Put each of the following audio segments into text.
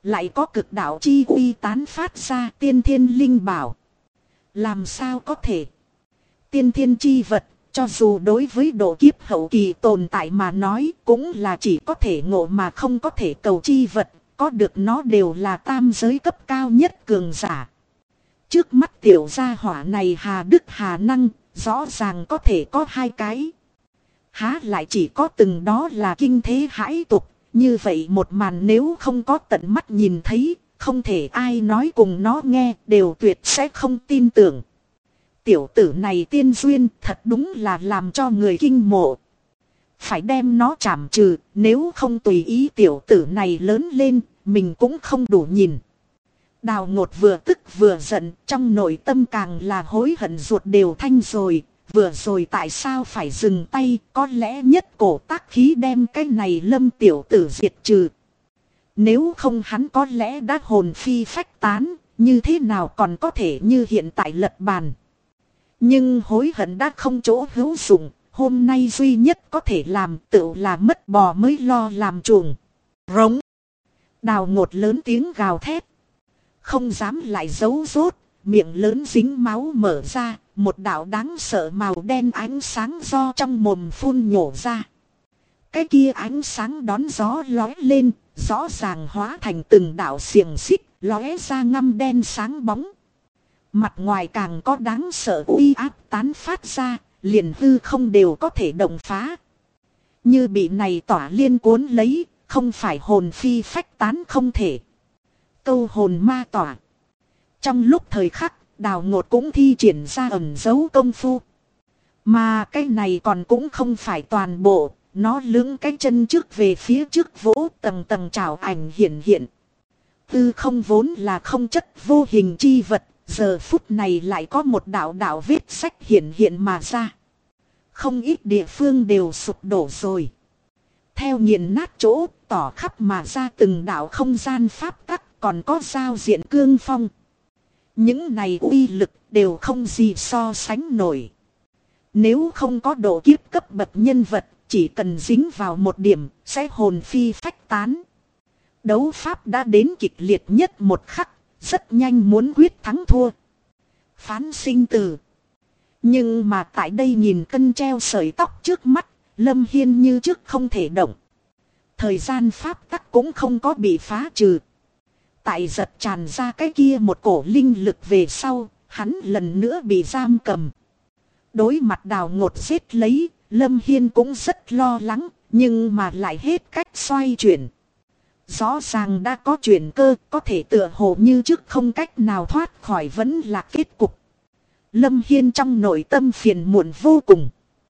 Lại có cực đạo chi uy tán phát ra tiên thiên linh bảo. Làm sao có thể? Tiên thiên chi vật, cho dù đối với độ kiếp hậu kỳ tồn tại mà nói cũng là chỉ có thể ngộ mà không có thể cầu chi vật. Có được nó đều là tam giới cấp cao nhất cường giả. Trước mắt tiểu gia hỏa này hà đức hà năng, rõ ràng có thể có hai cái. Há lại chỉ có từng đó là kinh thế hãi tục. Như vậy một màn nếu không có tận mắt nhìn thấy, không thể ai nói cùng nó nghe, đều tuyệt sẽ không tin tưởng. Tiểu tử này tiên duyên thật đúng là làm cho người kinh mộ. Phải đem nó trảm trừ, nếu không tùy ý tiểu tử này lớn lên, mình cũng không đủ nhìn. Đào Ngột vừa tức vừa giận, trong nội tâm càng là hối hận ruột đều thanh rồi. Vừa rồi tại sao phải dừng tay, có lẽ nhất cổ tác khí đem cái này Lâm tiểu tử diệt trừ. Nếu không hắn có lẽ đã hồn phi phách tán, như thế nào còn có thể như hiện tại lật bàn. Nhưng hối hận đã không chỗ hữu dụng, hôm nay duy nhất có thể làm tự là mất bò mới lo làm chuồng. Rống. Đào Ngột lớn tiếng gào thét. Không dám lại giấu rốt, miệng lớn dính máu mở ra, một đạo đáng sợ màu đen ánh sáng do trong mồm phun nhổ ra. Cái kia ánh sáng đón gió lóe lên, rõ ràng hóa thành từng đạo xiềng xích, lóe ra ngăm đen sáng bóng. Mặt ngoài càng có đáng sợ uy áp tán phát ra, liền hư không đều có thể động phá. Như bị này tỏa liên cuốn lấy, không phải hồn phi phách tán không thể. Câu hồn ma tỏa. Trong lúc thời khắc, Đào Ngột cũng thi triển ra ẩn dấu công phu. Mà cái này còn cũng không phải toàn bộ, nó lưỡng cái chân trước về phía trước vỗ tầng tầng trảo ảnh hiện. Tư không vốn là không chất vô hình chi vật, giờ phút này lại có một đạo vết sách hiện mà ra. Không ít địa phương đều sụp đổ rồi. Theo nghiền nát chỗ, tỏ khắp mà ra từng đạo không gian pháp tắc, còn có giao diện cương phong. Những này uy lực đều không gì so sánh nổi. Nếu không có độ kiếp cấp bậc nhân vật, chỉ cần dính vào một điểm, sẽ hồn phi phách tán. Đấu pháp đã đến kịch liệt nhất một khắc, rất nhanh muốn quyết thắng thua. Phán sinh tử. Nhưng mà tại đây nhìn cân treo sợi tóc trước mắt, Lâm Hiên như trước không thể động. Thời gian pháp tắc cũng không có bị phá trừ. Tại giật tràn ra cái kia một cổ linh lực về sau, hắn lần nữa bị giam cầm. Đối mặt Đào Ngột giết lấy, Lâm Hiên cũng rất lo lắng, nhưng mà lại hết cách xoay chuyển. Rõ ràng đã có chuyển cơ, có thể tựa hồ như trước không cách nào thoát khỏi vẫn là kết cục. Lâm Hiên trong nội tâm phiền muộn vô cùng.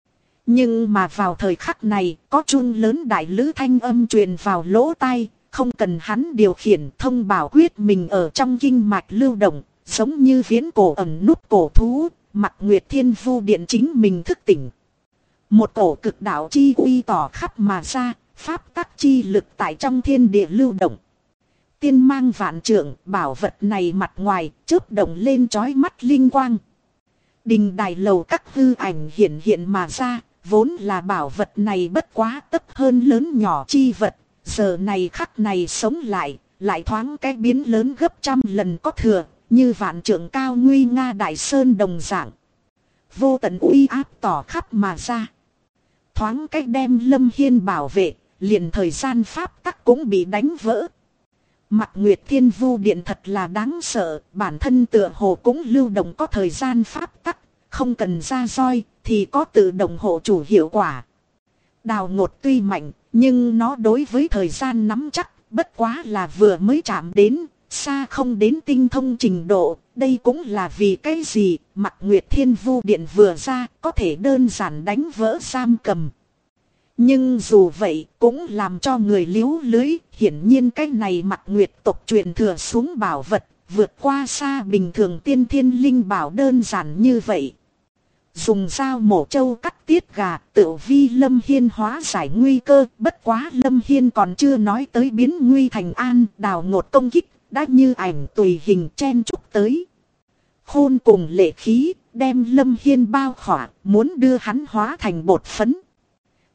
Nhưng mà vào thời khắc này, có chuông lớn đại lữ thanh âm truyền vào lỗ tai, không cần hắn điều khiển thông bảo quyết mình ở trong kinh mạch lưu động, giống như viễn cổ ẩn nút cổ thú, Mặc Nguyệt Thiên Vu Điện chính mình thức tỉnh. Một cổ cực đạo chi uy tỏ khắp mà ra, pháp tắc chi lực tại trong thiên địa lưu động. Tiên mang vạn trượng, bảo vật này mặt ngoài chớp động lên chói mắt linh quang. Đình đài lầu các hư ảnh hiện mà ra, vốn là bảo vật này bất quá tấp hơn lớn nhỏ chi vật, giờ này khắc này sống lại thoáng cái biến lớn gấp trăm lần có thừa, như vạn trượng cao nguy nga đại sơn đồng dạng. Vô tận uy áp tỏ khắp mà ra. Thoáng cách đem Lâm Hiên bảo vệ, liền thời gian pháp tắc cũng bị đánh vỡ. Mặc Nguyệt Thiên Vu Điện thật là đáng sợ, bản thân tựa hồ cũng lưu động có thời gian pháp tắc, không cần ra roi thì có tự động hộ chủ hiệu quả. Đào Ngột tuy mạnh, nhưng nó đối với thời gian nắm chắc, bất quá là vừa mới chạm đến, xa không đến tinh thông trình độ. Đây cũng là vì cái gì Mặc Nguyệt Thiên Vu Điện vừa ra có thể đơn giản đánh vỡ giam cầm. Nhưng dù vậy cũng làm cho người liếu lưới, hiển nhiên cái này Mặc Nguyệt tộc truyền thừa xuống bảo vật, vượt qua xa bình thường tiên thiên linh bảo đơn giản như vậy. Dùng dao mổ trâu cắt tiết gà, tự vi Lâm Hiên hóa giải nguy cơ, bất quá Lâm Hiên còn chưa nói tới biến nguy thành an, Đào Ngột công kích, đã như ảnh tùy hình chen chúc tới. Khôn cùng lệ khí, đem Lâm Hiên bao khỏa, muốn đưa hắn hóa thành bột phấn.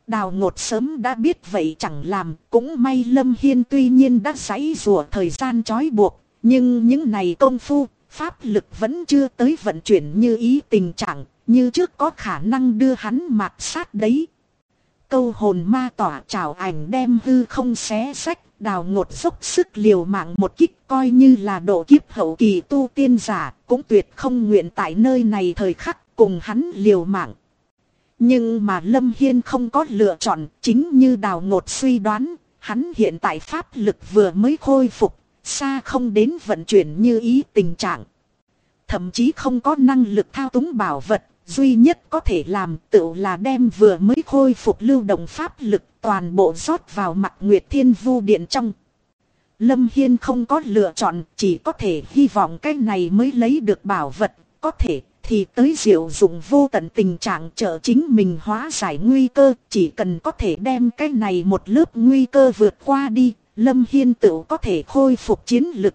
Đào Ngột sớm đã biết vậy chẳng làm, cũng may Lâm Hiên tuy nhiên đã giãy giụa thời gian trói buộc, nhưng những này công phu, pháp lực vẫn chưa tới vận chuyển như ý tình trạng, như trước có khả năng đưa hắn mạt sát đấy. Câu hồn ma tỏa trảo ảnh đem hư không xé rách, Đào Ngột dốc sức liều mạng một kích, coi như là độ kiếp hậu kỳ tu tiên giả, cũng tuyệt không nguyện tại nơi này thời khắc cùng hắn liều mạng. Nhưng mà Lâm Hiên không có lựa chọn, chính như Đào Ngột suy đoán, hắn hiện tại pháp lực vừa mới khôi phục, xa không đến vận chuyển như ý tình trạng. Thậm chí không có năng lực thao túng bảo vật, duy nhất có thể làm tự là đem vừa mới khôi phục lưu động pháp lực toàn bộ rót vào Mặc Nguyệt Thiên Vu Điện trong. Lâm Hiên không có lựa chọn, chỉ có thể hy vọng cái này mới lấy được bảo vật, có thể thì tới diệu dụng vô tận tình trạng trợ chính mình hóa giải nguy cơ, chỉ cần có thể đem cái này một lớp nguy cơ vượt qua đi, Lâm Hiên tự có thể khôi phục chiến lực.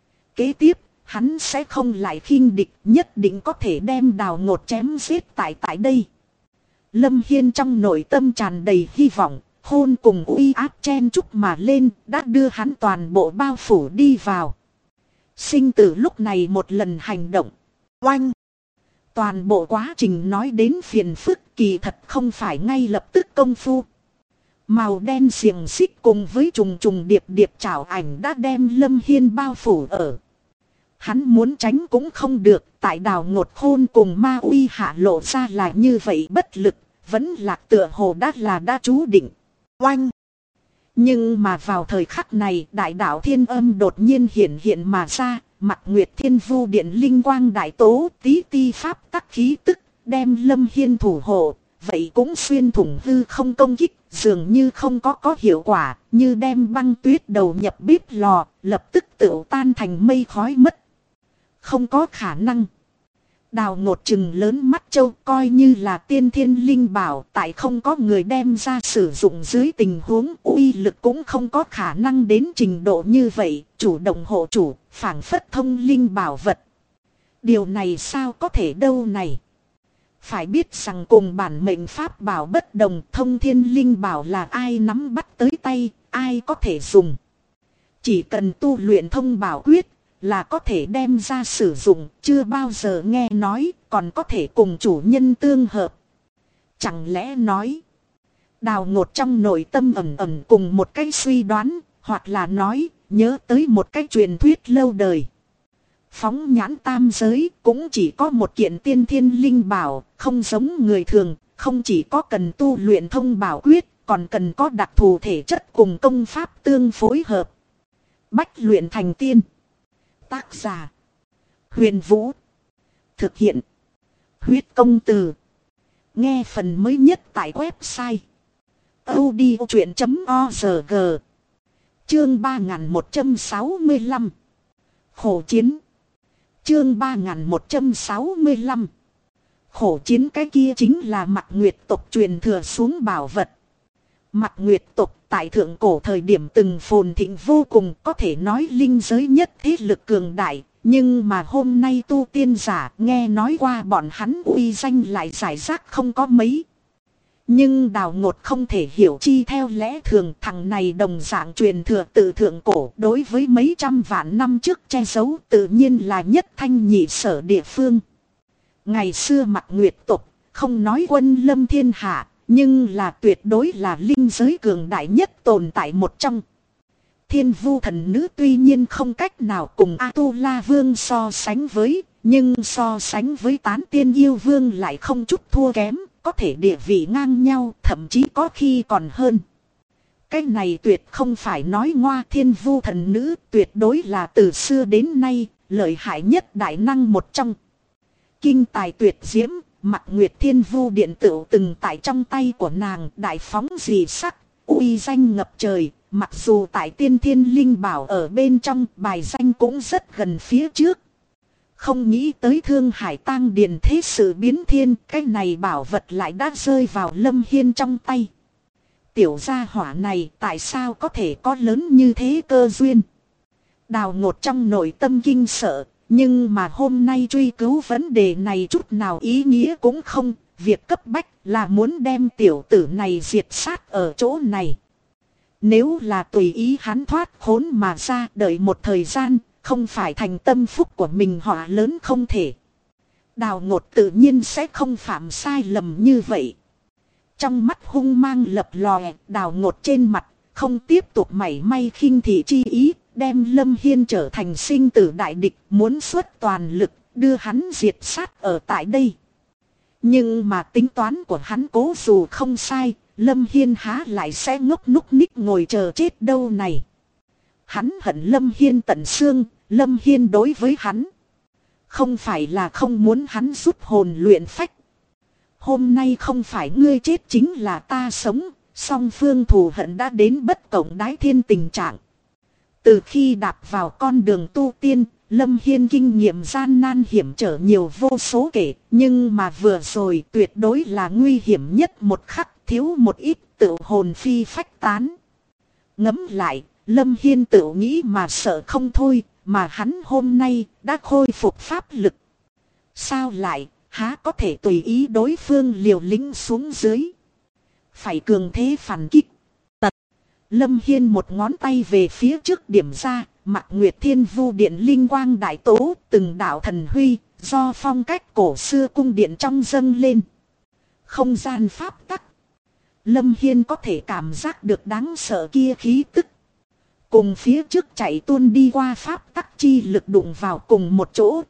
Kế tiếp, hắn sẽ không lại khinh địch, nhất định có thể đem Đào Ngột chém giết tại đây. Lâm Hiên trong nội tâm tràn đầy hy vọng, hôn cùng uy áp chen chúc mà lên, đã đưa hắn toàn bộ bao phủ đi vào. Sinh tử lúc này một lần hành động. Oanh! Toàn bộ quá trình nói đến phiền phức kỳ thật không phải ngay lập tức công phu. Màu đen xiềng xích cùng với trùng trùng điệp điệp trảo ảnh đã đem Lâm Hiên bao phủ ở. Hắn muốn tránh cũng không được, tại Đào Ngột khôn cùng ma uy hạ lộ ra là như vậy bất lực, vẫn lạc tựa hồ đã chú định. Oanh! Nhưng mà vào thời khắc này, đại đạo thiên âm đột nhiên hiện mà ra, Mặc Nguyệt Thiên Vu Điện linh quang đại tố, tí ti pháp tắc khí tức, đem Lâm Hiên thủ hộ, vậy cũng xuyên thủng hư không công kích, dường như không có hiệu quả, như đem băng tuyết đầu nhập bếp lò, lập tức tựu tan thành mây khói mất. Không có khả năng. Đào Ngột trừng lớn mắt châu, coi như là tiên thiên linh bảo, tại không có người đem ra sử dụng dưới tình huống uy lực cũng không có khả năng đến trình độ như vậy, chủ động hộ chủ, phảng phất thông linh bảo vật. Điều này sao có thể đâu này. Phải biết rằng cùng bản mệnh pháp bảo bất đồng, thông thiên linh bảo là ai nắm bắt tới tay, ai có thể dùng. Chỉ cần tu luyện thông bảo quyết là có thể đem ra sử dụng, chưa bao giờ nghe nói, còn có thể cùng chủ nhân tương hợp. Chẳng lẽ nói, Đào Ngột trong nội tâm ẩn ẩn cùng một cái suy đoán, hoặc là nói, nhớ tới một cái truyền thuyết lâu đời. Phóng nhãn tam giới cũng chỉ có một kiện tiên thiên linh bảo, không giống người thường, không chỉ có cần tu luyện thông bảo quyết, còn cần có đặc thù thể chất cùng công pháp tương phối hợp. Bách luyện thành tiên. Tác giả Huyền Vũ. Thực hiện Huyết Công Từ. Nghe phần mới nhất tại website audiochuyện.org. Chương 3165 Khổ chiến. Chương 3165 Khổ chiến, cái kia chính là Mặc Nguyệt tộc truyền thừa xuống bảo vật. Mặc Nguyệt tộc tại thượng cổ thời điểm từng phồn thịnh vô cùng, có thể nói linh giới nhất thế lực cường đại. Nhưng mà hôm nay tu tiên giả nghe nói qua bọn hắn uy danh lại giải rác không có mấy. Nhưng Đào Ngột không thể hiểu chi theo lẽ thường, thằng này đồng dạng truyền thừa từ thượng cổ, đối với mấy trăm vạn năm trước che giấu tự nhiên là nhất thanh nhị sở địa phương. Ngày xưa Mặc Nguyệt tộc không nói quân lâm thiên hạ, nhưng là tuyệt đối là linh giới cường đại nhất tồn tại một trong. Thiên Vu thần nữ tuy nhiên không cách nào cùng A-tu-la vương so sánh với, nhưng so sánh với Tán Tiên yêu vương lại không chút thua kém, có thể địa vị ngang nhau, thậm chí có khi còn hơn. Cái này tuyệt không phải nói ngoa, Thiên Vu thần nữ tuyệt đối là từ xưa đến nay lợi hại nhất đại năng một trong. Kinh tài tuyệt diễm, Mặc Nguyệt Thiên Vu Điện tựu từng tại trong tay của nàng đại phóng dị sắc, uy danh ngập trời. Mặc dù tại tiên thiên linh bảo ở bên trong, bài danh cũng rất gần phía trước. Không nghĩ tới Thương Hải tang điền thế sự biến thiên, cái này bảo vật lại đã rơi vào Lâm Hiên trong tay. Tiểu gia hỏa này tại sao có thể có lớn như thế cơ duyên? Đào Ngột trong nội tâm kinh sợ, nhưng mà hôm nay truy cứu vấn đề này chút nào ý nghĩa cũng không, việc cấp bách là muốn đem tiểu tử này diệt sát ở chỗ này. Nếu là tùy ý hắn thoát khốn mà ra đợi một thời gian, không phải thành tâm phúc của mình họa lớn không thể. Đào Ngột tự nhiên sẽ không phạm sai lầm như vậy. Trong mắt hung mang lập lòe, Đào Ngột trên mặt không tiếp tục mảy may khinh thị chi ý, đem Lâm Hiên trở thành sinh tử đại địch, muốn xuất toàn lực đưa hắn diệt sát ở tại đây. Nhưng mà tính toán của hắn cố dù không sai, Lâm Hiên há lại sẽ ngốc núc ních ngồi chờ chết đâu này. Hắn hận Lâm Hiên tận xương, Lâm Hiên đối với hắn không phải là không muốn hắn rút hồn luyện phách. Hôm nay không phải ngươi chết chính là ta sống, song phương thù hận đã đến bất cộng đái thiên tình trạng. Từ khi đạp vào con đường tu tiên, Lâm Hiên kinh nghiệm gian nan hiểm trở nhiều vô số kể, nhưng mà vừa rồi tuyệt đối là nguy hiểm nhất một khắc, thiếu một ít tự hồn phi phách tán. Ngẫm lại, Lâm Hiên tự nghĩ mà sợ không thôi, mà hắn hôm nay đã khôi phục pháp lực. Sao lại, há có thể tùy ý đối phương liều lĩnh xuống dưới. Phải cường thế phản kích. Tật. Lâm Hiên một ngón tay về phía trước điểm ra, Mạc Nguyệt Thiên Vu Điện linh quang đại tố, từng đạo thần huy, do phong cách cổ xưa cung điện trong dâng lên. Không gian pháp tắc. Lâm Hiên có thể cảm giác được đáng sợ kia khí tức. Cùng phía trước chạy tuôn đi qua pháp tắc chi lực đụng vào cùng một chỗ.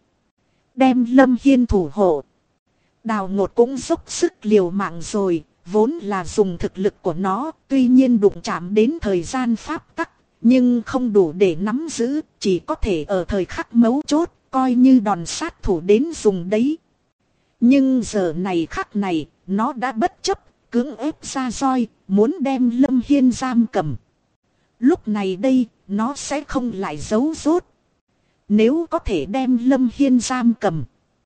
Đem Lâm Hiên thủ hộ. Đào Ngột cũng dốc sức liều mạng rồi, vốn là dùng thực lực của nó, tuy nhiên đụng chạm đến thời gian pháp tắc, nhưng không đủ để nắm giữ, chỉ có thể ở thời khắc mấu chốt, coi như đòn sát thủ đến dùng đấy. Nhưng giờ này khắc này, nó đã bất chấp, cưỡng ép ra roi, muốn đem Lâm Hiên giam cầm. Lúc này đây, nó sẽ không lại giấu giốt. Nếu có thể đem Lâm Hiên giam cầm,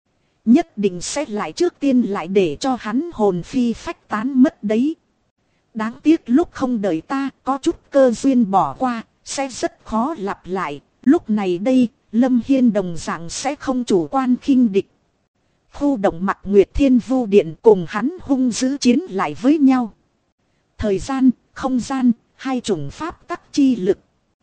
nhất định sẽ lại trước tiên lại để cho hắn hồn phi phách tán mất đấy. Đáng tiếc lúc không đợi ta có chút cơ duyên bỏ qua, sẽ rất khó lặp lại. Lúc này đây, Lâm Hiên đồng dạng sẽ không chủ quan khinh địch. Khu động Mạc Nguyệt Thiên Vu Điện cùng hắn hung dữ chiến lại với nhau. Thời gian, không gian, hai chủng pháp tắc chi lực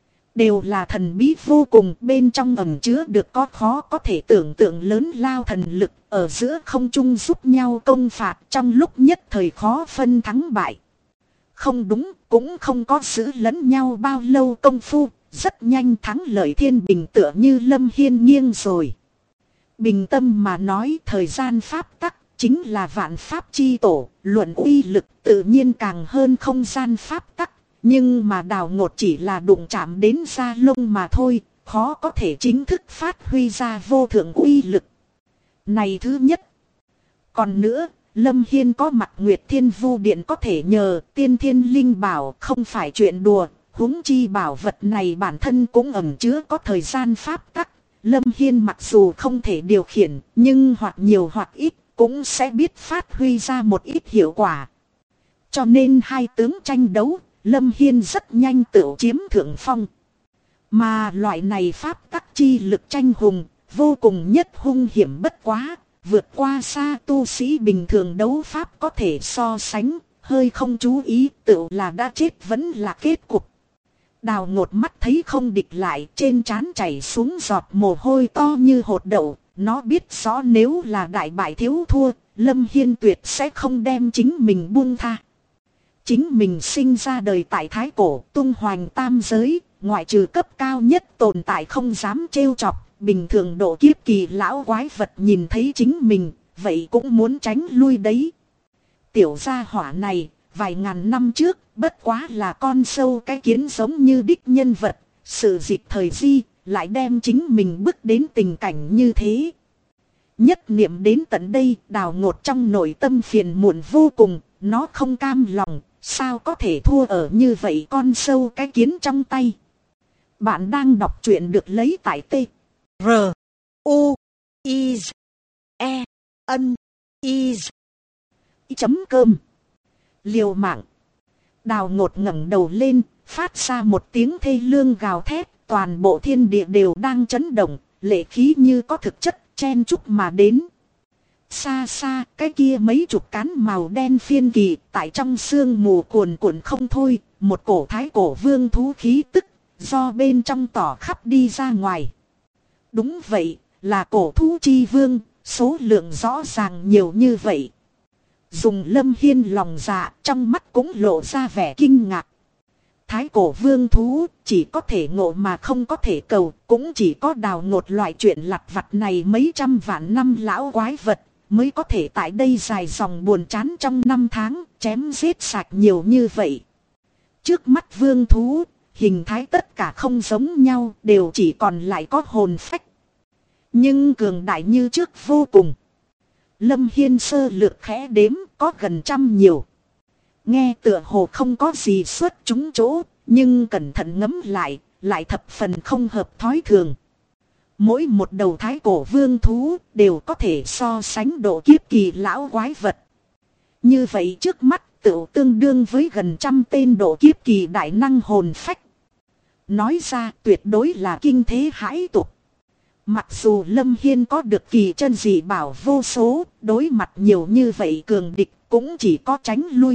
đều là thần bí vô cùng, bên trong ẩn chứa được có khó có thể tưởng tượng lớn lao thần lực, ở giữa không trung giúp nhau công phạt, trong lúc nhất thời khó phân thắng bại. Không đúng, cũng không có giữ lẫn nhau bao lâu công phu, rất nhanh thắng lợi thiên bình tựa như Lâm Hiên nghiêng rồi. Bình tâm mà nói, thời gian pháp tắc chính là vạn pháp chi tổ, luận uy lực tự nhiên càng hơn không gian pháp tắc. Nhưng mà Đào Ngột chỉ là đụng chạm đến da lông mà thôi, khó có thể chính thức phát huy ra vô thượng uy lực. Này thứ nhất. Còn nữa, Lâm Hiên có Mạc Nguyệt Thiên Vu Điện có thể nhờ, tiên thiên linh bảo không phải chuyện đùa, huống chi bảo vật này bản thân cũng ẩn chứa có thời gian pháp tắc. Lâm Hiên mặc dù không thể điều khiển, nhưng hoặc nhiều hoặc ít cũng sẽ biết phát huy ra một ít hiệu quả. Cho nên hai tướng tranh đấu, Lâm Hiên rất nhanh tự chiếm thượng phong. Mà loại này pháp tắc chi lực tranh hùng, vô cùng nhất hung hiểm bất quá, vượt qua xa tu sĩ bình thường đấu pháp có thể so sánh, hơi không chú ý tự là đã chết vẫn là kết cục. Đào Ngột mắt thấy không địch lại, trên trán chảy xuống giọt mồ hôi to như hột đậu, nó biết rõ nếu là đại bại thiếu thua, Lâm Hiên tuyệt sẽ không đem chính mình buông tha. Chính mình sinh ra đời tại Thái Cổ, tung hoành tam giới, ngoại trừ cấp cao nhất tồn tại không dám trêu chọc, bình thường độ kiếp kỳ lão quái vật nhìn thấy chính mình, vậy cũng muốn tránh lui đấy. Tiểu gia hỏa này, vài ngàn năm trước, bất quá là con sâu cái kiến giống như đích nhân vật, sự dịch thời di, lại đem chính mình bước đến tình cảnh như thế. Nhất niệm đến tận đây, Đào Ngột trong nội tâm phiền muộn vô cùng, nó không cam lòng. Sao có thể thua ở như vậy con sâu cái kiến trong tay. Bạn đang đọc truyện được lấy tại T R U I E N I chấm cơm. Liều mạng. Đào Ngột ngẩng đầu lên, phát ra một tiếng thê lương gào thét, toàn bộ thiên địa đều đang chấn động, lệ khí như có thực chất chen chúc mà đến. Xa xa cái kia mấy chục cán màu đen phiên kỳ tại trong sương mù cuồn cuộn không thôi. Một cổ thái cổ vương thú khí tức do bên trong tỏ khắp đi ra ngoài. Đúng vậy, là cổ thú chi vương, số lượng rõ ràng nhiều như vậy. Dùng Lâm Hiên lòng dạ, trong mắt cũng lộ ra vẻ kinh ngạc. Thái cổ vương thú chỉ có thể ngộ mà không có thể cầu, cũng chỉ có đào ngột loại chuyện lặt vặt này mấy trăm vạn năm lão quái vật mới có thể tại đây dài dòng buồn chán trong năm tháng chém giết sạch nhiều như vậy. Trước mắt vương thú, hình thái tất cả không giống nhau, đều chỉ còn lại có hồn phách. Nhưng cường đại như trước vô cùng. Lâm Hiên sơ lược khẽ đếm có gần trăm nhiều. Nghe tựa hồ không có gì xuất chúng chỗ, nhưng cẩn thận ngẫm lại thập phần không hợp thói thường. Mỗi một đầu thái cổ vương thú đều có thể so sánh độ kiếp kỳ lão quái vật. Như vậy trước mắt tựu tương đương với gần trăm tên độ kiếp kỳ đại năng hồn phách. Nói ra tuyệt đối là kinh thế hãi tục. Mặc dù Lâm Hiên có được kỳ chân dị bảo vô số, đối mặt nhiều như vậy cường địch cũng chỉ có tránh lui.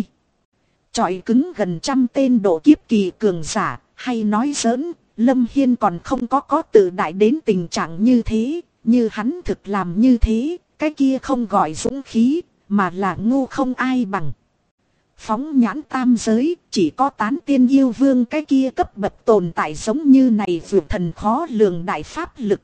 Chọi cứng gần trăm tên độ kiếp kỳ cường giả, hay nói giỡn, Lâm Hiên còn không có tự đại đến tình trạng như thế, như hắn thực làm như thế, cái kia không gọi dũng khí, mà là ngu không ai bằng. Phóng nhãn tam giới, chỉ có tán tiên yêu vương cái kia cấp bậc tồn tại giống như này vượt thần khó lường đại pháp lực.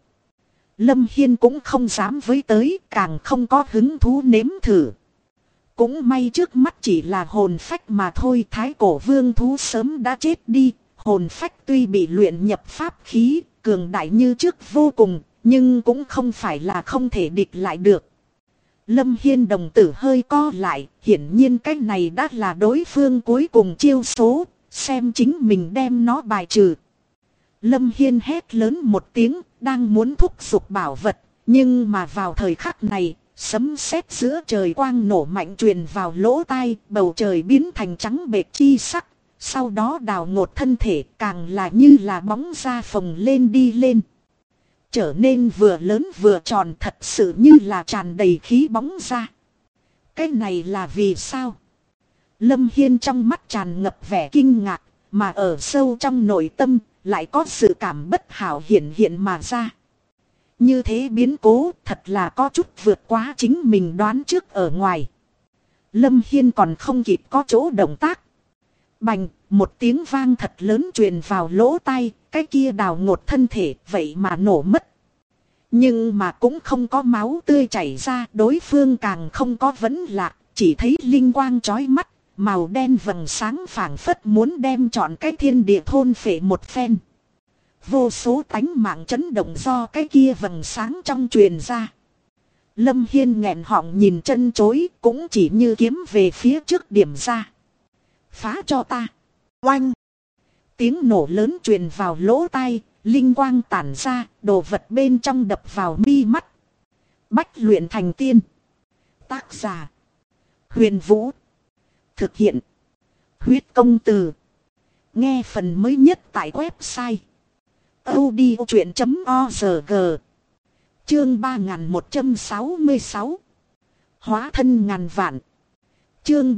Lâm Hiên cũng không dám với tới, càng không có hứng thú nếm thử. Cũng may trước mắt chỉ là hồn phách mà thôi, thái cổ vương thú sớm đã chết đi. Hồn phách tuy bị luyện nhập pháp khí, cường đại như trước vô cùng, nhưng cũng không phải là không thể địch lại được. Lâm Hiên đồng tử hơi co lại, hiển nhiên cái này đã là đối phương cuối cùng chiêu số, xem chính mình đem nó bài trừ. Lâm Hiên hét lớn một tiếng, đang muốn thúc giục bảo vật, nhưng mà vào thời khắc này, sấm sét giữa trời quang nổ mạnh truyền vào lỗ tai, bầu trời biến thành trắng bệch chi sắc. Sau đó đào ngột thân thể càng là như là bóng da phồng lên đi lên. Trở nên vừa lớn vừa tròn, thật sự như là tràn đầy khí bóng da. Cái này là vì sao? Lâm Hiên trong mắt tràn ngập vẻ kinh ngạc, mà ở sâu trong nội tâm lại có sự cảm bất hảo hiện mà ra. Như thế biến cố thật là có chút vượt quá chính mình đoán trước ở ngoài. Lâm Hiên còn không kịp có chỗ động tác. Bành, một tiếng vang thật lớn truyền vào lỗ tai, cái kia đào ngột thân thể vậy mà nổ mất. Nhưng mà cũng không có máu tươi chảy ra, đối phương càng không có vấn lạc, chỉ thấy linh quang chói mắt, màu đen vầng sáng phảng phất muốn đem trọn cái thiên địa thôn phệ một phen. Vô số tánh mạng chấn động do cái kia vầng sáng trong truyền ra. Lâm Hiên nghẹn họng nhìn chân chối, cũng chỉ như kiếm về phía trước điểm ra. Phá cho ta. Oanh. Tiếng nổ lớn truyền vào lỗ tai, linh quang tản ra, đồ vật bên trong đập vào mi mắt. Bách luyện thành tiên. Tác giả: Huyền Vũ. Thực hiện: Huyết Công Từ. Nghe phần mới nhất tại website audiochuyện.org. Chương 3166. Hóa thân ngàn vạn. Chương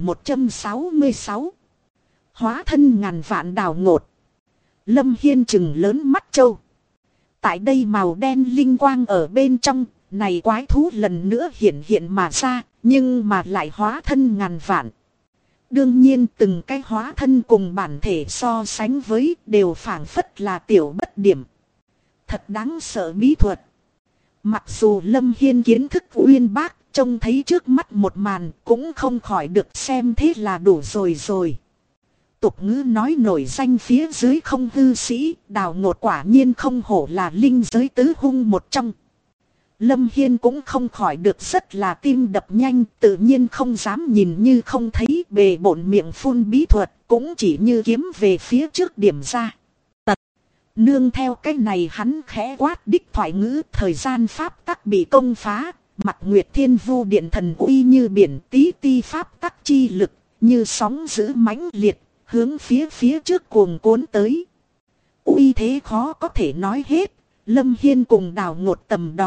3166. Hóa thân ngàn vạn đào ngột. Lâm Hiên trừng lớn mắt trâu. Tại đây màu đen linh quang ở bên trong, này quái thú lần nữa hiện mà ra, nhưng mà lại hóa thân ngàn vạn. Đương nhiên từng cái hóa thân cùng bản thể so sánh với đều phảng phất là tiểu bất điểm. Thật đáng sợ bí thuật. Mặc dù Lâm Hiên kiến thức uyên bác, trông thấy trước mắt một màn cũng không khỏi được xem thế là đủ rồi. Tục ngữ nói nổi danh phía dưới không hư sĩ, đào ngột quả nhiên không hổ là linh giới tứ hung một trong. Lâm Hiên cũng không khỏi được rất là tim đập nhanh, tự nhiên không dám nhìn như không thấy, bề bộn miệng phun bí thuật, cũng chỉ như kiếm về phía trước điểm ra. Tật. Nương theo cái này hắn khẽ quát đích thoại ngữ, thời gian pháp tắc bị công phá, mặt Nguyệt Thiên Vu Điện thần uy như biển, tí ti pháp tắc chi lực, như sóng dữ mãnh liệt, hướng phía trước cuồng cuốn tới. Uy thế khó có thể nói hết, Lâm Hiên cùng đào ngột tầm đó.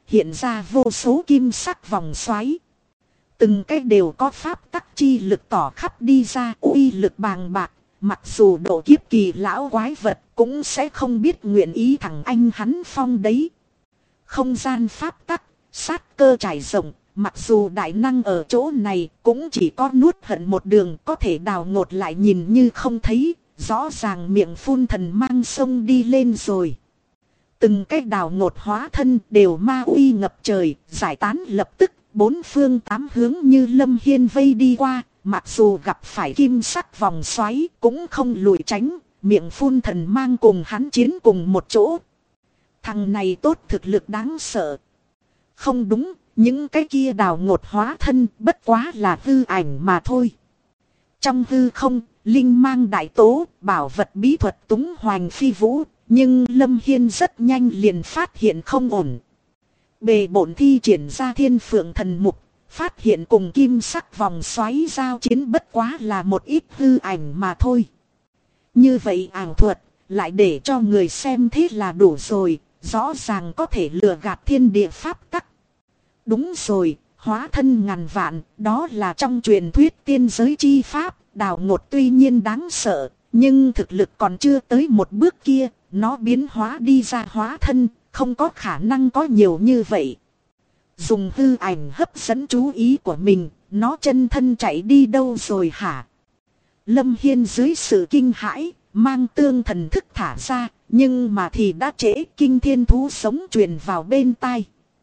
hiện ra vô số kim sắc vòng xoáy. Từng cái đều có pháp tắc chi lực tỏ khắp đi ra, uy lực bàng bạc. Mặc dù độ kiếp kỳ lão quái vật cũng sẽ không biết nguyện ý thằng anh hắn phong đấy. Không gian pháp tắc, sát cơ trải rộng, mặc dù đại năng ở chỗ này cũng chỉ có nuốt hận một đường có thể đào ngột lại nhìn như không thấy, rõ ràng miệng phun thần mang sông đi lên rồi. Từng cái đào ngột hóa thân đều ma uy ngập trời, giải tán lập tức, bốn phương tám hướng như Lâm Hiên vây đi qua, mặc dù gặp phải kim sắc vòng xoáy cũng không lùi tránh, miệng phun thần mang cùng hắn chiến cùng một chỗ. Thằng này tốt thực lực đáng sợ. Không đúng, những cái kia đào ngột hóa thân bất quá là hư ảnh mà thôi. Trong hư không, linh mang đại tố, bảo vật bí thuật túng hoành phi vũ, nhưng Lâm Hiên rất nhanh liền phát hiện không ổn. Bề bổn thi triển ra thiên phượng thần mục, phát hiện cùng kim sắc vòng xoáy giao chiến bất quá là một ít hư ảnh mà thôi. Như vậy ảo thuật, lại để cho người xem thế là đủ rồi, rõ ràng có thể lừa gạt thiên địa pháp tắc. Đúng rồi, hóa thân ngàn vạn, đó là trong truyền thuyết tiên giới chi pháp, đào ngột tuy nhiên đáng sợ, nhưng thực lực còn chưa tới một bước kia, nó biến hóa đi ra hóa thân, không có khả năng có nhiều như vậy. Dùng hư ảnh hấp dẫn chú ý của mình, nó chân thân chạy đi đâu rồi hả? Lâm Hiên dưới sự kinh hãi, mang tương thần thức thả ra, nhưng mà thì đã trễ, kinh thiên thú sống truyền vào bên tai.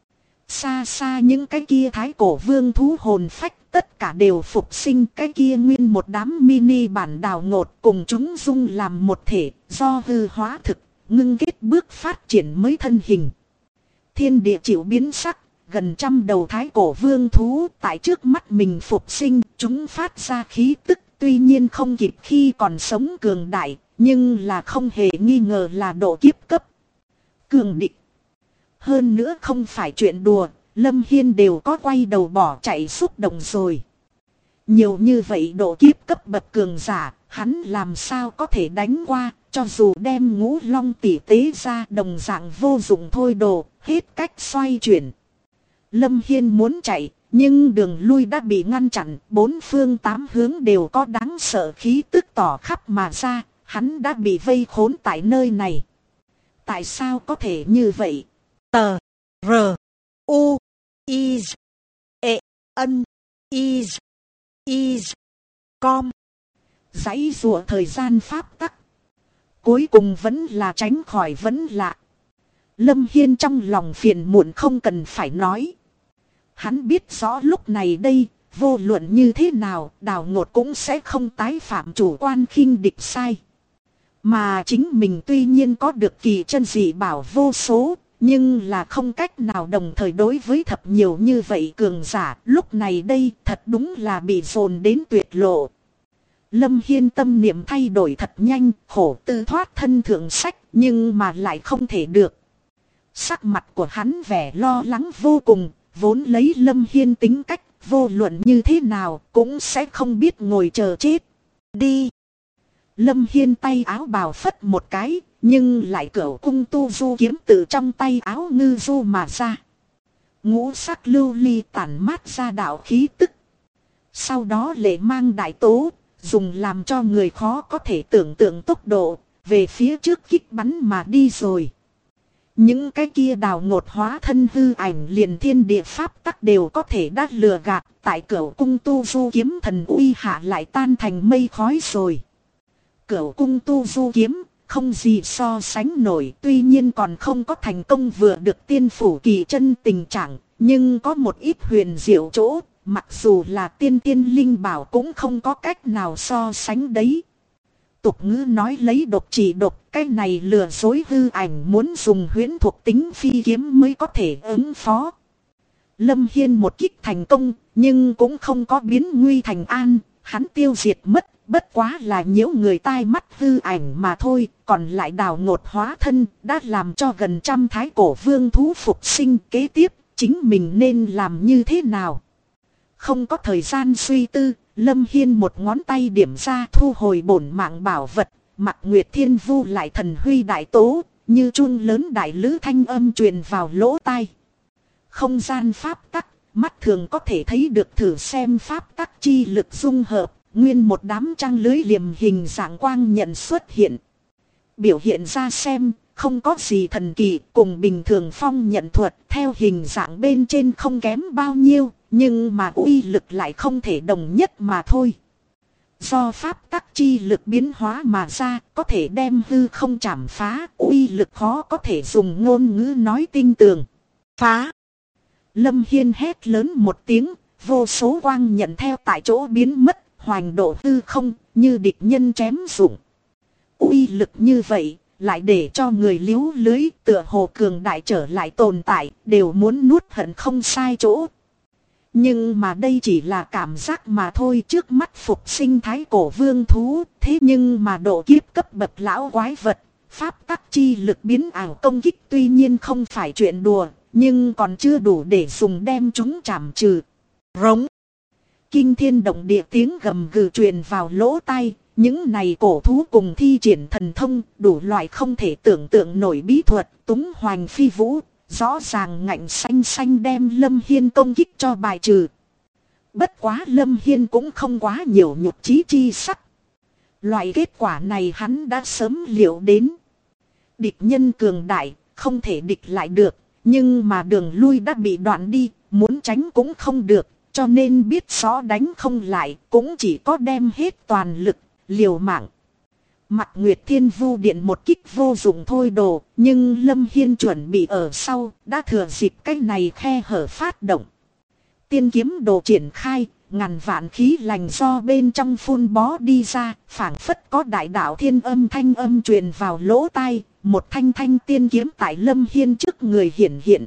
Xa xa những cái kia thái cổ vương thú hồn phách tất cả đều phục sinh, cái kia nguyên một đám mini bản đào ngột cùng chúng dung làm một thể, do hư hóa thực, ngưng kết bước phát triển mới thân hình. Thiên địa chịu biến sắc, gần trăm đầu thái cổ vương thú tại trước mắt mình phục sinh, chúng phát ra khí tức tuy nhiên không kịp khi còn sống cường đại, nhưng là không hề nghi ngờ là độ kiếp cấp. Cường địch. Hơn nữa không phải chuyện đùa, Lâm Hiên đều có quay đầu bỏ chạy xúc động rồi. Nhiều như vậy độ kiếp cấp bậc cường giả, hắn làm sao có thể đánh qua, cho dù đem Ngũ Long tỷ tế ra đồng dạng vô dụng thôi đồ, hết cách xoay chuyển. Lâm Hiên muốn chạy, nhưng đường lui đã bị ngăn chặn, bốn phương tám hướng đều có đáng sợ khí tức tỏ khắp mà ra, hắn đã bị vây khốn tại nơi này. Tại sao có thể như vậy? Tờ R U I E N I Com. Giãy giụa thời gian pháp tắc. Cuối cùng vẫn là tránh khỏi vẫn lạ. Lâm Hiên trong lòng phiền muộn không cần phải nói. Hắn biết rõ lúc này đây, vô luận như thế nào, đào ngột cũng sẽ không tái phạm chủ quan khinh địch sai. Mà chính mình tuy nhiên có được kỳ chân dị bảo vô số, nhưng là không cách nào đồng thời đối với thập nhiều như vậy cường giả. Lúc này đây thật đúng là bị dồn đến tuyệt lộ. Lâm Hiên tâm niệm thay đổi thật nhanh, khổ tư thoát thân thượng sách, nhưng mà lại không thể được. Sắc mặt của hắn vẻ lo lắng vô cùng, vốn lấy Lâm Hiên tính cách, vô luận như thế nào cũng sẽ không biết ngồi chờ chết. Đi! Lâm Hiên tay áo bào phất một cái, nhưng lại cửu cung tu du kiếm từ trong tay áo ngư du mà ra. Ngũ sắc lưu ly tản mát ra đạo khí tức. Sau đó lệ mang đại tố, dùng làm cho người khó có thể tưởng tượng tốc độ, về phía trước kích bắn mà đi rồi. Những cái kia đào ngột hóa thân hư ảnh liền thiên địa pháp tắc đều có thể đắt lừa gạt, tại cửu cung tu du kiếm thần uy hạ lại tan thành mây khói rồi. Cửu cung tu du kiếm, không gì so sánh nổi, tuy nhiên còn không có thành công vừa được tiên phủ kỳ chân tình trạng, nhưng có một ít huyền diệu chỗ, mặc dù là tiên linh bảo cũng không có cách nào so sánh đấy. Tục ngữ nói lấy độc chỉ độc, cái này lừa dối hư ảnh muốn dùng huyễn thuộc tính phi kiếm mới có thể ứng phó. Lâm Hiên một kích thành công, nhưng cũng không có biến nguy thành an, hắn tiêu diệt mất, bất quá là nhiễu người tai mắt hư ảnh mà thôi, còn lại đào ngột hóa thân, đã làm cho gần trăm thái cổ vương thú phục sinh. Kế tiếp, chính mình nên làm như thế nào? Không có thời gian suy tư, Lâm Hiên một ngón tay điểm ra thu hồi bổn mạng bảo vật, Mặc Nguyệt Thiên Vu lại thần huy đại tố, như chuông lớn đại lữ thanh âm truyền vào lỗ tai. không gian pháp tắc, mắt thường có thể thấy được thử xem pháp tắc chi lực dung hợp, nguyên một đám trăng lưới liềm hình dạng quang nhận xuất hiện. Biểu hiện ra xem, không có gì thần kỳ, cùng bình thường phong nhận thuật theo hình dạng bên trên không kém bao nhiêu, nhưng mà uy lực lại không thể đồng nhất mà thôi. Do pháp tắc chi lực biến hóa mà ra, có thể đem hư không chảm phá, uy lực khó có thể dùng ngôn ngữ nói tinh tường. Phá! Lâm Hiên hét lớn một tiếng, vô số quang nhận theo tại chỗ biến mất, hoành độ hư không, như địch nhân chém dụng. Uy lực như vậy, lại để cho người liếu lưới tựa hồ cường đại trở lại tồn tại, đều muốn nuốt hận không sai chỗ. Nhưng mà đây chỉ là cảm giác mà thôi, trước mắt phục sinh thái cổ vương thú, thế nhưng mà độ kiếp cấp bậc lão quái vật, pháp tắc chi lực biến ảo công kích tuy nhiên không phải chuyện đùa, nhưng còn chưa đủ để dùng đem chúng chảm trừ. Rống. Kinh thiên động địa tiếng gầm gừ truyền vào lỗ tai, những này cổ thú cùng thi triển thần thông, đủ loại không thể tưởng tượng nổi bí thuật, túng hoành phi vũ, rõ ràng ngạnh xanh xanh đem Lâm Hiên công kích cho bài trừ. Bất quá Lâm Hiên cũng không quá nhiều nhục chí chi sắc. Loại kết quả này hắn đã sớm liệu đến. Địch nhân cường đại, không thể địch lại được, nhưng mà đường lui đã bị đoạn đi, muốn tránh cũng không được, cho nên biết rõ đánh không lại, cũng chỉ có đem hết toàn lực, liều mạng. Mặt Nguyệt Thiên Vu Điện một kích vô dụng thôi đồ, nhưng Lâm Hiên chuẩn bị ở sau, đã thừa dịp cái này khe hở phát động. Tiên kiếm đồ triển khai, ngàn vạn khí lành do bên trong phun bó đi ra, phảng phất có đại đạo thiên âm thanh âm truyền vào lỗ tai, một thanh thanh tiên kiếm tại Lâm Hiên trước người hiển hiện.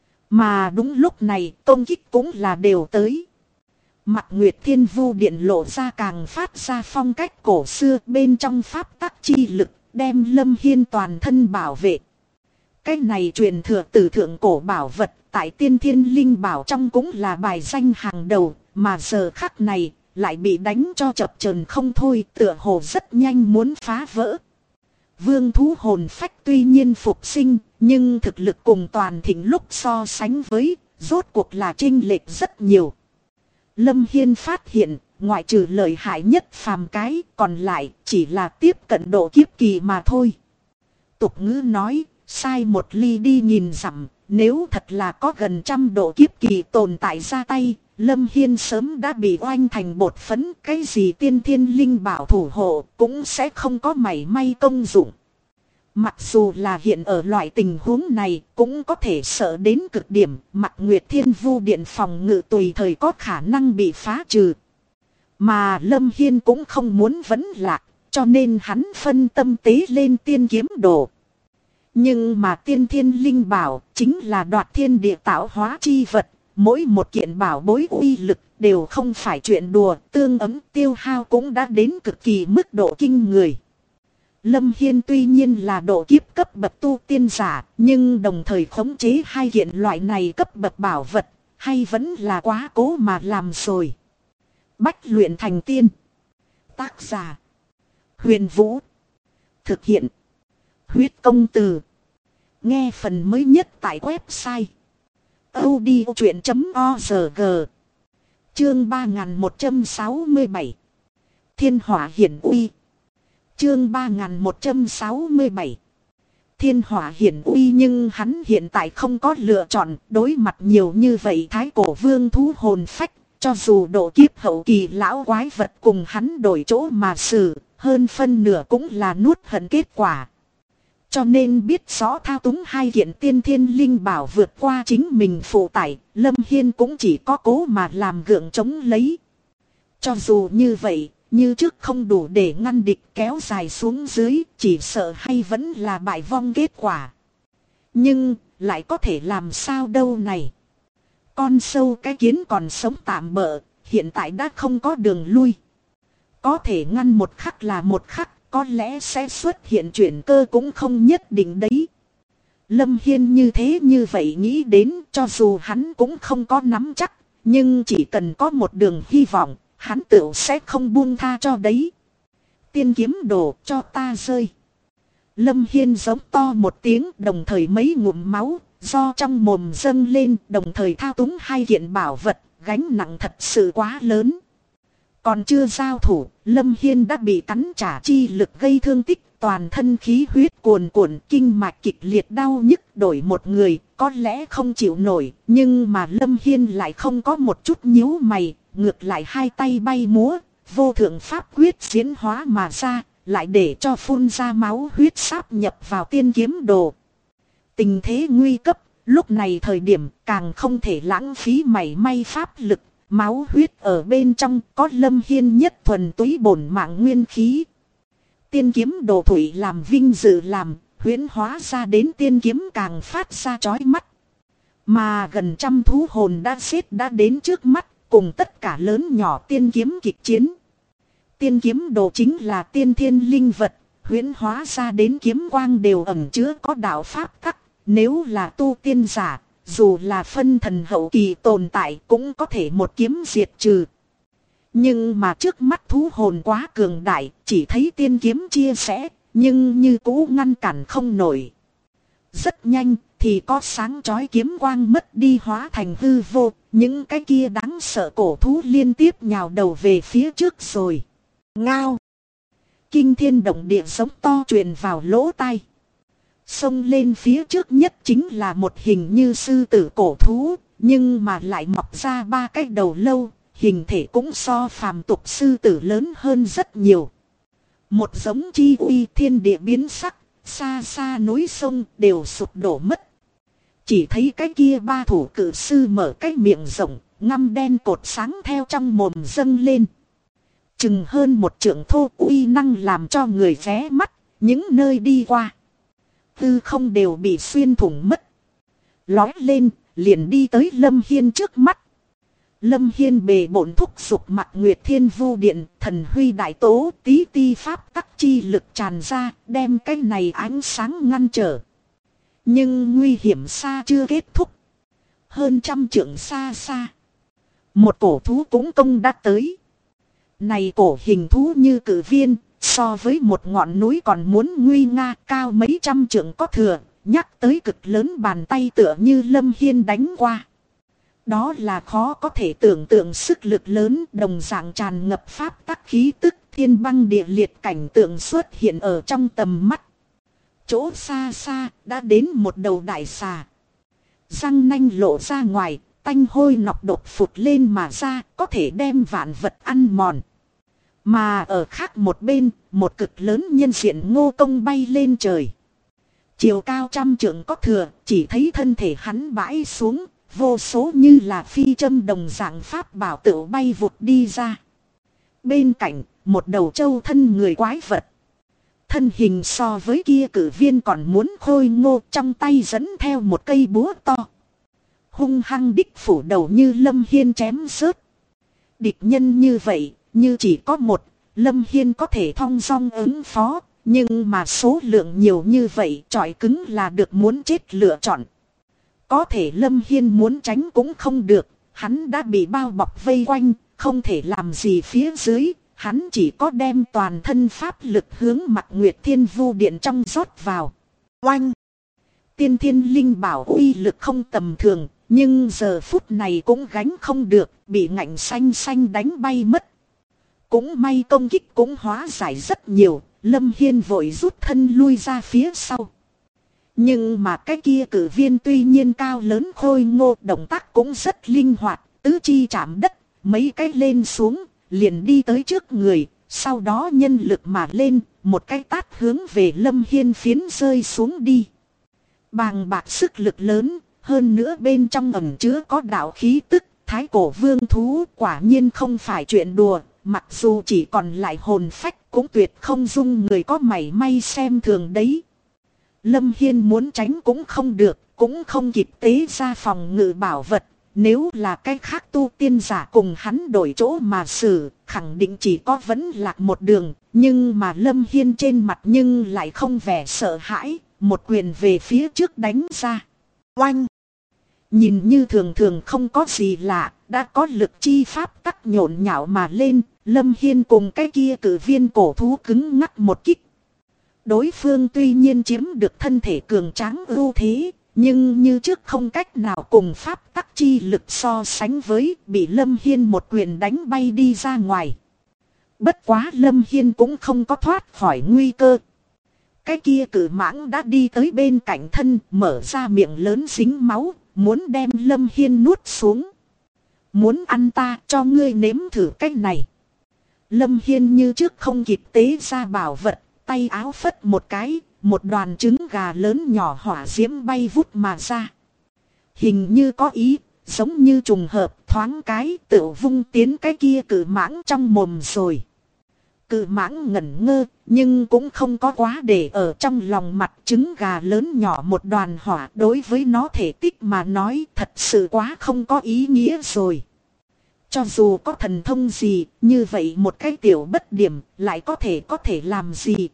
Mà đúng lúc này, công kích cũng là đều tới. Mặt Nguyệt Thiên Vu Điện lộ ra càng phát ra phong cách cổ xưa, bên trong pháp tắc chi lực, đem Lâm Hiên toàn thân bảo vệ. Cái này truyền thừa từ thượng cổ bảo vật, tại Tiên Thiên Linh Bảo trong cũng là bài danh hàng đầu, mà giờ khắc này, lại bị đánh cho chập chờn không thôi, tựa hồ rất nhanh muốn phá vỡ. Vương thú hồn phách tuy nhiên phục sinh, nhưng thực lực cùng toàn thịnh lúc so sánh với, rốt cuộc là chênh lệch rất nhiều. Lâm Hiên phát hiện, ngoại trừ lợi hại nhất phàm cái, còn lại chỉ là tiếp cận độ kiếp kỳ mà thôi. Tục ngữ nói, sai một ly đi nghìn dặm, nếu thật là có gần 100 độ kiếp kỳ tồn tại ra tay, Lâm Hiên sớm đã bị oanh thành bột phấn, cái gì tiên thiên linh bảo thủ hộ cũng sẽ không có mảy may công dụng. Mặc dù là hiện ở loại tình huống này cũng có thể sợ đến cực điểm, Mặt Nguyệt Thiên Vu Điện phòng ngự tùy thời có khả năng bị phá trừ. Mà Lâm Hiên cũng không muốn vấn lạc, cho nên hắn phân tâm tế lên tiên kiếm đồ. Nhưng mà tiên thiên linh bảo chính là đoạt thiên địa tạo hóa chi vật, mỗi một kiện bảo bối uy lực đều không phải chuyện đùa, tương ứng tiêu hao cũng đã đến cực kỳ mức độ kinh người. Lâm Hiên tuy nhiên là độ kiếp cấp bậc tu tiên giả, nhưng đồng thời khống chế hai kiện loại này cấp bậc bảo vật, hay vẫn là quá cố mà làm rồi. Bách luyện thành tiên. Tác giả: Huyền Vũ. Thực hiện: Huyết Công Từ. Nghe phần mới nhất tại website audiochuyện.org. Chương 3167. Thiên Hỏa Hiển Uy. Chương 3167. Thiên Hỏa Hiển Uy, nhưng hắn hiện tại không có lựa chọn, đối mặt nhiều như vậy thái cổ vương thú hồn phách, cho dù độ kiếp hậu kỳ lão quái vật cùng hắn đổi chỗ mà xử, hơn phân nửa cũng là nuốt hận kết quả. Cho nên biết rõ thao túng hai kiện tiên thiên linh bảo vượt qua chính mình phụ tải, Lâm Hiên cũng chỉ có cố mà làm gượng chống lấy. Cho dù như vậy, như trước không đủ để ngăn địch kéo dài xuống dưới, chỉ sợ hay vẫn là bại vong kết quả. Nhưng, lại có thể làm sao đâu này. Con sâu cái kiến còn sống tạm bợ, hiện tại đã không có đường lui. Có thể ngăn một khắc là một khắc, có lẽ sẽ xuất hiện chuyển cơ cũng không nhất định đấy. Lâm Hiên như thế như vậy nghĩ đến, cho dù hắn cũng không có nắm chắc, nhưng chỉ cần có một đường hy vọng, hắn tự sẽ không buông tha cho đấy. Tiên kiếm đồ cho ta rơi. Lâm Hiên giống to một tiếng, đồng thời mấy ngụm máu do trong mồm dâng lên, đồng thời thao túng hai kiện bảo vật, gánh nặng thật sự quá lớn. Còn chưa giao thủ, Lâm Hiên đã bị cắn trả chi lực gây thương tích, toàn thân khí huyết cuồn cuộn, kinh mạch kịch liệt đau nhức. Đổi một người có lẽ không chịu nổi, nhưng mà Lâm Hiên lại không có một chút nhíu mày, ngược lại hai tay bay múa, vô thượng pháp quyết diễn hóa mà ra, lại để cho phun ra máu huyết sáp nhập vào tiên kiếm đồ. Tình thế nguy cấp, lúc này thời điểm càng không thể lãng phí mảy may pháp lực, máu huyết ở bên trong có Lâm Hiên nhất thuần túy bổn mạng nguyên khí. Tiên kiếm đồ thủy làm vinh dự làm, huyễn hóa ra đến tiên kiếm càng phát ra chói mắt. Mà gần trăm thú hồn đã xếp đã đến trước mắt, cùng tất cả lớn nhỏ tiên kiếm kịch chiến. Tiên kiếm đồ chính là tiên thiên linh vật, huyễn hóa ra đến kiếm quang đều ẩn chứa có đạo pháp tắc. Nếu là tu tiên giả, dù là phân thần hậu kỳ tồn tại cũng có thể một kiếm diệt trừ. Nhưng mà trước mắt thú hồn quá cường đại, chỉ thấy tiên kiếm chia sẻ, nhưng như cũ ngăn cản không nổi. Rất nhanh thì có sáng chói kiếm quang mất đi hóa thành hư vô, những cái kia đáng sợ cổ thú liên tiếp nhào đầu về phía trước rồi. Ngao! Kinh thiên động địa giống to truyền vào lỗ tai. Xông lên phía trước nhất chính là một hình như sư tử cổ thú, nhưng mà lại mọc ra ba cái đầu lâu, hình thể cũng so phàm tục sư tử lớn hơn rất nhiều. Một giống chi uy, thiên địa biến sắc, xa xa núi sông đều sụp đổ mất. Chỉ thấy cái kia ba thủ cử sư mở cái miệng rộng, ngăm đen cột sáng theo trong mồm dâng lên. Chừng hơn một trượng thô, uy năng làm cho người ghé mắt, những nơi đi qua tư không đều bị xuyên thủng mất. Lói lên, liền đi tới Lâm Hiên trước mắt. Lâm Hiên bề bổn thúc giục mặt Nguyệt Thiên Vu Điện, thần huy đại tố, tí ti pháp tắc chi lực tràn ra, đem cái này ánh sáng ngăn trở. Nhưng nguy hiểm xa chưa kết thúc. Hơn trăm trượng xa xa, một cổ thú cũng công đã tới. Này cổ hình thú như cử viên, so với một ngọn núi còn muốn nguy nga, cao mấy trăm trượng có thừa, nhắc tới cực lớn bàn tay tựa như Lâm Hiên đánh qua. Đó là khó có thể tưởng tượng sức lực lớn, đồng dạng tràn ngập pháp tắc khí tức, thiên băng địa liệt cảnh tượng xuất hiện ở trong tầm mắt. Chỗ xa xa đã đến một đầu đại xà. Răng nanh lộ ra ngoài, tanh hôi nọc độc phụt lên mà ra, có thể đem vạn vật ăn mòn. Mà ở khác một bên, một cực lớn nhân diện ngô công bay lên trời. Chiều cao trăm trượng có thừa, chỉ thấy thân thể hắn bãi xuống, vô số như là phi châm đồng dạng pháp bảo tựu bay vụt đi ra. Bên cạnh, một đầu trâu thân người quái vật. Thân hình so với kia cử viên còn muốn khôi ngô, trong tay dẫn theo một cây búa to. Hung hăng đích phủ đầu như Lâm Hiên chém rớt. Địch nhân như vậy, như chỉ có một, Lâm Hiên có thể thong dong ứng phó, nhưng mà số lượng nhiều như vậy trọi cứng là được muốn chết lựa chọn. Có thể Lâm Hiên muốn tránh cũng không được, hắn đã bị bao bọc vây quanh, không thể làm gì phía dưới, hắn chỉ có đem toàn thân pháp lực hướng mặt Nguyệt Thiên Vu Điện trong rót vào. Oanh! Tiên thiên linh bảo uy lực không tầm thường, nhưng giờ phút này cũng gánh không được, bị ngạnh xanh xanh đánh bay mất. Cũng may công kích cũng hóa giải rất nhiều, Lâm Hiên vội rút thân lui ra phía sau. Nhưng mà cái kia cử viên tuy nhiên cao lớn khôi ngô, động tác cũng rất linh hoạt, tứ chi chạm đất, mấy cái lên xuống, liền đi tới trước người, sau đó nhân lực mà lên, một cái tát hướng về Lâm Hiên phiến rơi xuống đi. Bàng bạc sức lực lớn, hơn nữa bên trong ẩn chứa có đạo khí tức, thái cổ vương thú quả nhiên không phải chuyện đùa, mặc dù chỉ còn lại hồn phách cũng tuyệt không dung người có mảy may xem thường đấy. Lâm Hiên muốn tránh cũng không được, cũng không kịp tế ra phòng ngự bảo vật. Nếu là cái khác tu tiên giả cùng hắn đổi chỗ mà xử, khẳng định chỉ có vẫn lạc một đường. Nhưng mà Lâm Hiên trên mặt nhưng lại không vẻ sợ hãi, một quyền về phía trước đánh ra. Oanh! Nhìn như thường thường không có gì lạ, đã có lực chi pháp tắc nhộn nhạo mà lên, Lâm Hiên cùng cái kia cử viên cổ thú cứng ngắc một kích. Đối phương tuy nhiên chiếm được thân thể cường tráng ưu thế, nhưng như trước không cách nào cùng pháp tắc chi lực so sánh với, bị Lâm Hiên một quyền đánh bay đi ra ngoài. Bất quá Lâm Hiên cũng không có thoát khỏi nguy cơ. Cái kia cử mãng đã đi tới bên cạnh thân, mở ra miệng lớn dính máu, muốn đem Lâm Hiên nuốt xuống. Muốn ăn ta, cho ngươi nếm thử cách này. Lâm Hiên như trước không kịp tế ra bảo vật, tay áo phất một cái, một đoàn trứng gà lớn nhỏ hỏa diễm bay vút mà ra. Hình như có ý, giống như trùng hợp, thoáng cái tự vung tiến cái kia cử mãng trong mồm rồi. Cự mãng ngẩn ngơ, nhưng cũng không có quá để ở trong lòng mặt. Trứng gà lớn nhỏ một đoàn hỏa đối với nó thể tích mà nói thật sự quá không có ý nghĩa rồi. Cho dù có thần thông gì, như vậy một cái tiểu bất điểm lại có thể làm gì.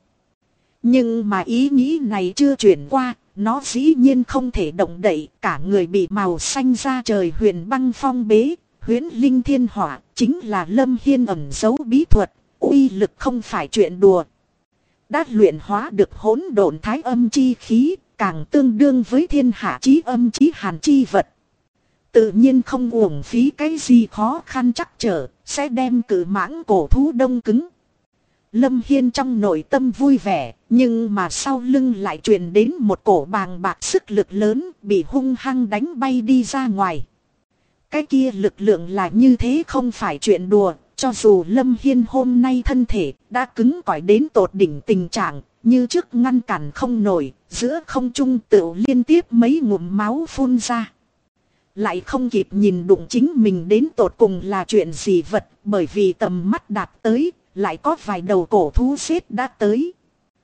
Nhưng mà ý nghĩ này chưa chuyển qua, nó dĩ nhiên không thể động đậy, cả người bị màu xanh ra trời huyền băng phong bế. Huyễn linh thiên hỏa chính là Lâm Hiên ẩn giấu bí thuật. Uy lực không phải chuyện đùa. Đã luyện hóa được hỗn độn thái âm chi khí, càng tương đương với thiên hạ chí âm chí hàn chi vật. Tự nhiên không uổng phí cái gì khó khăn chắc trở, sẽ đem cử mãng cổ thú đông cứng. Lâm Hiên trong nội tâm vui vẻ, nhưng mà sau lưng lại truyền đến một cổ bàng bạc sức lực lớn, bị hung hăng đánh bay đi ra ngoài. Cái kia lực lượng là như thế không phải chuyện đùa. Cho dù Lâm Hiên hôm nay thân thể đã cứng cỏi đến tột đỉnh tình trạng, như trước ngăn cản không nổi, giữa không trung tựu liên tiếp mấy ngụm máu phun ra. Lại không kịp nhìn đụng chính mình đến tột cùng là chuyện gì vật, bởi vì tầm mắt đạt tới, lại có vài đầu cổ thú xếp đã tới.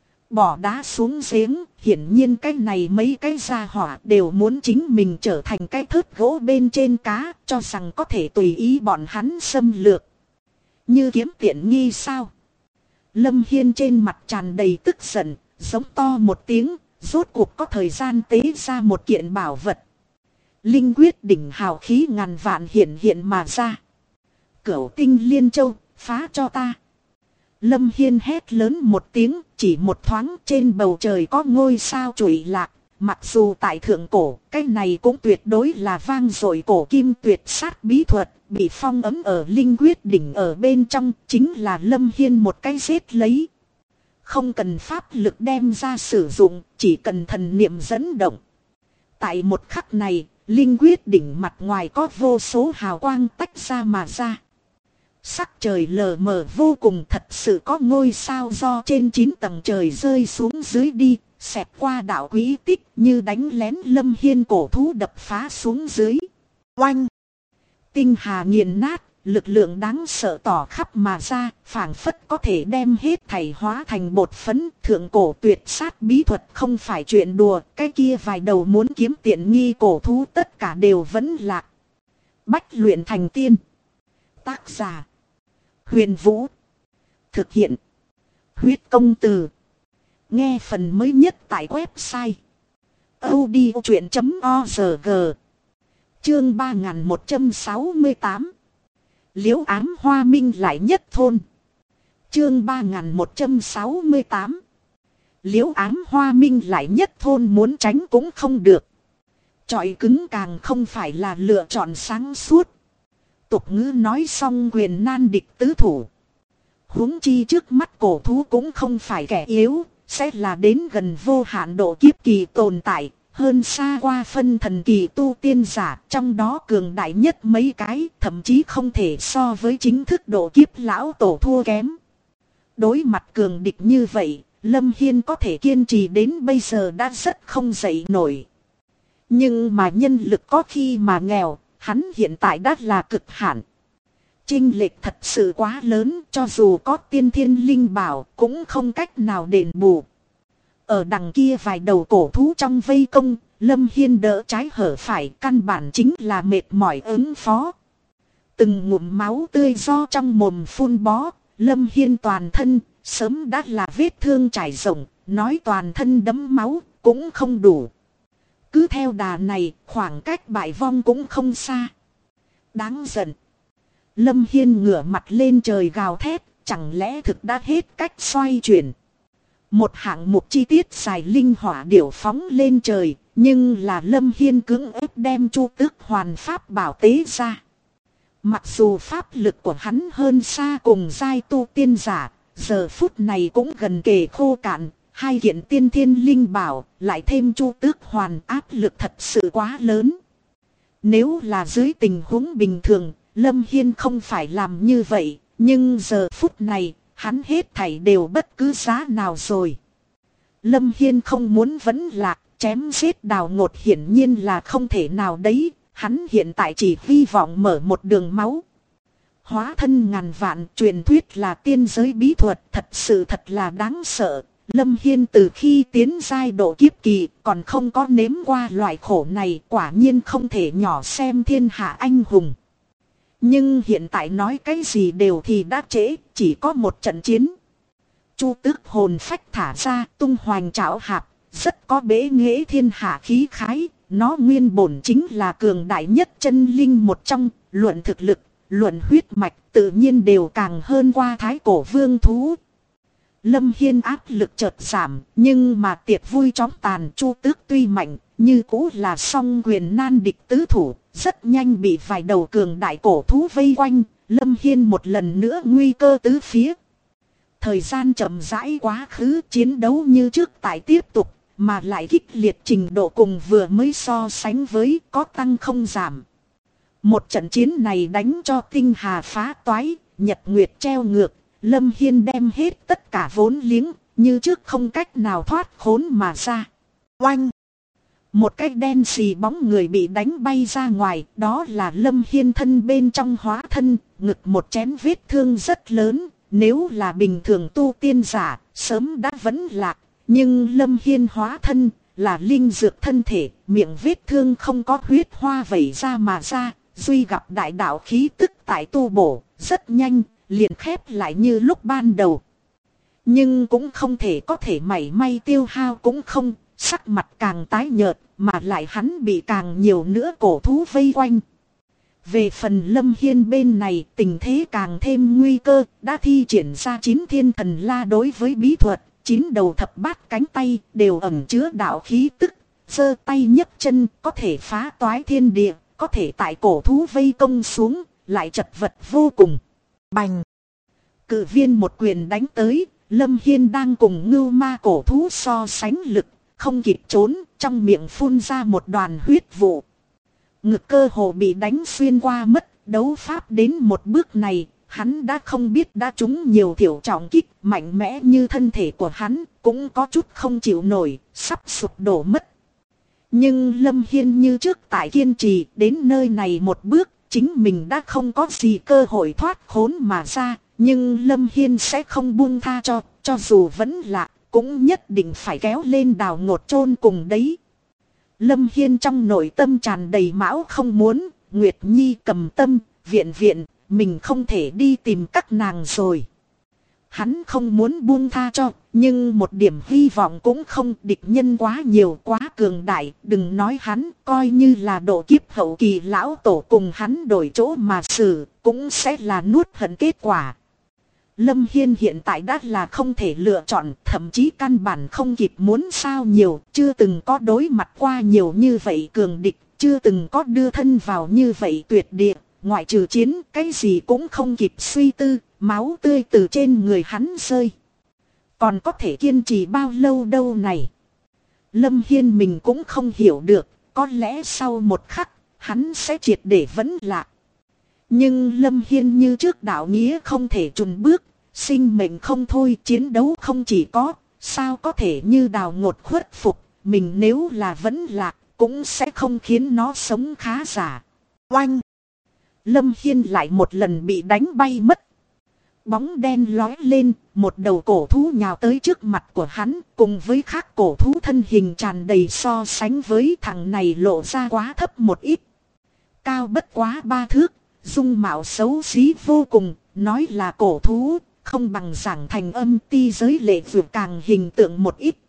Bỏ đá xuống giếng, hiển nhiên cái này mấy cái gia hỏa đều muốn chính mình trở thành cái thớt gỗ bên trên cá, cho rằng có thể tùy ý bọn hắn xâm lược. Như kiếm tiện nghi sao? Lâm Hiên trên mặt tràn đầy tức giận, giống to một tiếng, rốt cuộc có thời gian tế ra một kiện bảo vật. Linh quyết đỉnh hào khí ngàn vạn hiện mà ra. Cửu tinh liên châu, phá cho ta. Lâm Hiên hét lớn một tiếng, chỉ một thoáng trên bầu trời có ngôi sao trụi lạc. Mặc dù tại thượng cổ, cái này cũng tuyệt đối là vang dội cổ kim tuyệt sát bí thuật, bị phong ấm ở linh quyết đỉnh ở bên trong, chính là Lâm Hiên một cái giết lấy. Không cần pháp lực đem ra sử dụng, chỉ cần thần niệm dẫn động. Tại một khắc này, linh quyết đỉnh mặt ngoài có vô số hào quang tách ra mà ra. Sắc trời lờ mờ vô cùng, thật sự có ngôi sao do trên 9 tầng trời rơi xuống dưới đi. Xẹt qua đạo quý tích như đánh lén Lâm Hiên cổ thú đập phá xuống dưới. Oanh! Tinh hà nghiền nát, lực lượng đáng sợ tỏ khắp mà ra, phảng phất có thể đem hết thảy hóa thành bột phấn. Thượng cổ tuyệt sát bí thuật không phải chuyện đùa, cái kia vài đầu muốn kiếm tiện nghi cổ thú tất cả đều vẫn lạc. Bách luyện thành tiên. Tác giả: Huyền Vũ. Thực hiện: Huyết Công Từ. Nghe phần mới nhất tại website audiochuyện.org. Chương 3168. Liễu ám hoa minh lại nhất thôn. Chương 3168. Liễu ám hoa minh lại nhất thôn, muốn tránh cũng không được. Chọi cứng càng không phải là lựa chọn sáng suốt. Tục ngữ nói xong quyền nan địch tứ thủ. Huống chi trước mắt cổ thú cũng không phải kẻ yếu, sẽ là đến gần vô hạn độ kiếp kỳ tồn tại, hơn xa qua phân thần kỳ tu tiên giả, trong đó cường đại nhất mấy cái, thậm chí không thể so với chính thức độ kiếp lão tổ thua kém. Đối mặt cường địch như vậy, Lâm Hiên có thể kiên trì đến bây giờ đã rất không dậy nổi. Nhưng mà nhân lực có khi mà nghèo, hắn hiện tại đã là cực hạn. Chênh lệch thật sự quá lớn, cho dù có tiên thiên linh bảo cũng không cách nào đền bù. Ở đằng kia vài đầu cổ thú trong vây công, Lâm Hiên đỡ trái hở phải, căn bản chính là mệt mỏi ứng phó. Từng ngụm máu tươi do trong mồm phun bó, Lâm Hiên toàn thân sớm đã là vết thương trải rộng, nói toàn thân đẫm máu cũng không đủ. Cứ theo đà này, khoảng cách bại vong cũng không xa. Đáng giận. Lâm Hiên ngửa mặt lên trời gào thét, chẳng lẽ thực đã hết cách xoay chuyển. Một hạng mục chi tiết dài linh hỏa điểu phóng lên trời, nhưng là Lâm Hiên cưỡng ép đem Chu Tước Hoàn pháp bảo tế ra. Mặc dù pháp lực của hắn hơn xa cùng giai tu tiên giả, giờ phút này cũng gần kề khô cạn, hai kiện tiên thiên linh bảo, lại thêm Chu Tước Hoàn áp lực thật sự quá lớn. Nếu là dưới tình huống bình thường, Lâm Hiên không phải làm như vậy, nhưng giờ phút này, hắn hết thảy đều bất cứ giá nào rồi. Lâm Hiên không muốn vẫn lạc, chém giết Đào Ngột hiển nhiên là không thể nào đấy, hắn hiện tại chỉ hy vọng mở một đường máu. Hóa thân ngàn vạn, truyền thuyết là tiên giới bí thuật, thật sự thật là đáng sợ. Lâm Hiên từ khi tiến giai độ kiếp kỳ còn không có nếm qua loại khổ này, quả nhiên không thể nhỏ xem thiên hạ anh hùng. Nhưng hiện tại nói cái gì đều thì đã trễ, chỉ có một trận chiến. Chu Tước hồn phách thả ra, tung hoành trảo hạp, rất có bế nghệ thiên hạ khí khái. Nó nguyên bổn chính là cường đại nhất chân linh một trong, luận thực lực, luận huyết mạch tự nhiên đều càng hơn qua thái cổ vương thú. Lâm Hiên áp lực chợt giảm, nhưng mà tiệc vui chóng tàn. Chu Tước tuy mạnh, như cũ là song quyền nan địch tứ thủ, rất nhanh bị vài đầu cường đại cổ thú vây quanh. Lâm Hiên một lần nữa nguy cơ tứ phía. Thời gian chậm rãi quá khứ, chiến đấu như trước tại tiếp tục, mà lại kích liệt trình độ cùng vừa mới so sánh với có tăng không giảm. Một trận chiến này đánh cho tinh hà phá toái, nhật nguyệt treo ngược, Lâm Hiên đem hết tất cả vốn liếng, như trước không cách nào thoát khốn mà ra. Oanh! Một cái đen xì bóng người bị đánh bay ra ngoài, đó là Lâm Hiên thân bên trong hóa thân, ngực một chén vết thương rất lớn, nếu là bình thường tu tiên giả, sớm đã vẫn lạc. Nhưng Lâm Hiên hóa thân là linh dược thân thể, miệng vết thương không có huyết hoa vẩy ra mà ra, duy gặp đại đạo khí tức tại tu bổ, rất nhanh, liền khép lại như lúc ban đầu. Nhưng cũng không thể có thể mảy may tiêu hao cũng không, sắc mặt càng tái nhợt, mà lại hắn bị càng nhiều nữa cổ thú vây quanh. Về phần Lâm Hiên bên này, tình thế càng thêm nguy cơ, đã thi triển ra 9 thiên thần la đối với bí thuật. 9 đầu thập bát cánh tay đều ẩn chứa đạo khí tức, giơ tay nhấc chân có thể phá toái thiên địa, có thể tại cổ thú vây công xuống, lại chật vật vô cùng. Bành! Cự viên một quyền đánh tới, Lâm Hiên đang cùng ngưu ma cổ thú so sánh lực, không kịp trốn, trong miệng phun ra một đoàn huyết vụ. Ngực cơ hồ bị đánh xuyên qua mất, đấu pháp đến một bước này. Hắn đã không biết đã trúng nhiều thiểu trọng kích, mạnh mẽ như thân thể của hắn, cũng có chút không chịu nổi, sắp sụp đổ mất. Nhưng Lâm Hiên như trước tại kiên trì, đến nơi này một bước, chính mình đã không có gì cơ hội thoát khốn mà ra, nhưng Lâm Hiên sẽ không buông tha cho dù vẫn lạ, cũng nhất định phải kéo lên Đào Ngột chôn cùng đấy. Lâm Hiên trong nội tâm tràn đầy mão không muốn, Nguyệt Nhi cầm tâm, viện, mình không thể đi tìm các nàng rồi. Hắn không muốn buông tha cho, nhưng một điểm hy vọng cũng không, địch nhân quá nhiều quá cường đại, đừng nói hắn, coi như là độ kiếp hậu kỳ lão tổ cùng hắn đổi chỗ mà xử, cũng sẽ là nuốt hận kết quả. Lâm Hiên hiện tại đã là không thể lựa chọn, thậm chí căn bản không kịp muốn sao nhiều, chưa từng có đối mặt qua nhiều như vậy cường địch, chưa từng có đưa thân vào như vậy tuyệt địa. Ngoại trừ chiến, cái gì cũng không kịp suy tư, máu tươi từ trên người hắn rơi. Còn có thể kiên trì bao lâu đâu này? Lâm Hiên mình cũng không hiểu được, có lẽ sau một khắc, hắn sẽ triệt để vẫn lạc. Nhưng Lâm Hiên như trước đạo nghĩa không thể chùn bước, sinh mệnh không thôi, chiến đấu không chỉ có, sao có thể như Đào Ngột khuất phục, mình nếu là vẫn lạc, cũng sẽ không khiến nó sống khá giả. Oanh! Lâm Hiên lại một lần bị đánh bay mất. Bóng đen lói lên, một đầu cổ thú nhào tới trước mặt của hắn, cùng với khác cổ thú thân hình tràn đầy so sánh với thằng này lộ ra quá thấp một ít. Cao bất quá 3 thước, dung mạo xấu xí vô cùng, nói là cổ thú, không bằng giảng thành âm ti giới lệ vượt càng hình tượng một ít.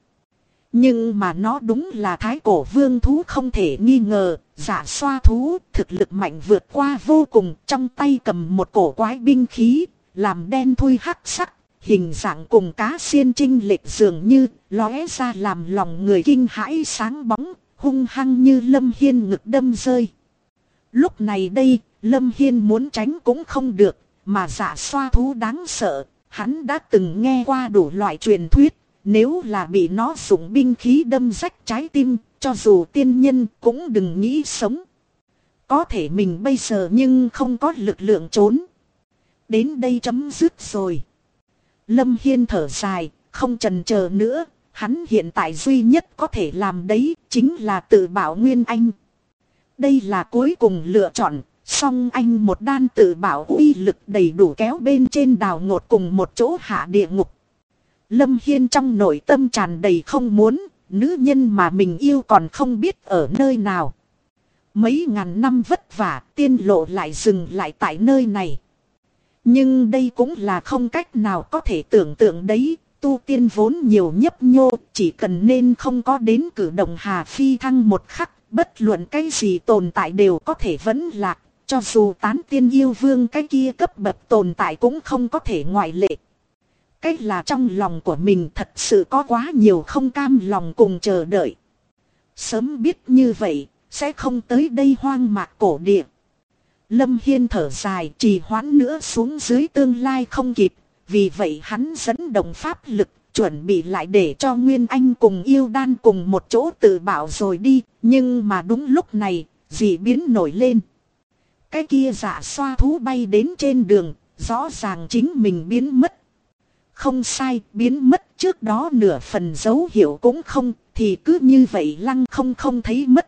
Nhưng mà nó đúng là thái cổ vương thú không thể nghi ngờ, giả xoa thú, thực lực mạnh vượt qua vô cùng, trong tay cầm một cổ quái binh khí, làm đen thui hắc sắc, hình dạng cùng cá xiên trinh lệch dường như, lóe ra làm lòng người kinh hãi sáng bóng, hung hăng như Lâm Hiên ngực đâm rơi. Lúc này đây, Lâm Hiên muốn tránh cũng không được, mà dạ xoa thú đáng sợ, hắn đã từng nghe qua đủ loại truyền thuyết, nếu là bị nó dùng binh khí đâm rách trái tim, cho dù tiên nhân cũng đừng nghĩ sống. Có thể mình bây giờ nhưng không có lực lượng trốn. Đến đây chấm dứt rồi. Lâm Hiên thở dài, không chần chờ nữa, hắn hiện tại duy nhất có thể làm đấy chính là tự bảo Nguyên Anh. Đây là cuối cùng lựa chọn, song anh một đan tự bảo uy lực đầy đủ kéo bên trên Đào Ngột cùng một chỗ hạ địa ngục. Lâm Hiên trong nội tâm tràn đầy không muốn, nữ nhân mà mình yêu còn không biết ở nơi nào. Mấy ngàn năm vất vả, tiên lộ lại dừng lại tại nơi này. Nhưng đây cũng là không cách nào có thể tưởng tượng đấy, tu tiên vốn nhiều nhấp nhô, chỉ cần nên không có đến cử động hà phi thăng một khắc, bất luận cái gì tồn tại đều có thể vẫn lạc, cho dù tán tiên yêu vương cái kia cấp bậc tồn tại cũng không có thể ngoại lệ. Cái là trong lòng của mình thật sự có quá nhiều không cam lòng cùng chờ đợi. Sớm biết như vậy, sẽ không tới đây hoang mạc cổ địa. Lâm Hiên thở dài, trì hoãn nữa xuống dưới tương lai không kịp, vì vậy hắn dẫn động pháp lực, chuẩn bị lại để cho Nguyên Anh cùng yêu đan cùng một chỗ tự bảo rồi đi, nhưng mà đúng lúc này, dị biến nổi lên. Cái kia dạ xoa thú bay đến trên đường, rõ ràng chính mình biến mất. Không sai, biến mất trước đó nửa phần dấu hiệu cũng không, thì cứ như vậy lăng không thấy mất.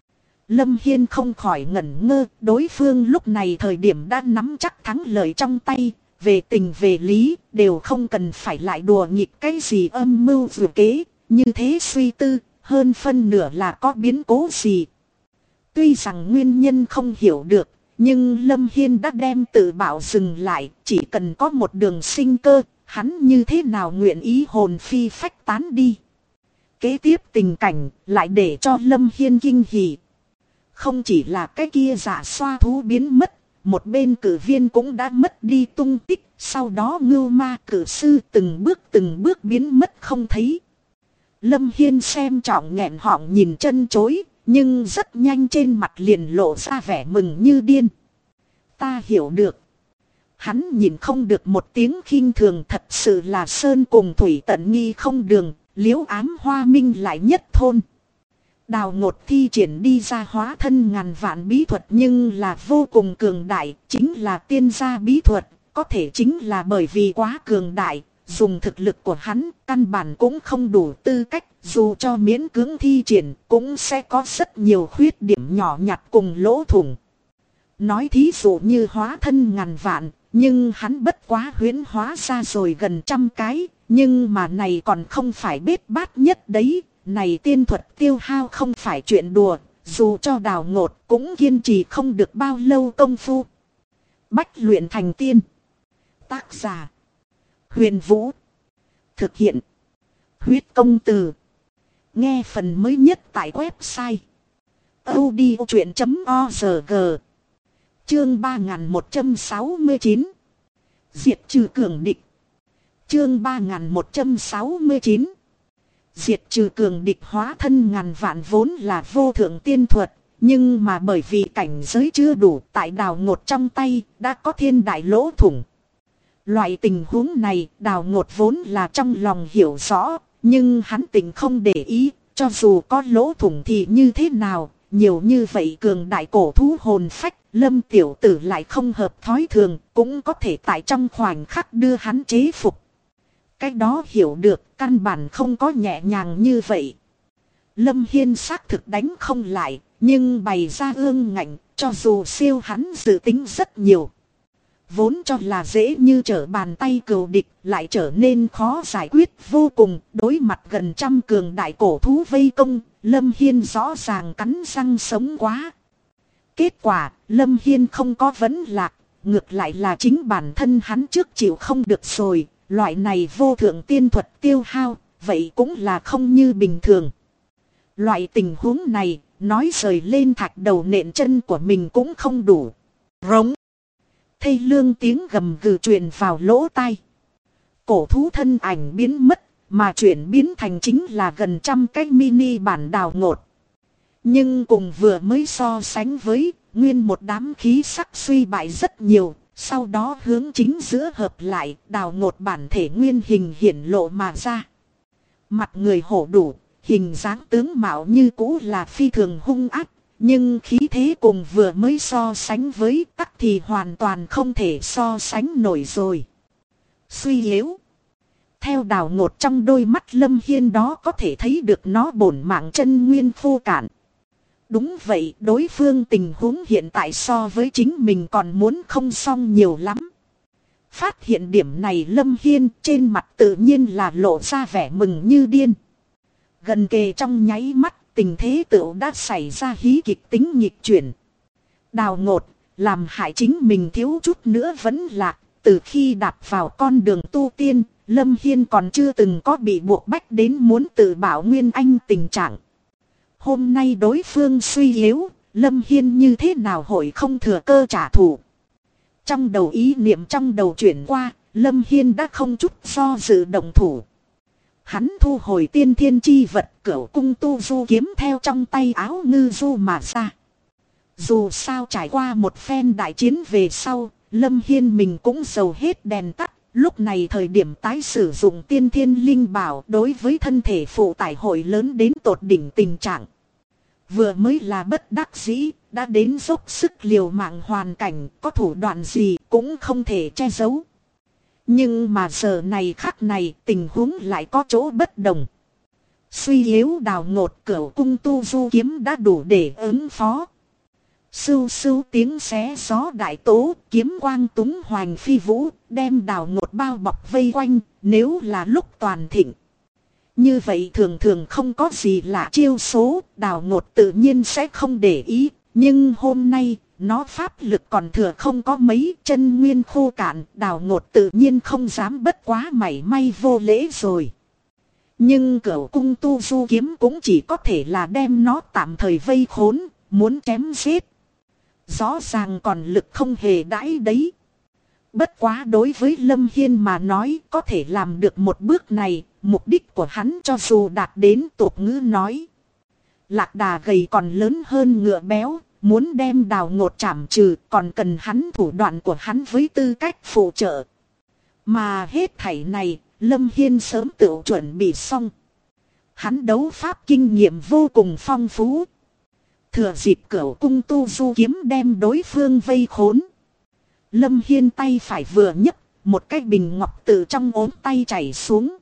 Lâm Hiên không khỏi ngẩn ngơ, đối phương lúc này thời điểm đã nắm chắc thắng lợi trong tay, về tình về lý, đều không cần phải lại đùa nghịch cái gì âm mưu dự kế, như thế suy tư, hơn phân nửa là có biến cố gì. Tuy rằng nguyên nhân không hiểu được, nhưng Lâm Hiên đã đem tự bảo dừng lại, chỉ cần có một đường sinh cơ, hắn như thế nào nguyện ý hồn phi phách tán đi. Kế tiếp tình cảnh lại để cho Lâm Hiên kinh hỉ. Không chỉ là cái kia giả xoa thú biến mất, một bên cử viên cũng đã mất đi tung tích, sau đó ngưu ma cử sư từng bước biến mất không thấy. Lâm Hiên xem trọng nghẹn họng nhìn chân chối, nhưng rất nhanh trên mặt liền lộ ra vẻ mừng như điên. Ta hiểu được. Hắn nhìn không được một tiếng khinh thường, thật sự là sơn cùng thủy tận nghi không đường, liếu ám hoa minh lại nhất thôn. Đào Ngột thi triển đi ra hóa thân ngàn vạn bí thuật nhưng là vô cùng cường đại, chính là tiên gia bí thuật, có thể chính là bởi vì quá cường đại, dùng thực lực của hắn, căn bản cũng không đủ tư cách, dù cho miễn cưỡng thi triển cũng sẽ có rất nhiều khuyết điểm nhỏ nhặt cùng lỗ thủng. Nói thí dụ như hóa thân ngàn vạn, nhưng hắn bất quá huyễn hóa ra rồi gần 100 cái, nhưng mà này còn không phải bết bát nhất đấy. Này tiên thuật tiêu hao không phải chuyện đùa, dù cho Đào Ngột cũng kiên trì không được bao lâu công phu. Bách luyện thành tiên. Tác giả: Huyền Vũ. Thực hiện: Huyết Công Từ. Nghe phần mới nhất tại website audiochuyện.org. Chương 3169. Diệt trừ cường địch. Chương 3169. Diệt trừ cường địch. Hóa thân ngàn vạn vốn là vô thượng tiên thuật, nhưng mà bởi vì cảnh giới chưa đủ, tại Đào Ngột trong tay đã có thiên đại lỗ thủng. Loại tình huống này Đào Ngột vốn là trong lòng hiểu rõ, nhưng hắn tình không để ý, cho dù có lỗ thủng thì như thế nào, nhiều như vậy cường đại cổ thú hồn phách, Lâm tiểu tử lại không hợp thói thường, cũng có thể tại trong khoảnh khắc đưa hắn chế phục. Cái đó hiểu được, căn bản không có nhẹ nhàng như vậy. Lâm Hiên xác thực đánh không lại, nhưng bày ra ương ngạnh, cho dù siêu hắn dự tính rất nhiều. Vốn cho là dễ như trở bàn tay cừu địch, lại trở nên khó giải quyết vô cùng. Đối mặt gần 100 cường đại cổ thú vây công, Lâm Hiên rõ ràng cắn răng sống quá. Kết quả, Lâm Hiên không có vấn lạc, ngược lại là chính bản thân hắn trước chịu không được rồi. Loại này vô thượng tiên thuật tiêu hao, vậy cũng là không như bình thường. Loại tình huống này, nói rời lên thạch đầu nện chân của mình cũng không đủ. Rống. Thê lương tiếng gầm gừ truyền vào lỗ tai. cổ thú thân ảnh biến mất, mà chuyển biến thành chính là gần 100 cái mini bản Đào Ngột. Nhưng cùng vừa mới so sánh với, nguyên một đám khí sắc suy bại rất nhiều, sau đó hướng chính giữa hợp lại, Đào Ngột bản thể nguyên hình hiển lộ mà ra. Mặt người hổ đủ, hình dáng tướng mạo như cũ là phi thường hung ác, nhưng khí thế cùng vừa mới so sánh với tắc thì hoàn toàn không thể so sánh nổi rồi. Suy yếu. Theo Đào Ngột trong đôi mắt Lâm Hiên đó có thể thấy được nó bổn mạng chân nguyên khô cạn. Đúng vậy, đối phương tình huống hiện tại so với chính mình còn muốn không xong nhiều lắm. Phát hiện điểm này Lâm Hiên trên mặt tự nhiên là lộ ra vẻ mừng như điên. Gần kề trong nháy mắt, tình thế tựu đã xảy ra hí kịch tính nghịch chuyển. Đào Ngột, làm hại chính mình thiếu chút nữa vẫn lạc. Từ khi đạp vào con đường tu tiên, Lâm Hiên còn chưa từng có bị buộc bách đến muốn tự bảo Nguyên Anh tình trạng. Hôm nay đối phương suy yếu, Lâm Hiên như thế nào hội không thừa cơ trả thù. Trong đầu ý niệm trong đầu chuyển qua, Lâm Hiên đã không chút do dự động thủ. Hắn thu hồi tiên thiên chi vật Cửu Cung Tu Du kiếm theo trong tay áo ngư du mà ra. Dù sao trải qua một phen đại chiến về sau, Lâm Hiên mình cũng dầu hết đèn tắt. Lúc này thời điểm tái sử dụng tiên thiên linh bảo đối với thân thể phụ tải hội lớn đến tột đỉnh tình trạng. Vừa mới là bất đắc dĩ, đã đến dốc sức liều mạng hoàn cảnh, có thủ đoạn gì cũng không thể che giấu. Nhưng mà giờ này khắc này tình huống lại có chỗ bất đồng. Suy yếu Đào Ngột Cửu Cung Tu Du kiếm đã đủ để ứng phó. Sưu sưu tiếng xé gió đại tố, kiếm quang túng hoành phi vũ, đem Đào Ngột bao bọc vây quanh, nếu là lúc toàn thịnh. Như vậy thường thường không có gì lạ chiêu số, Đào Ngột tự nhiên sẽ không để ý, nhưng hôm nay, nó pháp lực còn thừa không có mấy, chân nguyên khô cạn, Đào Ngột tự nhiên không dám bất quá mảy may vô lễ rồi. Nhưng Cửu Cung Tu Du kiếm cũng chỉ có thể là đem nó tạm thời vây khốn, muốn chém giết. Rõ ràng còn lực không hề đãi đấy. Bất quá đối với Lâm Hiên mà nói có thể làm được một bước này, mục đích của hắn cho dù đạt đến tục ngữ nói. Lạc đà gầy còn lớn hơn ngựa béo, muốn đem Đào Ngột trảm trừ còn cần hắn thủ đoạn của hắn với tư cách phụ trợ. Mà hết thảy này, Lâm Hiên sớm tự chuẩn bị xong. Hắn đấu pháp kinh nghiệm vô cùng phong phú. Thừa dịp Cửu Cung Tu Du kiếm đem đối phương vây khốn. Lâm Hiên tay phải vừa nhấc, một cái bình ngọc từ trong ốm tay chảy xuống.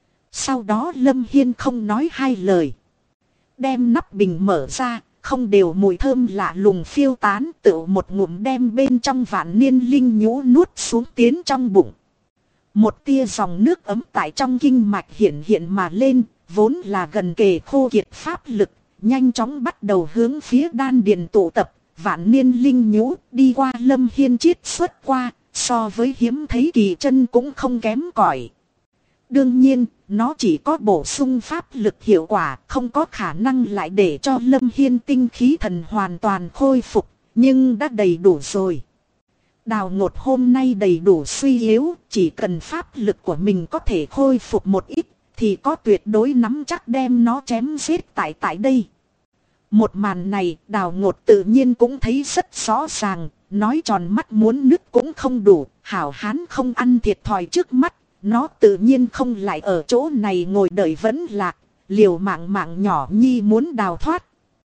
Sau đó Lâm Hiên không nói hai lời. Đem nắp bình mở ra, không đều mùi thơm lạ lùng phiêu tán, tự một ngụm đem bên trong vạn niên linh nhũ nuốt xuống tiến trong bụng. Một tia dòng nước ấm tại trong kinh mạch hiện hiện mà lên, vốn là gần kề khô kiệt pháp lực, nhanh chóng bắt đầu hướng phía đan điền tụ tập. Vạn niên linh nhũ đi qua Lâm Hiên chiết xuất qua, so với hiếm thấy kỳ chân cũng không kém cỏi. Đương nhiên, nó chỉ có bổ sung pháp lực hiệu quả, không có khả năng lại để cho Lâm Hiên tinh khí thần hoàn toàn khôi phục, nhưng đã đầy đủ rồi. Đào Ngột hôm nay đầy đủ suy yếu, chỉ cần pháp lực của mình có thể khôi phục một ít, thì có tuyệt đối nắm chắc đem nó chém giết tại đây. Một màn này Đào Ngột tự nhiên cũng thấy rất rõ ràng, nói tròn mắt muốn nứt cũng không đủ, hảo hán không ăn thiệt thòi trước mắt, nó tự nhiên không lại ở chỗ này ngồi đợi vẫn lạc, liều mạng nhỏ nhi muốn đào thoát.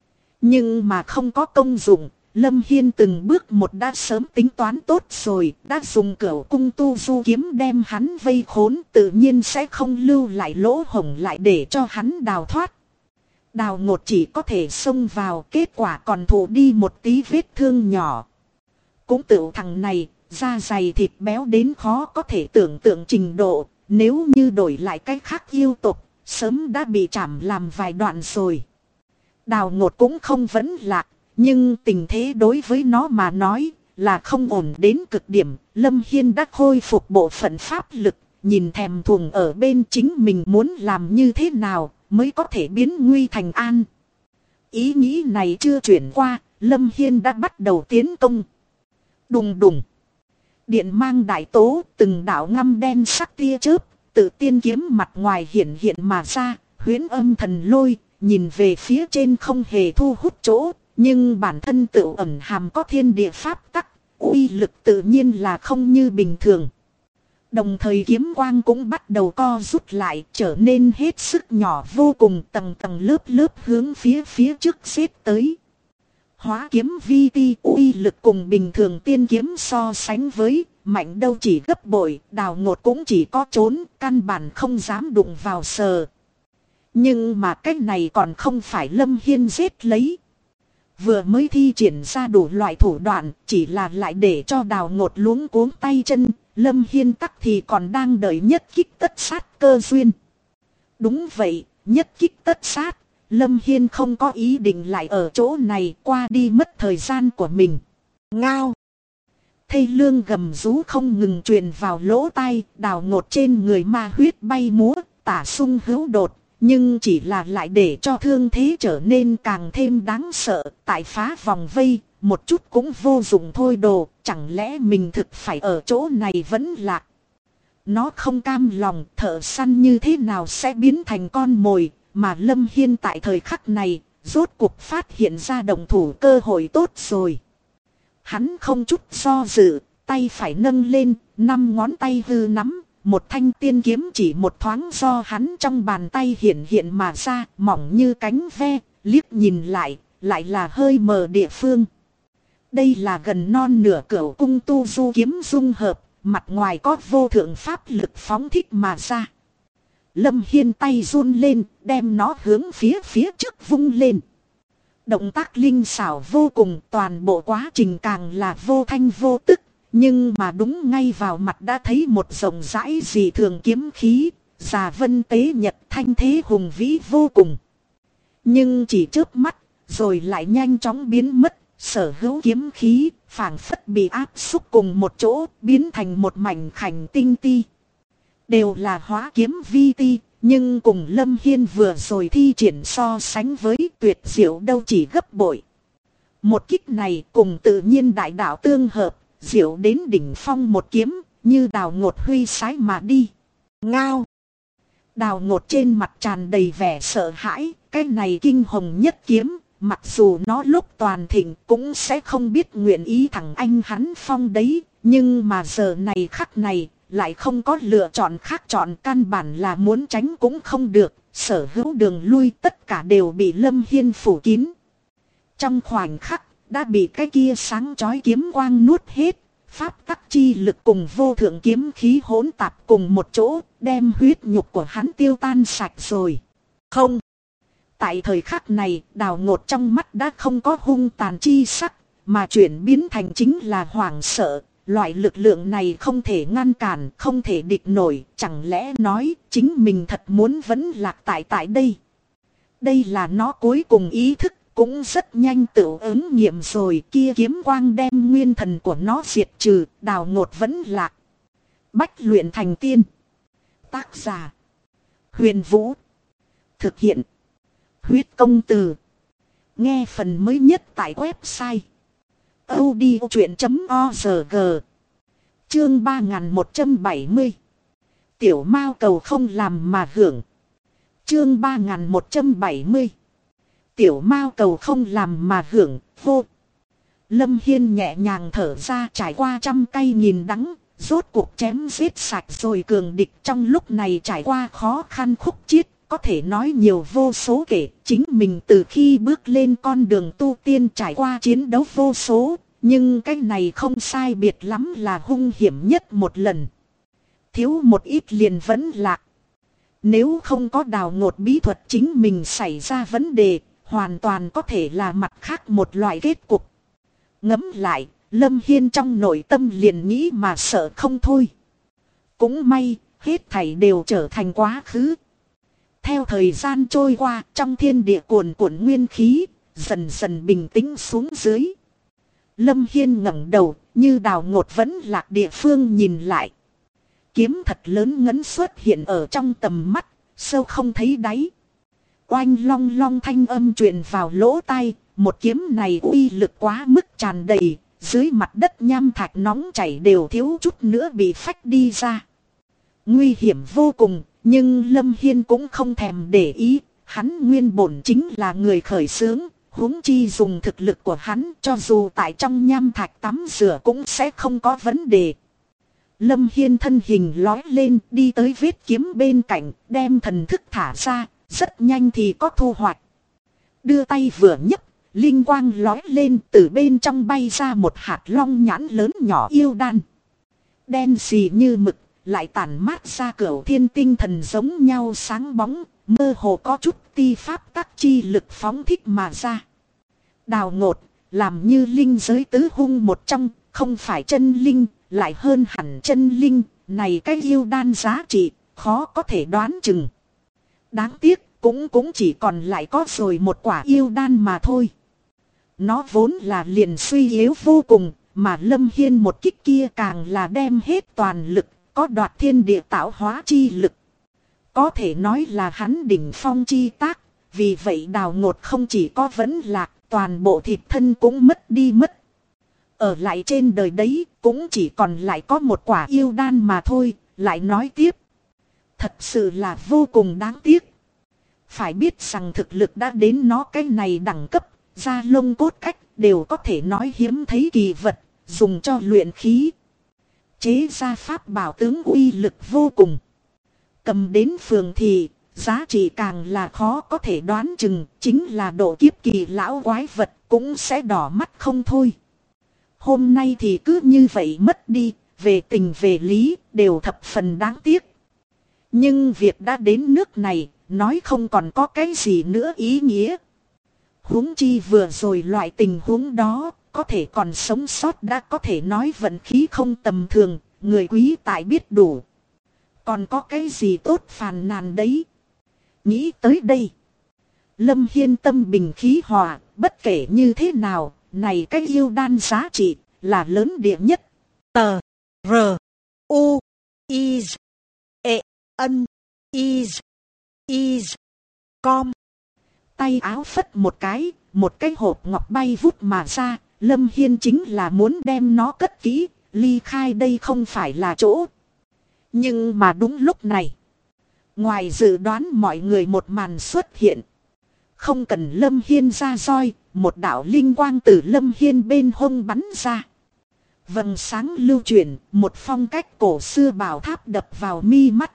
Nhưng mà không có công dụng, Lâm Hiên từng bước một đã sớm tính toán tốt rồi, đã dùng Cửu Cung Tu Du kiếm đem hắn vây khốn, tự nhiên sẽ không lưu lại lỗ hổng lại để cho hắn đào thoát. Đào Ngột chỉ có thể xông vào, kết quả còn thụ đi một tí vết thương nhỏ. Cũng tự thằng này, da dày thịt béo đến khó có thể tưởng tượng trình độ, nếu như đổi lại cách khác yêu tục, sớm đã bị chảm làm vài đoạn rồi. Đào Ngột cũng không vấn lạc, nhưng tình thế đối với nó mà nói là không ổn đến cực điểm. Lâm Hiên đã khôi phục bộ phận pháp lực, nhìn thèm thuồng ở bên chính mình muốn làm như thế nào mới có thể biến nguy thành an. Ý nghĩ này chưa chuyển qua, Lâm Hiên đã bắt đầu tiến công. Đùng đùng. Điện mang đại tố, từng đạo ngăm đen sắc tia chớp, tự tiên kiếm mặt ngoài hiện hiện mà ra, huyễn âm thần lôi, nhìn về phía trên không hề thu hút chỗ, nhưng bản thân tự ẩn hàm có thiên địa pháp tắc, uy lực tự nhiên là không như bình thường. Đồng thời kiếm quang cũng bắt đầu co rút lại, trở nên hết sức nhỏ vô cùng, tầng tầng lớp lớp hướng phía trước xếp tới. Hóa kiếm vi ti, uy lực cùng bình thường tiên kiếm so sánh với, mạnh đâu chỉ gấp bội, Đào Ngột cũng chỉ có trốn, căn bản không dám đụng vào sờ. Nhưng mà cái này còn không phải Lâm Hiên giết lấy. Vừa mới thi triển ra đủ loại thủ đoạn, chỉ là lại để cho Đào Ngột luống cuống tay chân, Lâm Hiên tắc thì còn đang đợi nhất kích tất sát cơ duyên. Đúng vậy, nhất kích tất sát, Lâm Hiên không có ý định lại ở chỗ này qua đi mất thời gian của mình. Ngao! Thây lương gầm rú không ngừng truyền vào lỗ tai, Đào Ngột trên người ma huyết bay múa, tả sung hữu đột. Nhưng chỉ là lại để cho thương thế trở nên càng thêm đáng sợ, tại phá vòng vây, một chút cũng vô dụng thôi đồ, chẳng lẽ mình thực phải ở chỗ này vẫn lạc. Nó không cam lòng, thợ săn như thế nào sẽ biến thành con mồi, mà Lâm Hiên tại thời khắc này, rốt cuộc phát hiện ra động thủ cơ hội tốt rồi. Hắn không chút do dự, tay phải nâng lên, 5 ngón tay hư nắm. Một thanh tiên kiếm chỉ một thoáng do hắn trong bàn tay hiện hiện mà ra, mỏng như cánh ve, liếc nhìn lại là hơi mờ địa phương. Đây là gần non nửa cửu cung tu du kiếm dung hợp, mặt ngoài có vô thượng pháp lực phóng thích mà ra. Lâm Hiên tay run lên, đem nó hướng phía trước vung lên. Động tác linh xảo vô cùng, toàn bộ quá trình càng là vô thanh vô tức. Nhưng mà đúng ngay vào mặt đã thấy một rộng rãi dị thường kiếm khí, già vân tế nhật, thanh thế hùng vĩ vô cùng. Nhưng chỉ chớp mắt, rồi lại nhanh chóng biến mất, sở hữu kiếm khí, phảng phất bị áp xúc cùng một chỗ, biến thành một mảnh khảnh tinh ti. Đều là hóa kiếm vi ti, nhưng cùng Lâm Hiên vừa rồi thi triển so sánh với tuyệt diệu đâu chỉ gấp bội. Một kích này cùng tự nhiên đại đạo tương hợp. Diệu đến đỉnh phong một kiếm, như Đào Ngột huy sái mà đi. Ngao! Đào Ngột trên mặt tràn đầy vẻ sợ hãi, cái này kinh hồng nhất kiếm, mặc dù nó lúc toàn thịnh cũng sẽ không biết nguyện ý thằng anh hắn phong đấy, nhưng mà giờ này khắc này, lại không có lựa chọn khác, chọn căn bản là muốn tránh cũng không được, sở hữu đường lui tất cả đều bị Lâm Hiên phủ kín. Trong khoảnh khắc, đã bị cái kia sáng chói kiếm quang nuốt hết, pháp tắc chi lực cùng vô thượng kiếm khí hỗn tạp cùng một chỗ, đem huyết nhục của hắn tiêu tan sạch rồi. Không! Tại thời khắc này, Đào Ngột trong mắt đã không có hung tàn chi sắc, mà chuyển biến thành chính là hoảng sợ. Loại lực lượng này không thể ngăn cản, không thể địch nổi, chẳng lẽ nói chính mình thật muốn vẫn lạc tại đây. Đây là nó cuối cùng ý thức. Cũng rất nhanh tự ứng nghiệm rồi, kia kiếm quang đem nguyên thần của nó diệt trừ, Đào Ngột vẫn lạc. Bách luyện thành tiên. Tác giả: Huyền Vũ. Thực hiện: Huyết Công Từ. Nghe phần mới nhất tại website audiochuyen.org. Chương 3170. Tiểu Mao cầu không làm mà hưởng. Chương 3170. Tiểu Mao cầu không làm mà hưởng, vô. Lâm Hiên nhẹ nhàng thở ra, trải qua trăm cây nghìn đắng, rốt cuộc chém giết sạch rồi cường địch, trong lúc này trải qua khó khăn khúc chiết, có thể nói nhiều vô số kể. Chính mình từ khi bước lên con đường tu tiên trải qua chiến đấu vô số, nhưng cái này không sai biệt lắm là hung hiểm nhất một lần. Thiếu một ít liền vẫn lạc. Nếu không có Đào Ngột bí thuật, chính mình xảy ra vấn đề, hoàn toàn có thể là mặt khác một loại kết cục. Ngẫm lại, Lâm Hiên trong nội tâm liền nghĩ mà sợ không thôi. Cũng may, hết thảy đều trở thành quá khứ. Theo thời gian trôi qua, trong thiên địa cuồn cuộn nguyên khí, dần dần bình tĩnh xuống dưới. Lâm Hiên ngẩng đầu, như Đào Ngột vẫn lạc địa phương nhìn lại. Kiếm thật lớn ngấn xuất hiện ở trong tầm mắt, sâu không thấy đáy. Oanh long long thanh âm truyền vào lỗ tai, một kiếm này uy lực quá mức tràn đầy, dưới mặt đất nham thạch nóng chảy đều thiếu chút nữa bị phách đi ra. Nguy hiểm vô cùng, nhưng Lâm Hiên cũng không thèm để ý, hắn nguyên bổn chính là người khởi xướng, huống chi dùng thực lực của hắn cho dù tại trong nham thạch tắm rửa cũng sẽ không có vấn đề. Lâm Hiên thân hình lói lên đi tới vết kiếm bên cạnh, đem thần thức thả ra, rất nhanh thì có thu hoạch. Đưa tay vừa nhấc, linh quang lói lên từ bên trong bay ra một hạt long nhãn lớn nhỏ yêu đan. Đen xì như mực, lại tản mát ra cửu thiên tinh thần giống nhau sáng bóng, mơ hồ có chút ti pháp tắc chi lực phóng thích mà ra. Đào Ngột, làm như linh giới tứ hung một trong, không phải chân linh, lại hơn hẳn chân linh, này cái yêu đan giá trị, khó có thể đoán chừng. Đáng tiếc, cũng chỉ còn lại có rồi một quả yêu đan mà thôi. Nó vốn là liền suy yếu vô cùng, mà Lâm Hiên một kích kia càng là đem hết toàn lực, có đoạt thiên địa tạo hóa chi lực. Có thể nói là hắn đỉnh phong chi tác, vì vậy Đào Ngột không chỉ có vẫn lạc, toàn bộ thịt thân cũng mất đi mất. Ở lại trên đời đấy, cũng chỉ còn lại có một quả yêu đan mà thôi, lại nói tiếp. Thật sự là vô cùng đáng tiếc. Phải biết rằng thực lực đã đến nó cái này đẳng cấp, da lông cốt cách đều có thể nói hiếm thấy kỳ vật, dùng cho luyện khí. Chế ra pháp bảo tướng uy lực vô cùng. Cầm đến phường thì, giá trị càng là khó có thể đoán chừng, chính là độ kiếp kỳ lão quái vật cũng sẽ đỏ mắt không thôi. Hôm nay thì cứ như vậy mất đi, về tình về lý, đều thập phần đáng tiếc. Nhưng việc đã đến nước này, nói không còn có cái gì nữa ý nghĩa. Huống chi vừa rồi loại tình huống đó, có thể còn sống sót đã có thể nói vận khí không tầm thường, người quý tại biết đủ. Còn có cái gì tốt phàn nàn đấy? Nghĩ tới đây, Lâm Hiên tâm bình khí hòa, bất kể như thế nào, này cái yêu đan giá trị là lớn địa nhất. Tờ R U I E N I Com. Tay áo phất một cái hộp ngọc bay vút mà ra, Lâm Hiên chính là muốn đem nó cất kỹ, ly khai đây không phải là chỗ. Nhưng mà đúng lúc này, ngoài dự đoán mọi người một màn xuất hiện. Không cần Lâm Hiên ra roi, một đạo linh quang từ Lâm Hiên bên hông bắn ra. Vầng sáng lưu chuyển, một phong cách cổ xưa bảo tháp đập vào mi mắt.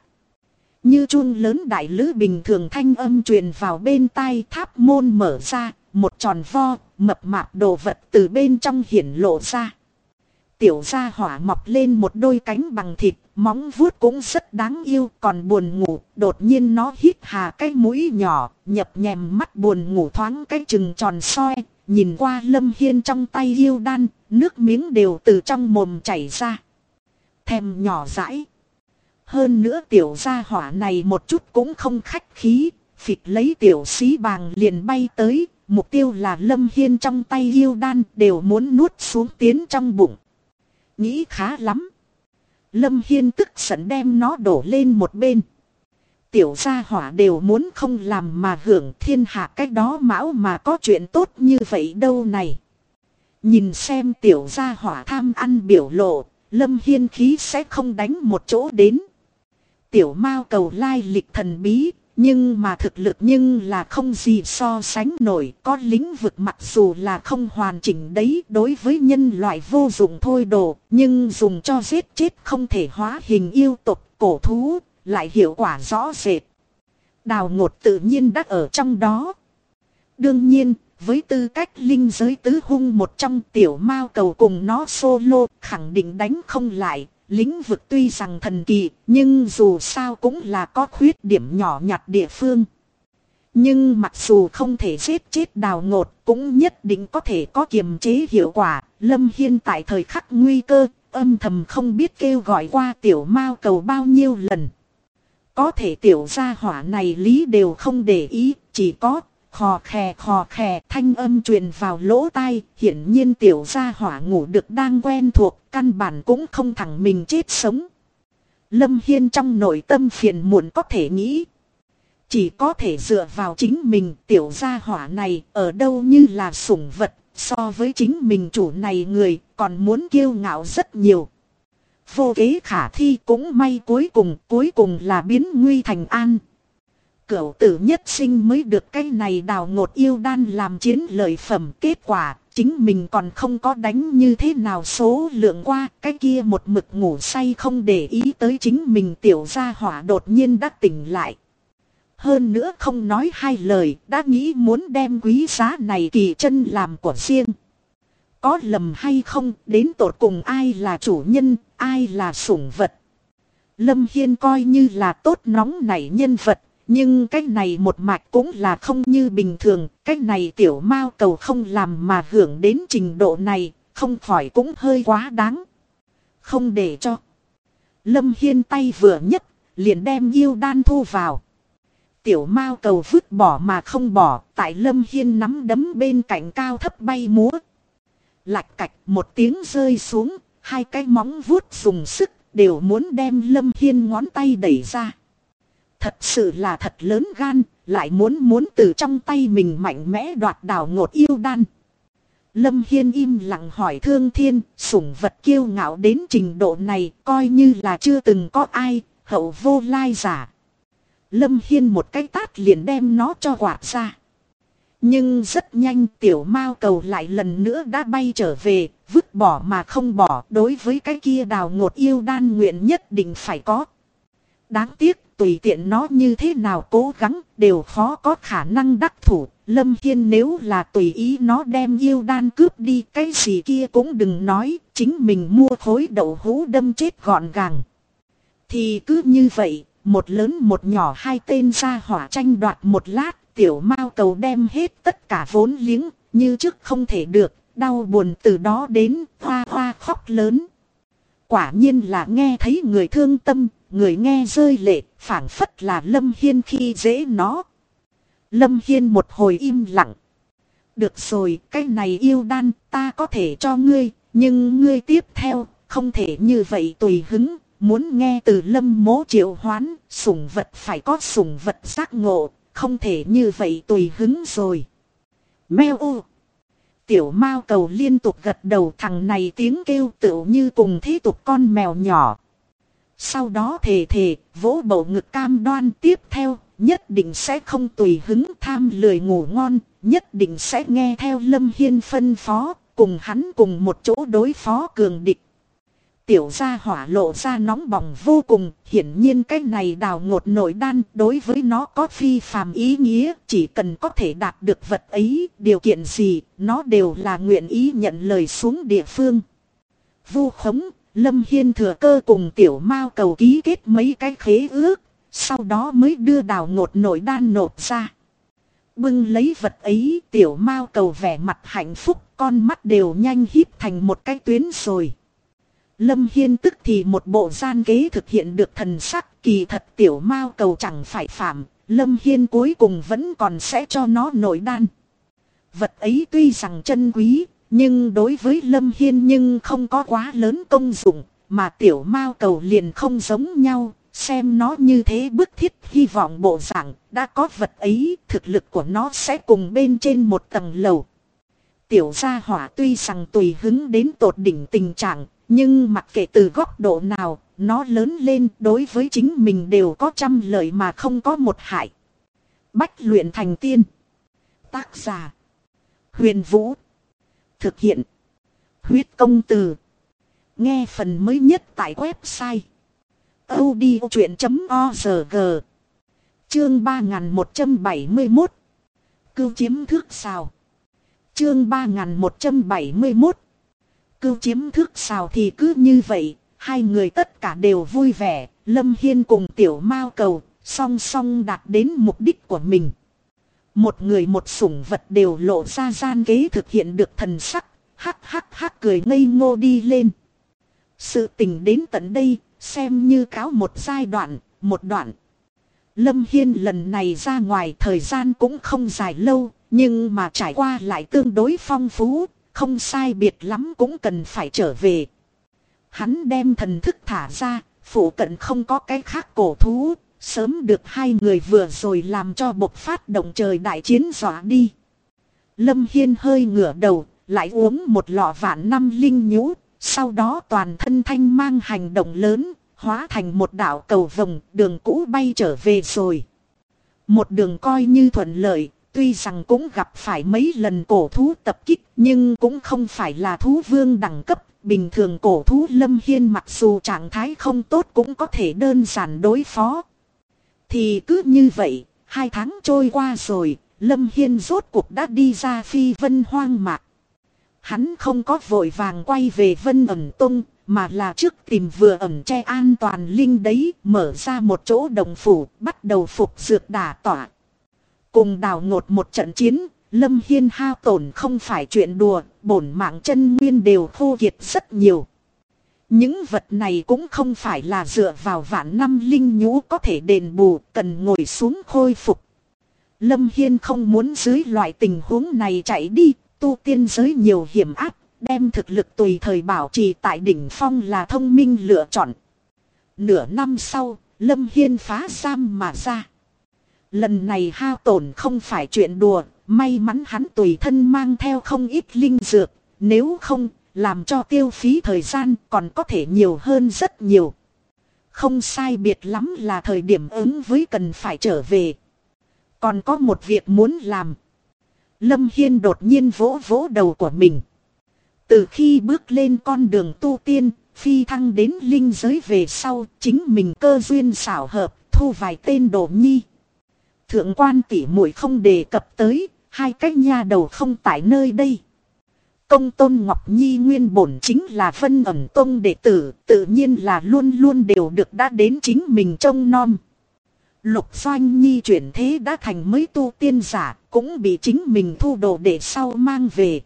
Như chuông lớn đại lữ bình thường thanh âm truyền vào bên tai, tháp môn mở ra, một tròn vo, mập mạp đồ vật từ bên trong hiển lộ ra. Tiểu gia hỏa mọc lên một đôi cánh bằng thịt, móng vuốt cũng rất đáng yêu, còn buồn ngủ, đột nhiên nó hít hà cái mũi nhỏ, nhập nhèm mắt buồn ngủ thoáng cái chừng tròn soi, nhìn qua Lâm Hiên trong tay yêu đan, nước miếng đều từ trong mồm chảy ra. Thèm nhỏ dãi. Hơn nữa tiểu gia hỏa này một chút cũng không khách khí, phịch lấy tiểu xí bàng liền bay tới, mục tiêu là Lâm Hiên trong tay yêu đan đều muốn nuốt xuống tiến trong bụng. Nghĩ khá lắm. Lâm Hiên tức giận đem nó đổ lên một bên. Tiểu gia hỏa đều muốn không làm mà hưởng thiên hạ cách đó mão mà có chuyện tốt như vậy đâu này. Nhìn xem tiểu gia hỏa tham ăn biểu lộ, Lâm Hiên khí sẽ không đánh một chỗ đến. Tiểu mao cầu lai lịch thần bí, nhưng mà thực lực nhưng là không gì so sánh nổi. Có lĩnh vực mặc dù là không hoàn chỉnh đấy, đối với nhân loại vô dụng thôi đồ, nhưng dùng cho giết chết không thể hóa hình yêu tộc cổ thú, lại hiệu quả rõ rệt. Đào Ngột tự nhiên đã ở trong đó. Đương nhiên, với tư cách linh giới tứ hung một trong, tiểu mao cầu cùng nó solo khẳng định đánh không lại. Lĩnh vực tuy rằng thần kỳ, nhưng dù sao cũng là có khuyết điểm nhỏ nhặt địa phương. Nhưng mặc dù không thể giết chết Đào Ngột, cũng nhất định có thể có kiềm chế hiệu quả. Lâm Hiên tại thời khắc nguy cơ, âm thầm không biết kêu gọi qua tiểu mao cầu bao nhiêu lần. Có thể tiểu gia hỏa này lý đều không để ý, chỉ có khò khè thanh âm truyền vào lỗ tai. Hiển nhiên tiểu gia hỏa ngủ được đang quen thuộc, căn bản cũng không thẳng mình chết sống. Lâm Hiên trong nội tâm phiền muộn có thể nghĩ. Chỉ có thể dựa vào chính mình, tiểu gia hỏa này ở đâu như là sủng vật, so với chính mình chủ này người còn muốn kiêu ngạo rất nhiều. Vô kế khả thi, cũng may cuối cùng là biến nguy thành an. Cửu tử nhất sinh mới được cái này đào ngột yêu đan làm chiến lợi phẩm, kết quả chính mình còn không có đánh như thế nào số lượng qua, cái kia một mực ngủ say không để ý tới chính mình tiểu gia hỏa đột nhiên đã tỉnh lại. Hơn nữa không nói hai lời đã nghĩ muốn đem quý giá này kỳ chân làm của riêng. Có lầm hay không, đến tột cùng ai là chủ nhân, ai là sủng vật. Lâm Hiên coi như là tốt nóng nảy nhân vật, nhưng cái này một mạch cũng là không như bình thường. Cái này tiểu mao cầu không làm mà hưởng đến trình độ này, không khỏi cũng hơi quá đáng. Không để cho. Lâm Hiên tay vừa nhấc, liền đem yêu đan thu vào. Tiểu mao cầu vứt bỏ mà không bỏ, tại Lâm Hiên nắm đấm bên cạnh cao thấp bay múa. Lạch cạch một tiếng rơi xuống, hai cái móng vuốt dùng sức đều muốn đem Lâm Hiên ngón tay đẩy ra. Thật sự là thật lớn gan, lại muốn từ trong tay mình mạnh mẽ đoạt đào ngột yêu đan. Lâm Hiên im lặng hỏi Thương Thiên, sủng vật kiêu ngạo đến trình độ này coi như là chưa từng có ai, hậu vô lai giả. Lâm Hiên một cái tát liền đem nó cho quạt ra. Nhưng rất nhanh tiểu mao cầu lại lần nữa đã bay trở về, vứt bỏ mà không bỏ, đối với cái kia đào ngột yêu đan nguyện nhất định phải có. Đáng tiếc tùy tiện nó như thế nào cố gắng đều khó có khả năng đắc thủ. Lâm Hiên nếu là tùy ý nó đem yêu đan cướp đi, cái gì kia cũng đừng nói, chính mình mua khối đậu hũ đâm chết gọn gàng. Thì cứ như vậy, một lớn một nhỏ hai tên ra hỏa tranh đoạt một lát, tiểu mao cầu đem hết tất cả vốn liếng, như trước không thể được, đau buồn từ đó đến hoa hoa khóc lớn. Quả nhiên là nghe thấy người thương tâm, người nghe rơi lệ, phảng phất là Lâm Hiên khi dễ nó. Lâm Hiên một hồi im lặng. Được rồi, cái này yêu đan ta có thể cho ngươi, nhưng ngươi tiếp theo, không thể như vậy tùy hứng. Muốn nghe từ Lâm Mỗ triệu hoán, sủng vật phải có sủng vật giác ngộ, không thể như vậy tùy hứng rồi. Meo ô! Tiểu mao cầu liên tục gật đầu, thằng này tiếng kêu tựu như cùng thế tục con mèo nhỏ. Sau đó thề vỗ bầu ngực cam đoan tiếp theo, nhất định sẽ không tùy hứng tham lười ngủ ngon, nhất định sẽ nghe theo Lâm Hiên phân phó, cùng hắn cùng một chỗ đối phó cường địch. Tiểu gia hỏa lộ ra nóng bỏng vô cùng, hiển nhiên cái này đào ngột nội đan đối với nó có phi phàm ý nghĩa, chỉ cần có thể đạt được vật ấy, điều kiện gì, nó đều là nguyện ý nhận lời xuống địa phương. Vu khống, Lâm Hiên thừa cơ cùng tiểu mao cầu ký kết mấy cái khế ước, sau đó mới đưa đào ngột nội đan nộp ra. Bưng lấy vật ấy, tiểu mao cầu vẻ mặt hạnh phúc, con mắt đều nhanh híp thành một cái tuyến rồi. Lâm Hiên tức thì một bộ gian kế thực hiện được thần sắc, kỳ thật tiểu mao cầu chẳng phải phạm, Lâm Hiên cuối cùng vẫn còn sẽ cho nó nội đan. Vật ấy tuy rằng chân quý, nhưng đối với Lâm Hiên nhưng không có quá lớn công dụng, mà tiểu mao cầu liền không giống nhau, xem nó như thế bức thiết hy vọng bộ dạng, đã có vật ấy, thực lực của nó sẽ cùng bên trên một tầng lầu. Tiểu gia hỏa tuy rằng tùy hứng đến tột đỉnh tình trạng, nhưng mặc kệ từ góc độ nào, nó lớn lên đối với chính mình đều có trăm lợi mà không có một hại. Bách luyện thành tiên. Tác giả: Huyền Vũ. Thực hiện: Huyết Công Từ. Nghe phần mới nhất tại website audiochuyện.org. Chương 3171. Cưu chiếm thước sào. Chương 3171. Cưu chiếm thước sào. Thì cứ như vậy, hai người tất cả đều vui vẻ, Lâm Hiên cùng tiểu mao cầu song song đạt đến mục đích của mình. Một người một sủng vật đều lộ ra gian kế thực hiện được thần sắc, hắc hắc hắc cười ngây ngô đi lên. Sự tình đến tận đây, xem như cáo một giai đoạn, một đoạn. Lâm Hiên lần này ra ngoài thời gian cũng không dài lâu, nhưng mà trải qua lại tương đối phong phú, không sai biệt lắm cũng cần phải trở về. Hắn đem thần thức thả ra, phụ cận không có cái khác cổ thú, sớm được hai người vừa rồi làm cho bộc phát động trời đại chiến dọa đi. Lâm Hiên hơi ngửa đầu, lại uống một lọ vạn năm linh nhũ, sau đó toàn thân thanh mang hành động lớn, hóa thành một đạo cầu vồng, đường cũ bay trở về rồi. Một đường coi như thuận lợi, tuy rằng cũng gặp phải mấy lần cổ thú tập kích, nhưng cũng không phải là thú vương đẳng cấp. Bình thường cổ thú Lâm Hiên mặc dù trạng thái không tốt cũng có thể đơn giản đối phó. Thì cứ như vậy, 2 tháng trôi qua rồi, Lâm Hiên rốt cuộc đã đi ra Phi Vân hoang mạc. Hắn không có vội vàng quay về Vân Ẩn Tông, mà là trước tìm vừa ẩn che an toàn linh đấy, mở ra một chỗ đồng phủ, bắt đầu phục dược đả tỏa. Cùng Đào Ngột một trận chiến, Lâm Hiên hao tổn không phải chuyện đùa, bổn mạng chân nguyên đều khô kiệt rất nhiều. Những vật này cũng không phải là dựa vào vạn năm linh nhũ có thể đền bù, cần ngồi xuống khôi phục. Lâm Hiên không muốn dưới loại tình huống này chạy đi, tu tiên giới nhiều hiểm áp, đem thực lực tùy thời bảo trì tại đỉnh phong là thông minh lựa chọn. Nửa năm sau, Lâm Hiên phá giam mà ra. Lần này hao tổn không phải chuyện đùa, may mắn hắn tùy thân mang theo không ít linh dược, nếu không, làm cho tiêu phí thời gian còn có thể nhiều hơn rất nhiều. Không sai biệt lắm là thời điểm ứng với cần phải trở về. Còn có một việc muốn làm. Lâm Hiên đột nhiên vỗ vỗ đầu của mình. Từ khi bước lên con đường tu tiên, phi thăng đến linh giới về sau, chính mình cơ duyên xảo hợp, thu vài tên đồ nhi. Thượng quan tỷ muội không đề cập tới, 2 cái nha đầu không tại nơi đây. Công Tôn Ngọc Nhi nguyên bổn chính là Vân Ẩn Tông đệ tử, tự nhiên là luôn luôn đều được đã đến chính mình trông nom. Lục Doanh Nhi chuyển thế đã thành mới tu tiên giả, cũng bị chính mình thu đồ để sau mang về.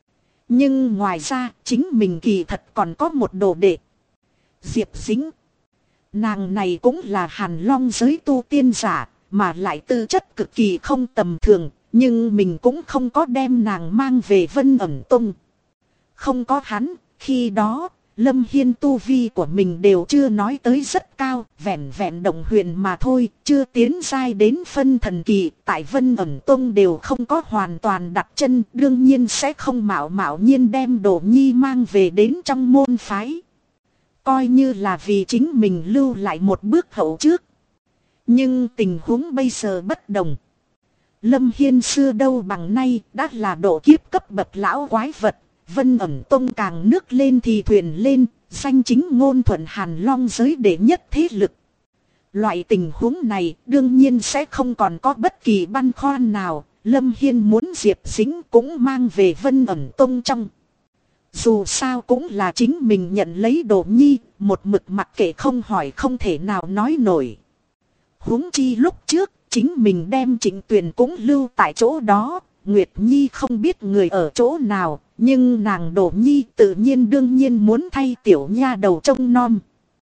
Nhưng ngoài ra, chính mình kỳ thật còn có một đồ đệ. Diệp Dính. Nàng này cũng là Hàn Long giới tu tiên giả, mà lại tư chất cực kỳ không tầm thường, nhưng mình cũng không có đem nàng mang về Vân Ẩn Tông. Không có hắn, khi đó, Lâm Hiên tu vi của mình đều chưa nói tới rất cao, vẹn vẹn động huyền mà thôi, chưa tiến giai đến phân thần kỳ, tại Vân Ẩn Tông đều không có hoàn toàn đặt chân, đương nhiên sẽ không mạo nhiên đem đồ nhi mang về đến trong môn phái. Coi như là vì chính mình lưu lại một bước hậu trước. Nhưng tình huống bây giờ bất đồng. Lâm Hiên xưa đâu bằng nay đã là độ kiếp cấp bậc lão quái vật. Vân Ẩn Tông càng nước lên thì thuyền lên, danh chính ngôn thuận Hàn Long giới đệ nhất thế lực. Loại tình huống này đương nhiên sẽ không còn có bất kỳ băn khoăn nào. Lâm Hiên muốn Diệp Dính cũng mang về Vân Ẩn Tông trong. Dù sao cũng là chính mình nhận lấy đồ nhi, một mực mặc kệ không hỏi không thể nào nói nổi. Huống chi lúc trước, chính mình đem Trịnh Tuyền cũng lưu tại chỗ đó, Nguyệt Nhi không biết người ở chỗ nào, nhưng nàng Đỗ Nhi tự nhiên đương nhiên muốn thay tiểu nha đầu trông nom.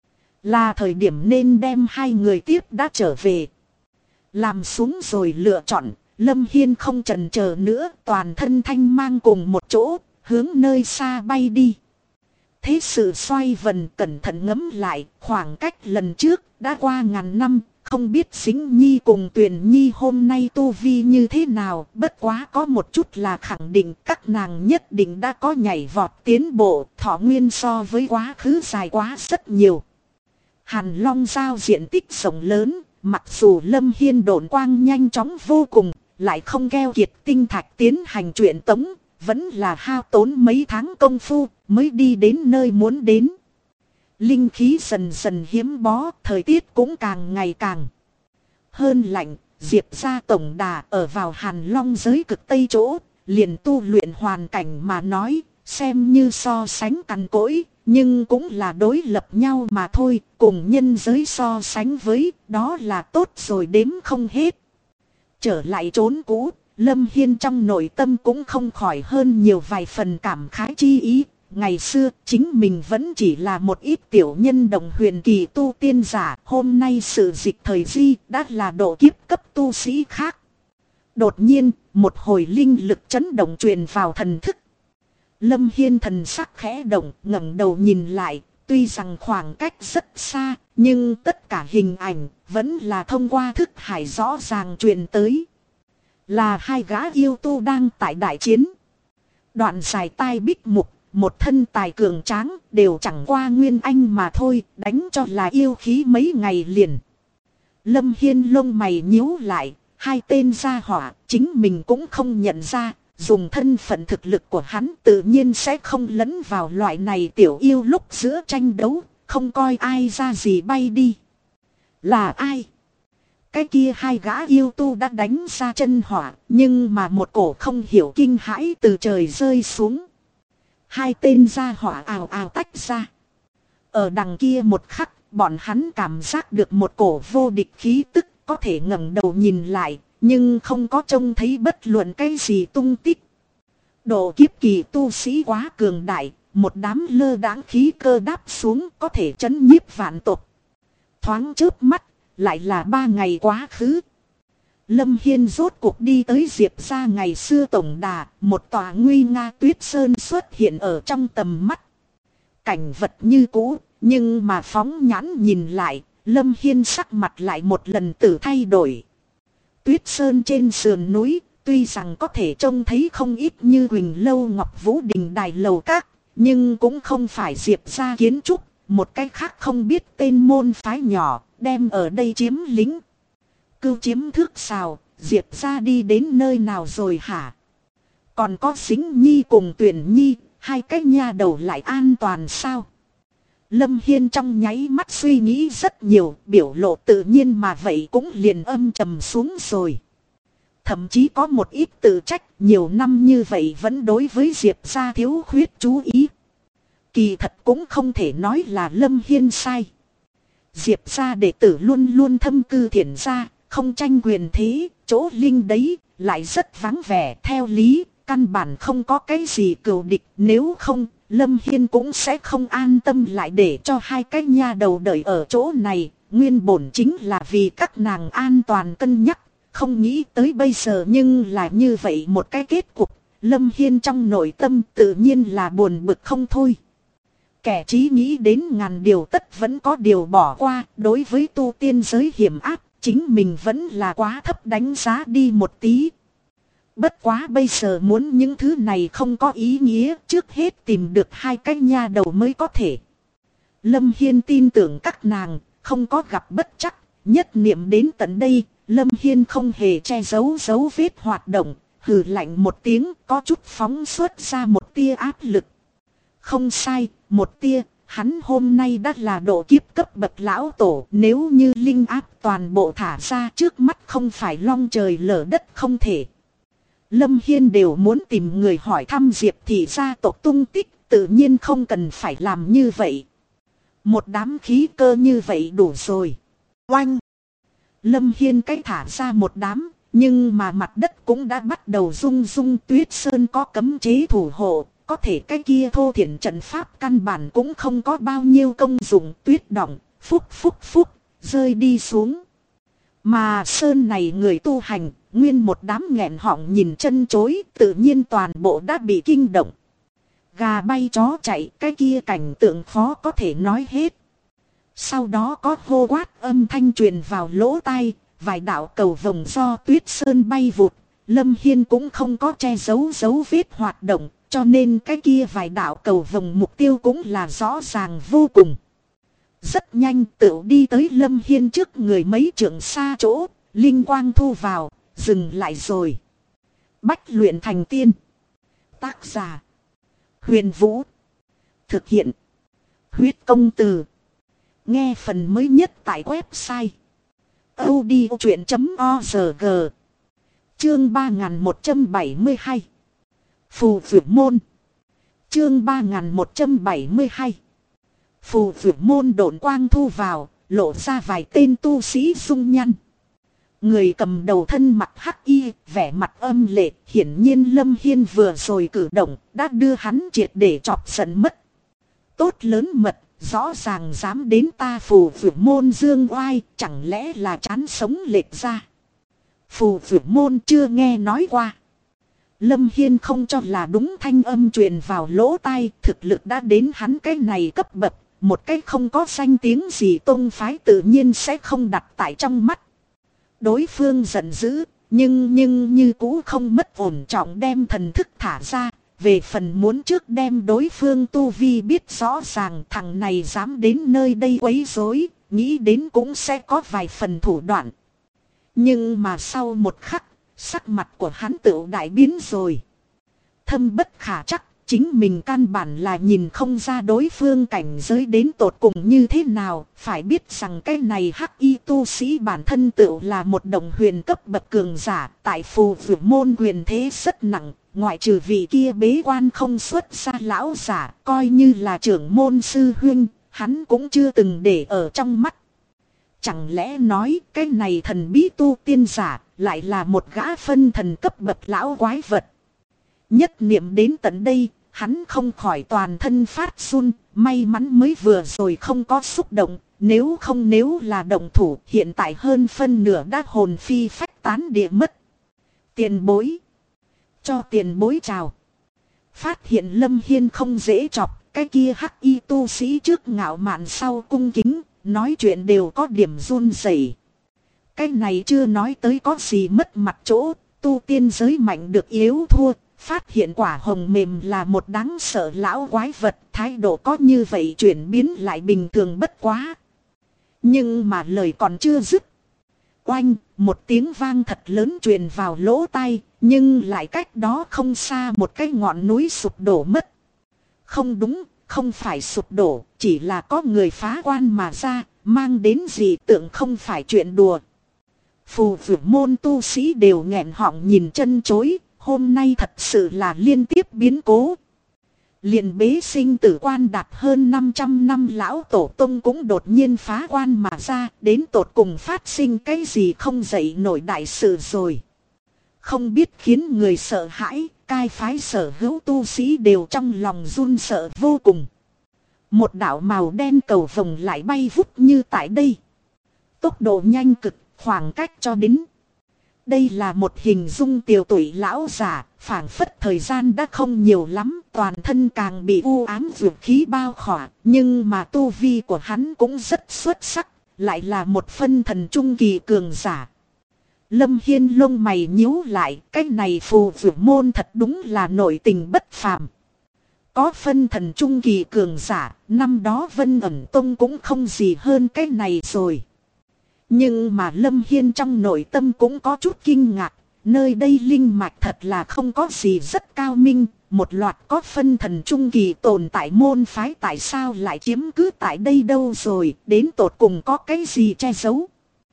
Là thời điểm nên đem 2 người tiếp đã trở về. Làm xuống rồi lựa chọn, Lâm Hiên không chần chờ nữa, toàn thân thanh mang cùng một chỗ, hướng nơi xa bay đi. Thế sự xoay vần cẩn thận ngẫm lại, khoảng cách lần trước đã qua ngàn năm. Không biết Dính Nhi cùng Tuyền Nhi hôm nay tu vi như thế nào, bất quá có một chút là khẳng định các nàng nhất định đã có nhảy vọt tiến bộ, thọ nguyên so với quá khứ dài quá rất nhiều. Hàn Long giao diện tích rộng lớn, mặc dù Lâm Hiên độn quang nhanh chóng vô cùng, lại không keo kiệt tinh thạch tiến hành chuyện tống, vẫn là hao tốn mấy tháng công phu mới đi đến nơi muốn đến. Linh khí dần dần hiếm bó, thời tiết cũng càng ngày càng hơn lạnh. Diệp gia tổng đà ở vào Hàn Long giới cực tây chỗ, liền tu luyện hoàn cảnh mà nói, xem như so sánh cằn cỗi, nhưng cũng là đối lập nhau mà thôi, cùng nhân giới so sánh với, đó là tốt rồi đếm không hết. Trở lại trốn cũ, Lâm Hiên trong nội tâm cũng không khỏi hơn nhiều vài phần cảm khái chi ý. Ngày xưa, chính mình vẫn chỉ là một ít tiểu nhân đồng huyền kỳ tu tiên giả, hôm nay sự dịch thời di đã là độ kiếp cấp tu sĩ khác. Đột nhiên, một hồi linh lực chấn động truyền vào thần thức. Lâm Hiên thần sắc khẽ động, ngẩng đầu nhìn lại, tuy rằng khoảng cách rất xa, nhưng tất cả hình ảnh vẫn là thông qua thức hải rõ ràng truyền tới. Là 2 gã yêu tu đang tại đại chiến. Đoạn dài tai bích mục, một thân tài cường tráng, đều chẳng qua nguyên anh mà thôi, đánh cho là yêu khí mấy ngày liền. Lâm Hiên lông mày nhíu lại, hai tên gia hỏa, chính mình cũng không nhận ra, dùng thân phận thực lực của hắn tự nhiên sẽ không lẫn vào loại này tiểu yêu lúc giữa tranh đấu, không coi ai ra gì bay đi. Là ai? Cái kia hai gã yêu tu đã đánh ra chân hỏa, nhưng mà một cổ không hiểu kinh hãi từ trời rơi xuống. Hai tên gia hỏa ào ào tách ra. Ở đằng kia một khắc, bọn hắn cảm giác được một cổ vô địch khí tức, có thể ngẩng đầu nhìn lại, nhưng không có trông thấy bất luận cái gì tung tích. Độ kiếp kỳ tu sĩ quá cường đại, một đám lơ đãng khí cơ đáp xuống có thể chấn nhiếp vạn tộc. Thoáng chớp mắt, lại là 3 ngày quá khứ. Lâm Hiên rốt cuộc đi tới Diệp gia ngày xưa tổng đà, một tòa nguy nga tuyết sơn xuất hiện ở trong tầm mắt. Cảnh vật như cũ, nhưng mà phóng nhãn nhìn lại, Lâm Hiên sắc mặt lại một lần tử thay đổi. Tuyết sơn trên sườn núi, tuy rằng có thể trông thấy không ít như Huỳnh Lâu Ngọc Vũ Đình Đài Lầu Các, nhưng cũng không phải Diệp gia kiến trúc, một cái khác không biết tên môn phái nhỏ, đem ở đây chiếm lính. Cưu chiếm thước sào, Diệp gia đi đến nơi nào rồi hả? Còn có Sính Nhi cùng Tuyển Nhi, hai cái nha đầu lại an toàn sao? Lâm Hiên trong nháy mắt suy nghĩ rất nhiều, biểu lộ tự nhiên mà vậy cũng liền âm trầm xuống rồi. Thậm chí có một ít tự trách, nhiều năm như vậy vẫn đối với Diệp gia thiếu khuyết chú ý. Kỳ thật cũng không thể nói là Lâm Hiên sai. Diệp gia đệ tử luôn luôn thâm cư thiện gia, không tranh quyền thế, chỗ linh đấy, lại rất vắng vẻ. Theo lý, căn bản không có cái gì cừu địch, nếu không, Lâm Hiên cũng sẽ không an tâm lại để cho hai cái nha đầu đợi ở chỗ này. Nguyên bổn chính là vì các nàng an toàn cân nhắc, không nghĩ tới bây giờ nhưng là như vậy một cái kết cục. Lâm Hiên trong nội tâm tự nhiên là buồn bực không thôi. Kẻ trí nghĩ đến ngàn điều tất vẫn có điều bỏ qua, đối với tu tiên giới hiểm ác, chính mình vẫn là quá thấp đánh giá đi một tí. Bất quá bây giờ muốn những thứ này không có ý nghĩa, trước hết tìm được hai cái nha đầu mới có thể. Lâm Hiên tin tưởng các nàng, không có gặp bất trắc, nhất niệm đến tận đây, Lâm Hiên không hề che giấu dấu vết hoạt động, hừ lạnh một tiếng, có chút phóng xuất ra một tia áp lực. Không sai, một tia, hắn hôm nay đã là độ kiếp cấp bậc lão tổ, nếu như linh áp toàn bộ thả ra trước mắt không phải long trời lở đất không thể. Lâm Hiên đều muốn tìm người hỏi thăm Diệp thị gia tộc tung tích, tự nhiên không cần phải làm như vậy. Một đám khí cơ như vậy đủ rồi. Oanh! Lâm Hiên cái thả ra một đám, nhưng mà mặt đất cũng đã bắt đầu rung rung. Tuyết sơn có cấm chế thủ hộ, có thể cái kia thô thiển trận pháp căn bản cũng không có bao nhiêu công dụng. Tuyết động, phúc phúc phúc, rơi đi xuống. Mà sơn này người tu hành, nguyên một đám nghẹn họng nhìn chân chối, tự nhiên toàn bộ đã bị kinh động. Gà bay chó chạy, cái kia cảnh tượng khó có thể nói hết. Sau đó có hô quát âm thanh truyền vào lỗ tai, vài đạo cầu vồng do tuyết sơn bay vụt. Lâm Hiên cũng không có che giấu dấu vết hoạt động, cho nên cái kia vài đạo cầu vồng mục tiêu cũng là rõ ràng vô cùng. Rất nhanh tựu đi tới Lâm Hiên trước người mấy trượng xa chỗ, linh quang thu vào, dừng lại rồi. Bách luyện thành tiên. Tác giả: Huyền Vũ. Thực hiện: Huyết Công Từ. Nghe phần mới nhất tại website audiochuyện.org. Chương 3172. Phù Vượt Môn. Chương 3172. Phù Vượt Môn độn quang thu vào, lộ ra vài tên tu sĩ dung nhăn. Người cầm đầu thân mặt hắc y, vẻ mặt âm lệ, hiển nhiên Lâm Hiên vừa rồi cử động đã đưa hắn triệt để chọc giận mất. Tốt lớn mật, rõ ràng dám đến ta Phù Vượt Môn dương oai, chẳng lẽ là chán sống lệch ra. Phù Vượt Môn chưa nghe nói qua. Lâm Hiên không cho là đúng, thanh âm truyền vào lỗ tai, thực lực đã đến hắn cái này cấp bậc, một cái không có danh tiếng gì tông phái tự nhiên sẽ không đặt tại trong mắt. Đối phương giận dữ, nhưng như cũ không mất ổn trọng đem thần thức thả ra, về phần muốn trước đem đối phương tu vi biết rõ ràng, thằng này dám đến nơi đây quấy rối, nghĩ đến cũng sẽ có vài phần thủ đoạn. Nhưng mà sau một khắc, sắc mặt của hắn tựu đại biến rồi. Thâm bất khả chắc, chính mình căn bản là nhìn không ra đối phương cảnh giới đến tột cùng như thế nào. Phải biết rằng cái này hắc y tu sĩ bản thân tựu là một đồng huyền cấp bậc cường giả. Tại phù vượt môn quyền thế rất nặng, ngoại trừ vị kia bế quan không xuất ra lão giả, coi như là trưởng môn sư huynh, hắn cũng chưa từng để ở trong mắt. Chẳng lẽ nói cái này thần bí tu tiên giả lại là một gã phân thần cấp bậc lão quái vật. Nhất niệm đến tận đây, hắn không khỏi toàn thân phát run, may mắn mới vừa rồi không có xúc động, nếu là động thủ hiện tại hơn phân nửa đã hồn phi phách tán địa mất. Tiền bối. Cho tiền bối chào. Phát hiện Lâm Hiên không dễ chọc, cái kia hắc y tu sĩ trước ngạo mạn sau cung kính, nói chuyện đều có điểm run rẩy. Cái này chưa nói tới có gì mất mặt chỗ, tu tiên giới mạnh được yếu thua, phát hiện quả hồng mềm là một đáng sợ lão quái vật, thái độ có như vậy chuyển biến lại bình thường bất quá. Nhưng mà lời còn chưa dứt. Oanh, một tiếng vang thật lớn truyền vào lỗ tai, nhưng lại cách đó không xa một cái ngọn núi sụp đổ mất. Không đúng, không phải sụp đổ, chỉ là có người phá quan mà ra, mang đến dị tượng không phải chuyện đùa. Phù vượt môn tu sĩ đều nghẹn họng nhìn chân chối, hôm nay thật sự là liên tiếp biến cố. Liền bế sinh tử quan đạt hơn 500 năm lão tổ tông cũng đột nhiên phá quan mà ra, đến tột cùng phát sinh cái gì không dậy nổi đại sự rồi. Không biết khiến người sợ hãi, cai phái sở hữu tu sĩ đều trong lòng run sợ vô cùng. Một đạo màu đen cầu vồng lại bay vút như tại đây. Tốc độ nhanh cực, khoảng cách cho đến. Đây là một hình dung tiều tuổi lão giả, phảng phất thời gian đã không nhiều lắm, toàn thân càng bị u ám dược khí bao khỏa, nhưng mà tu vi của hắn cũng rất xuất sắc, lại là một phân thần trung kỳ cường giả. Lâm Hiên lông mày nhíu lại, cái này phù vượt môn thật đúng là nội tình bất phàm. Có phân thần trung kỳ cường giả, năm đó Vân Ẩn Tông cũng không gì hơn cái này rồi. Nhưng mà Lâm Hiên trong nội tâm cũng có chút kinh ngạc, nơi đây linh mạch thật là không có gì rất cao minh, một loạt có phân thần trung kỳ tồn tại môn phái tại sao lại chiếm cứ tại đây đâu rồi, đến tột cùng có cái gì che giấu.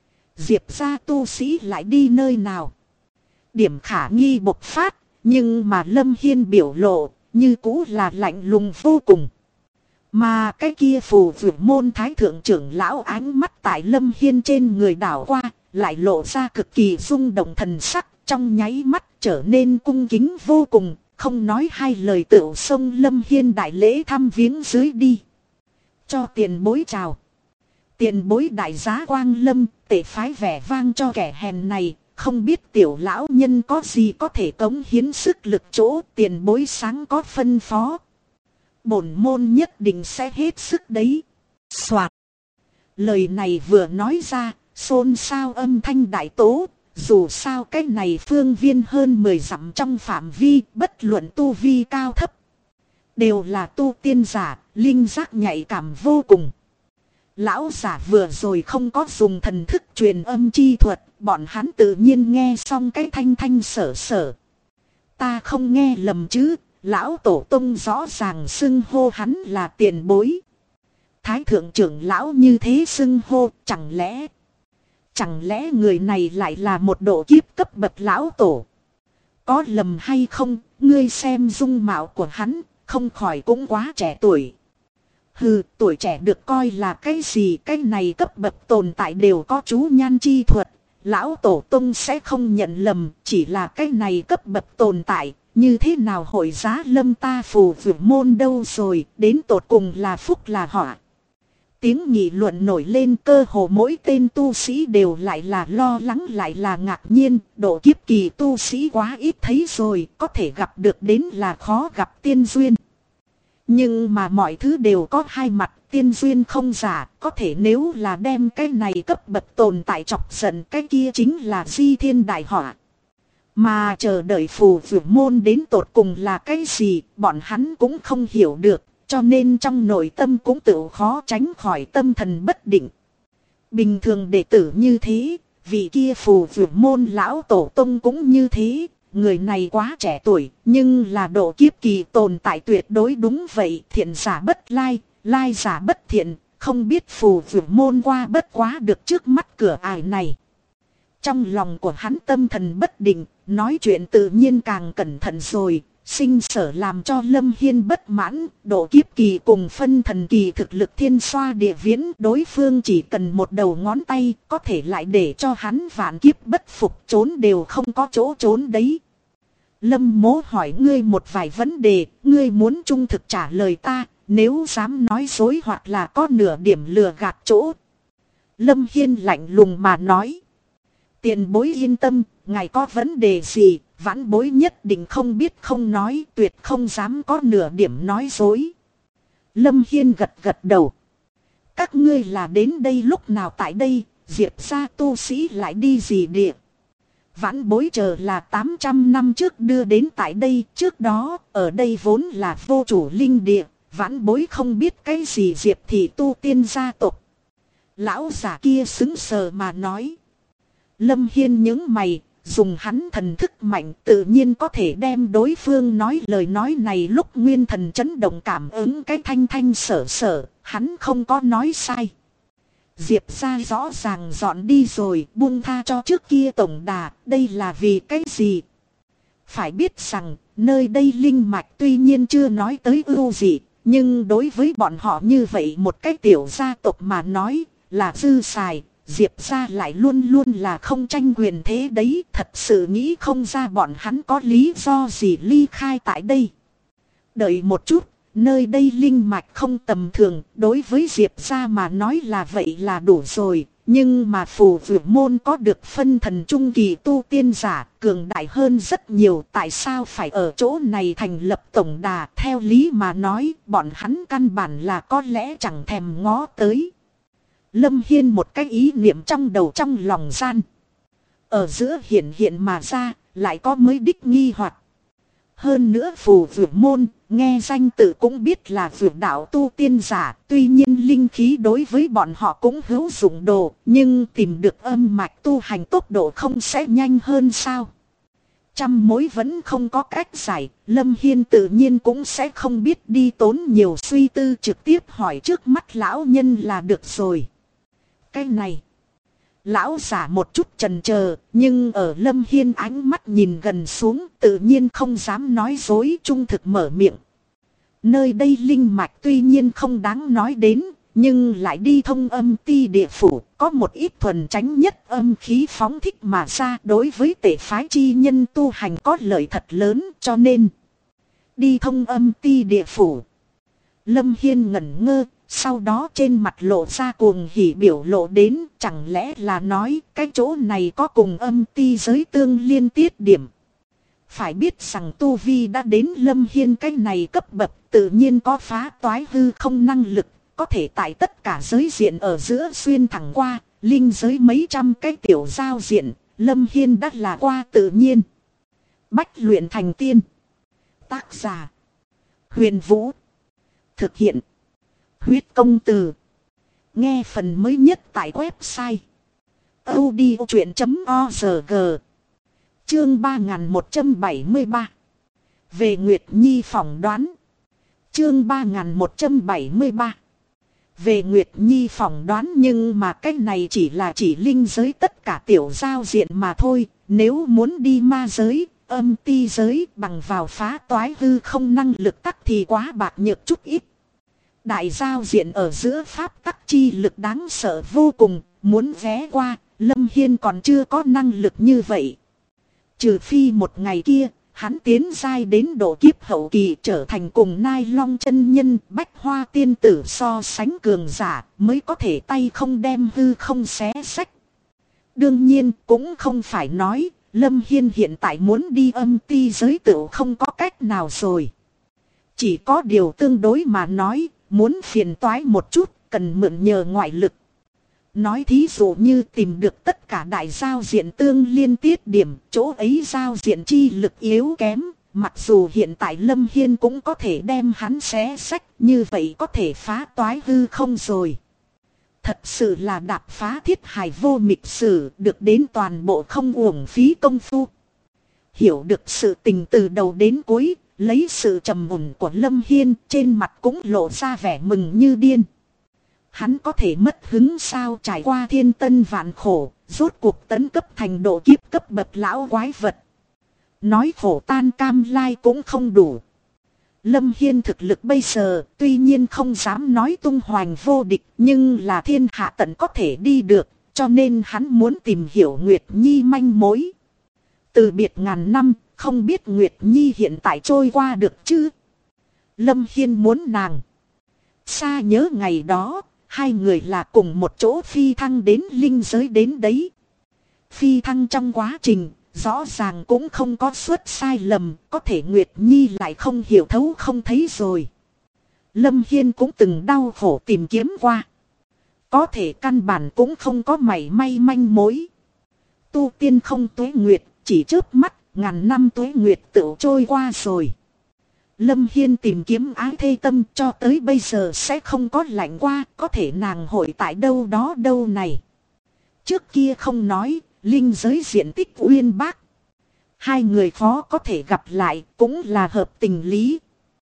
Diệp gia tu sĩ lại đi nơi nào? Điểm khả nghi bộc phát, nhưng mà Lâm Hiên biểu lộ, như cũ là lạnh lùng vô cùng. Mà cái kia phù vượt môn thái thượng trưởng lão ánh mắt tại Lâm Hiên trên người đảo qua, lại lộ ra cực kỳ rung động thần sắc, trong nháy mắt trở nên cung kính vô cùng, không nói hai lời tựu xông Lâm Hiên đại lễ thăm viếng dưới đi. Cho tiền bối chào. Tiền bối đại giá Quang Lâm, tể phái vẻ vang cho kẻ hèn này, không biết tiểu lão nhân có gì có thể cống hiến sức lực chỗ, tiền bối sáng có phân phó. Bổn môn nhất định sẽ hết sức đấy. Soạt. Lời này vừa nói ra, xôn xao âm thanh đại tố, dù sao cái này phương viên hơn 10 dặm trong phạm vi, bất luận tu vi cao thấp. Đều là tu tiên giả, linh giác nhạy cảm vô cùng. Lão giả vừa rồi không có dùng thần thức truyền âm chi thuật, bọn hắn tự nhiên nghe xong cái thanh thanh sở sở. Ta không nghe lầm chứ, lão tổ tông rõ ràng xưng hô hắn là tiền bối. Thái thượng trưởng lão như thế xưng hô, chẳng lẽ người này lại là một độ kiếp cấp bậc lão tổ? Có lầm hay không, ngươi xem dung mạo của hắn, không khỏi cũng quá trẻ tuổi. Hừ, tuổi trẻ được coi là cái gì, cái này cấp bậc tồn tại đều có chú nhan chi thuật. Lão tổ tông sẽ không nhận lầm, chỉ là cái này cấp bậc tồn tại, như thế nào hội giá lâm ta phù vượt môn đâu rồi, đến tột cùng là phúc là họa. Tiếng nghị luận nổi lên, cơ hồ mỗi tên tu sĩ đều lại là lo lắng lại là ngạc nhiên, độ kiếp kỳ tu sĩ quá ít thấy rồi, có thể gặp được đến là khó gặp tiên duyên. Nhưng mà mọi thứ đều có hai mặt, tiên duyên không giả, có thể nếu là đem cái này cấp bậc tồn tại chọc giận, cái kia chính là di thiên đại họa. Mà chờ đợi phù vượt môn đến tột cùng là cái gì, bọn hắn cũng không hiểu được, cho nên trong nội tâm cũng tự khó tránh khỏi tâm thần bất định. Bình thường đệ tử như thế, vị kia phù vượt môn lão tổ tông cũng như thế, người này quá trẻ tuổi, nhưng là độ kiếp kỳ tồn tại tuyệt đối đúng vậy, thiện giả bất lai, lai giả bất thiện, không biết phù vượt môn qua bất quá được trước mắt cửa ải này. Trong lòng của hắn tâm thần bất định, nói chuyện tự nhiên càng cẩn thận rồi, sinh sở làm cho Lâm Hiên bất mãn, độ kiếp kỳ cùng phân thần kỳ thực lực thiên xoa địa viễn, đối phương chỉ cần một đầu ngón tay, có thể lại để cho hắn vạn kiếp bất phục, trốn đều không có chỗ trốn đấy. Lâm Mỗ hỏi ngươi một vài vấn đề, ngươi muốn trung thực trả lời ta, nếu dám nói dối hoặc là có nửa điểm lừa gạt chỗ. Lâm Hiên lạnh lùng mà nói. Tiền bối yên tâm, ngài có vấn đề gì, vãn bối nhất định không biết không nói, tuyệt không dám có nửa điểm nói dối. Lâm Hiên gật gật đầu. Các ngươi là đến đây lúc nào tại đây, Diệp gia tu sĩ lại đi gì địa? Vãn bối chờ là 800 năm trước đưa đến tại đây, trước đó, ở đây vốn là vô chủ linh địa, vãn bối không biết cái gì Diệp thị tu tiên gia tộc. Lão giả kia xứng sờ mà nói. Lâm Hiên nhướng mày, dùng hắn thần thức mạnh tự nhiên có thể đem đối phương nói lời nói này lúc nguyên thần chấn động cảm ứng cái thanh thanh sở sở, hắn không có nói sai. Diệp ra rõ ràng dọn đi rồi, buông tha cho trước kia tổng đà, đây là vì cái gì? Phải biết rằng, nơi đây linh mạch tuy nhiên chưa nói tới ưu dị, nhưng đối với bọn họ như vậy một cái tiểu gia tộc mà nói, là dư xài. Diệp ra lại luôn luôn là không tranh quyền thế đấy, thật sự nghĩ không ra bọn hắn có lý do gì ly khai tại đây. Đợi một chút, nơi đây linh mạch không tầm thường, đối với Diệp ra mà nói là vậy là đủ rồi, nhưng mà phù vượt môn có được phân thần trung kỳ tu tiên giả, cường đại hơn rất nhiều, tại sao phải ở chỗ này thành lập tổng đà, theo lý mà nói, bọn hắn căn bản là có lẽ chẳng thèm ngó tới. Lâm Hiên một cái ý niệm trong đầu trong lòng gian. Ở giữa hiện mà ra, lại có mới đích nghi hoặc. Hơn nữa phù vượt môn, nghe danh tự cũng biết là vượt đạo tu tiên giả. Tuy nhiên linh khí đối với bọn họ cũng hữu dụng đồ, nhưng tìm được âm mạch tu hành tốc độ không sẽ nhanh hơn sao? Trăm mối vẫn không có cách giải, Lâm Hiên tự nhiên cũng sẽ không biết đi tốn nhiều suy tư, trực tiếp hỏi trước mắt lão nhân là được rồi. Cái này, lão giả một chút chần chờ, nhưng ở Lâm Hiên ánh mắt nhìn gần xuống, tự nhiên không dám nói dối, trung thực mở miệng. Nơi đây linh mạch tuy nhiên không đáng nói đến, nhưng lại đi thông âm ti địa phủ, có một ít thuần tránh nhất âm khí phóng thích mà ra, đối với tể phái chi nhân tu hành có lợi thật lớn, cho nên đi thông âm ti địa phủ. Lâm Hiên ngẩn ngơ, sau đó trên mặt lộ ra cuồng hỉ biểu lộ đến, chẳng lẽ là nói cái chỗ này có cùng âm ti giới tương liên tiết điểm. Phải biết rằng tu vi đã đến Lâm Hiên cái này cấp bậc, tự nhiên có phá toái hư không năng lực, có thể tại tất cả giới diện ở giữa xuyên thẳng qua, linh giới mấy trăm cái tiểu giao diện, Lâm Hiên đã là qua tự nhiên. Bách luyện thành tiên. Tác giả Huyền Vũ. Thực hiện Huyết Công Từ. Nghe phần mới nhất tại website audiochuyện.org. Chương 3173. Về Nguyệt Nhi phỏng đoán. Chương 3173. Về Nguyệt Nhi phỏng đoán, nhưng mà cái này chỉ linh giới tất cả tiểu giao diện mà thôi. Nếu muốn đi ma giới, âm ti giới bằng vào phá toái hư không năng lực tắc thì quá bạc nhược chút ít. Đại giao diện ở giữa pháp tắc chi lực đáng sợ vô cùng, muốn ghé qua, Lâm Hiên còn chưa có năng lực như vậy. Trừ phi một ngày kia, hắn tiến giai đến độ kiếp hậu kỳ trở thành cùng Nai Long chân nhân Bách Hoa tiên tử so sánh cường giả, mới có thể tay không đem hư không xé xách. Đương nhiên cũng không phải nói, Lâm Hiên hiện tại muốn đi âm ti giới tự không có cách nào rồi. Chỉ có điều tương đối mà nói, muốn phiền toái một chút, cần mượn nhờ ngoại lực. Nói thí dụ như tìm được tất cả đại giao diện tương liên tiết điểm, chỗ ấy giao diện chi lực yếu kém. Mặc dù hiện tại Lâm Hiên cũng có thể đem hắn xé xách, như vậy có thể phá toái hư không rồi. Thật sự là đạp phá thiết hài vô mịch sử, được đến toàn bộ không uổng phí công phu. Hiểu được sự tình từ đầu đến cuối, lấy sự trầm ổn của Lâm Hiên, trên mặt cũng lộ ra vẻ mừng như điên. Hắn có thể mất hứng sao, trải qua thiên tân vạn khổ, rốt cuộc tấn cấp thành độ kiếp cấp bậc lão quái vật. Nói khổ tan cam lai cũng không đủ. Lâm Hiên thực lực bây giờ tuy nhiên không dám nói tung hoành vô địch, nhưng là thiên hạ tận có thể đi được, cho nên hắn muốn tìm hiểu Nguyệt Nhi manh mối. Từ biệt ngàn năm, không biết Nguyệt Nhi hiện tại trôi qua được chứ? Lâm Hiên muốn nàng. Xa nhớ ngày đó, hai người là cùng một chỗ phi thăng đến linh giới đến đấy. Phi thăng trong quá trình, rõ ràng cũng không có suất sai lầm, có thể Nguyệt Nhi lại không hiểu thấu không thấy rồi. Lâm Hiên cũng từng đau khổ tìm kiếm qua. Có thể căn bản cũng không có mảy may manh mối. Tu tiên không tuế nguyệt, chỉ chớp mắt, ngàn năm tuế nguyệt tự trôi qua rồi. Lâm Hiên tìm kiếm ái thê tâm cho tới bây giờ sẽ không có lạnh qua, có thể nàng hội tại đâu đó đâu này. Trước kia không nói, linh giới diện tích uyên bác. Hai người khó có thể gặp lại cũng là hợp tình lý.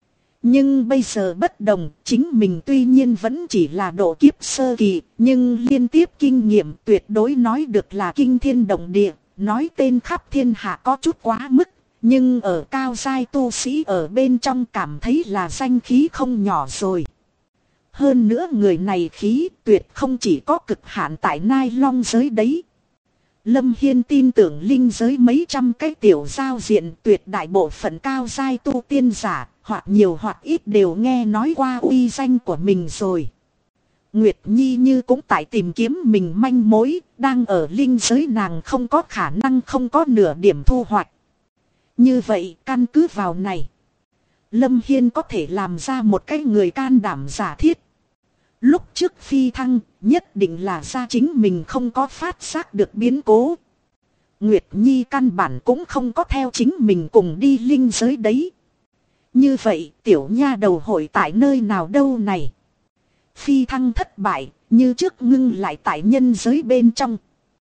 Nhưng bây giờ bất đồng, chính mình tuy nhiên vẫn chỉ là độ kiếp sơ kỳ, nhưng liên tiếp kinh nghiệm tuyệt đối nói được là kinh thiên động địa, nói tên khắp thiên hạ có chút quá mức. Nhưng ở cao giai tu sĩ ở bên trong cảm thấy là danh khí không nhỏ rồi. Hơn nữa người này khí tuyệt không chỉ có cực hạn tại Nai Long giới đấy. Lâm Hiên tin tưởng linh giới mấy trăm cái tiểu giao diện tuyệt đại bộ phận cao giai tu tiên giả, hoặc nhiều hoặc ít đều nghe nói qua uy danh của mình rồi. Nguyệt Nhi như cũng tại tìm kiếm mình manh mối, đang ở linh giới nàng không có khả năng không có nửa điểm thu hoạch. Như vậy căn cứ vào này, Lâm Hiên có thể làm ra một cái người can đảm giả thiết. Lúc trước phi thăng, nhất định là ra chính mình không có phát giác được biến cố. Nguyệt Nhi căn bản cũng không có theo chính mình cùng đi linh giới đấy. Như vậy tiểu nha đầu hội tại nơi nào đâu này? Phi thăng thất bại, như trước ngưng lại tại nhân giới bên trong.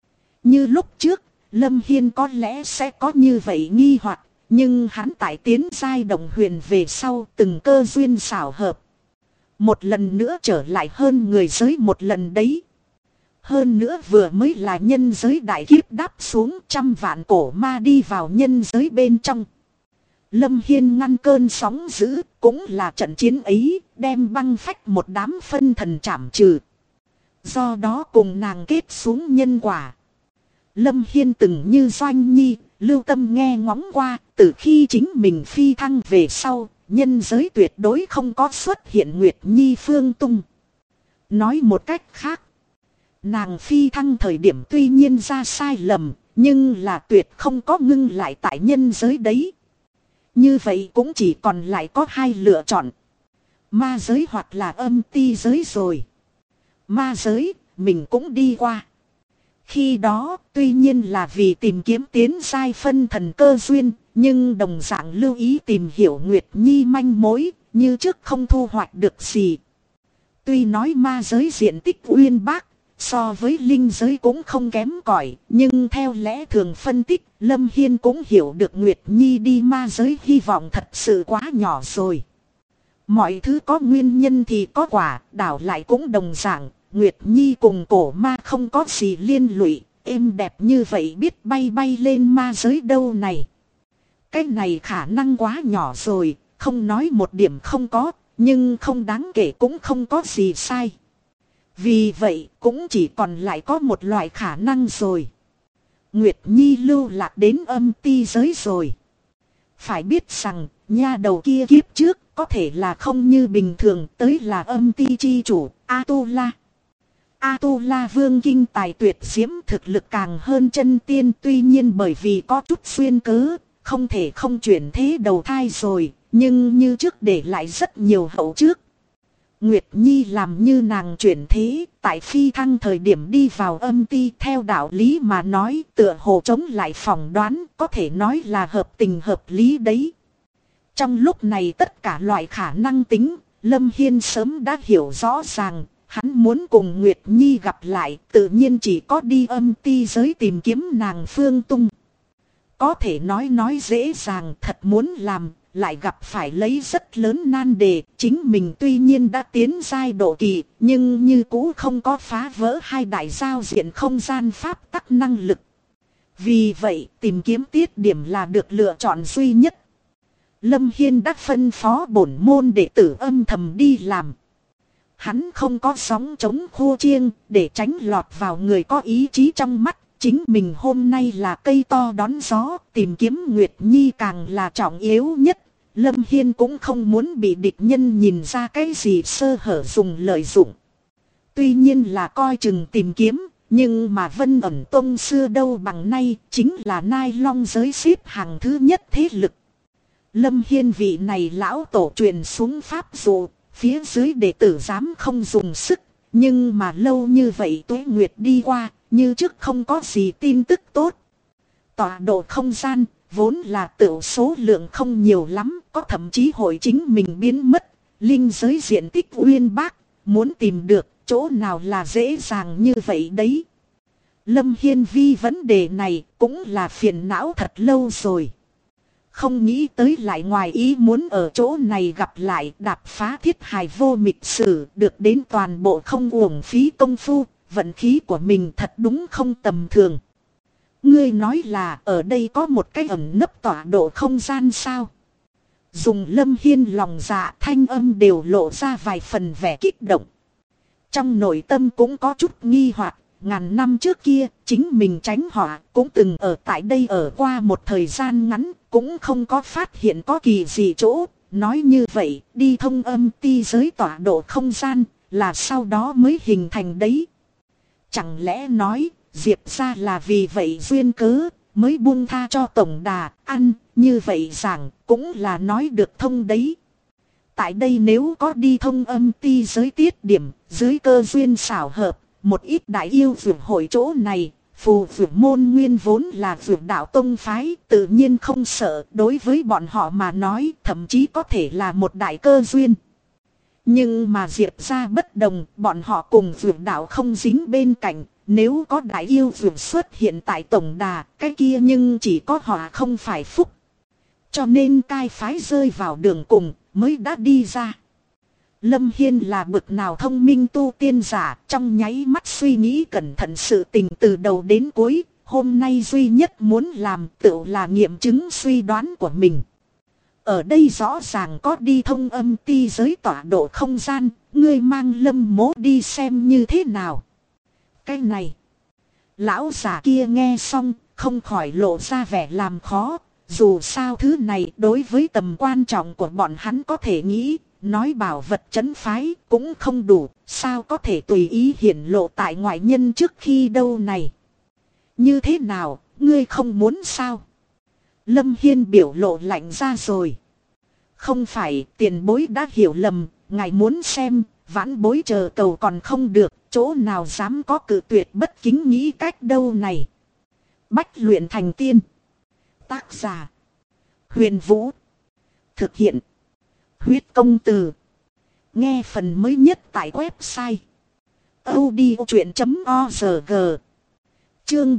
Như lúc trước, Lâm Hiên có lẽ sẽ có như vậy nghi hoặc, nhưng hắn tại tiến giai đồng huyền về sau từng cơ duyên xảo hợp. Một lần nữa trở lại hơn người giới một lần đấy. Hơn nữa vừa mới là nhân giới đại kiếp đáp xuống, trăm vạn cổ ma đi vào nhân giới bên trong. Lâm Hiên ngăn cơn sóng dữ, cũng là trận chiến ấy, đem băng phách một đám phân thần trảm trừ. Do đó cùng nàng kết xuống nhân quả. Lâm Hiên từng như Doanh Nhi, lưu tâm nghe ngóng qua, từ khi chính mình phi thăng về sau, nhân giới tuyệt đối không có xuất hiện Nguyệt Nhi phương tung. Nói một cách khác, nàng phi thăng thời điểm tuy nhiên ra sai lầm, nhưng là tuyệt không có ngưng lại tại nhân giới đấy. Như vậy cũng chỉ còn lại có hai lựa chọn. Ma giới hoặc là âm ti giới rồi. Ma giới, mình cũng đi qua. Khi đó, tuy nhiên là vì tìm kiếm tiến giai phân thần cơ duyên, nhưng đồng dạng lưu ý tìm hiểu Nguyệt Nhi manh mối, như trước không thu hoạch được gì. Tuy nói ma giới diện tích uyên bác, so với linh giới cũng không kém cỏi, nhưng theo lẽ thường phân tích, Lâm Hiên cũng hiểu được Nguyệt Nhi đi ma giới hy vọng thật sự quá nhỏ rồi. Mọi thứ có nguyên nhân thì có quả, đảo lại cũng đồng dạng. Nguyệt Nhi cùng cổ ma không có gì liên lụy, êm đẹp như vậy biết bay bay lên ma giới đâu này. Cái này khả năng quá nhỏ rồi, không nói một điểm không có, nhưng không đáng kể cũng không có gì sai. Vì vậy cũng chỉ còn lại có một loại khả năng rồi. Nguyệt Nhi lưu lạc đến âm ti giới rồi. Phải biết rằng, nha đầu kia kiếp trước có thể là không như bình thường, tới là âm ti chi chủ, A-tu-la. A-tu-la vương kinh tài tuyệt diễm, thực lực càng hơn chân tiên, tuy nhiên bởi vì có chút xuyên cớ, không thể không chuyển thế đầu thai rồi, nhưng như trước để lại rất nhiều hậu trước. Nguyệt Nhi làm như nàng chuyển thế, tại phi thăng thời điểm đi vào âm ti, theo đạo lý mà nói tựa hồ chống lại phỏng đoán, có thể nói là hợp tình hợp lý đấy. Trong lúc này tất cả loại khả năng tính, Lâm Hiên sớm đã hiểu rõ ràng, hắn muốn cùng Nguyệt Nhi gặp lại, tự nhiên chỉ có đi âm ti giới tìm kiếm nàng Phương Tung. Có thể nói dễ dàng, thật muốn làm, lại gặp phải lấy rất lớn nan đề. Chính mình tuy nhiên đã tiến giai độ kỳ, nhưng như cũ không có phá vỡ hai đại giao diện không gian pháp tắc năng lực. Vì vậy, tìm kiếm tiết điểm là được lựa chọn duy nhất. Lâm Hiên đã phân phó bổn môn đệ tử âm thầm đi làm. Hắn không có sóng chống khô chiêng để tránh lọt vào người có ý chí trong mắt. Chính mình hôm nay là cây to đón gió, tìm kiếm Nguyệt Nhi càng là trọng yếu nhất. Lâm Hiên cũng không muốn bị địch nhân nhìn ra cái gì sơ hở dùng lợi dụng. Tuy nhiên là coi chừng tìm kiếm, nhưng mà Vân ẩn tông xưa đâu bằng nay, chính là Nai Long giới xếp hàng thứ nhất thế lực. Lâm Hiên vị này lão tổ truyền xuống pháp dụ, phía dưới đệ tử dám không dùng sức, nhưng mà lâu như vậy tuế nguyệt đi qua, như trước không có gì tin tức tốt. Tọa độ không gian, vốn là tựu số lượng không nhiều lắm, có thậm chí hội chính mình biến mất. Linh giới diện tích uyên bác, muốn tìm được chỗ nào là dễ dàng như vậy đấy. Lâm Hiên vi vấn đề này cũng là phiền não thật lâu rồi. Không nghĩ tới lại ngoài ý muốn ở chỗ này gặp lại, đạp phá thiết hài vô mịch sử, được đến toàn bộ không uổng phí công phu. Vận khí của mình thật đúng không tầm thường. Ngươi nói là ở đây có một cái ẩn nấp tọa độ không gian sao? Dùng Lâm Hiên lòng dạ, thanh âm đều lộ ra vài phần vẻ kích động. Trong nội tâm cũng có chút nghi hoặc, ngàn năm trước kia chính mình tránh họa cũng từng ở tại đây ở qua một thời gian ngắn, cũng không có phát hiện có kỳ gì chỗ. Nói như vậy, đi thông âm ti giới tọa độ không gian là sau đó mới hình thành đấy. Chẳng lẽ nói, Diệp ra là vì vậy duyên cớ, mới buông tha cho tổng đà, ăn, như vậy rằng, cũng là nói được thông đấy. Tại đây nếu có đi thông âm ti giới tiết điểm, dưới cơ duyên xảo hợp, một ít đại yêu vượt hội chỗ này, phù vượt môn nguyên vốn là vượt đạo tông phái, tự nhiên không sợ, đối với bọn họ mà nói, thậm chí có thể là một đại cơ duyên. Nhưng mà Diệp ra bất đồng, bọn họ cùng vượt đạo không dính bên cạnh, nếu có đại yêu vượt xuất hiện tại tổng đà, cái kia nhưng chỉ có họ không phải phúc. Cho nên cai phái rơi vào đường cùng, mới đã đi ra. Lâm Hiên là bực nào thông minh tu tiên giả, trong nháy mắt suy nghĩ cẩn thận sự tình từ đầu đến cuối, hôm nay duy nhất muốn làm tựu là nghiệm chứng suy đoán của mình. Ở đây rõ ràng có đi thông âm ti giới tọa độ không gian, ngươi mang Lâm Mỗ đi xem như thế nào. Cái này, lão giả kia nghe xong, không khỏi lộ ra vẻ làm khó, dù sao thứ này đối với tầm quan trọng của bọn hắn có thể nghĩ, nói bảo vật trấn phái cũng không đủ, sao có thể tùy ý hiển lộ tại ngoại nhân trước khi đâu này. Như thế nào, ngươi không muốn sao? Lâm Hiên biểu lộ lạnh ra rồi. Không phải, tiền bối đã hiểu lầm, ngài muốn xem, vãn bối chờ cầu còn không được, chỗ nào dám có cự tuyệt bất kính nghĩ cách đâu này. Bách luyện thành tiên. Tác giả: Huyền Vũ. Thực hiện: Huyết Công Từ. Nghe phần mới nhất tại website audiochuyện.org. Chương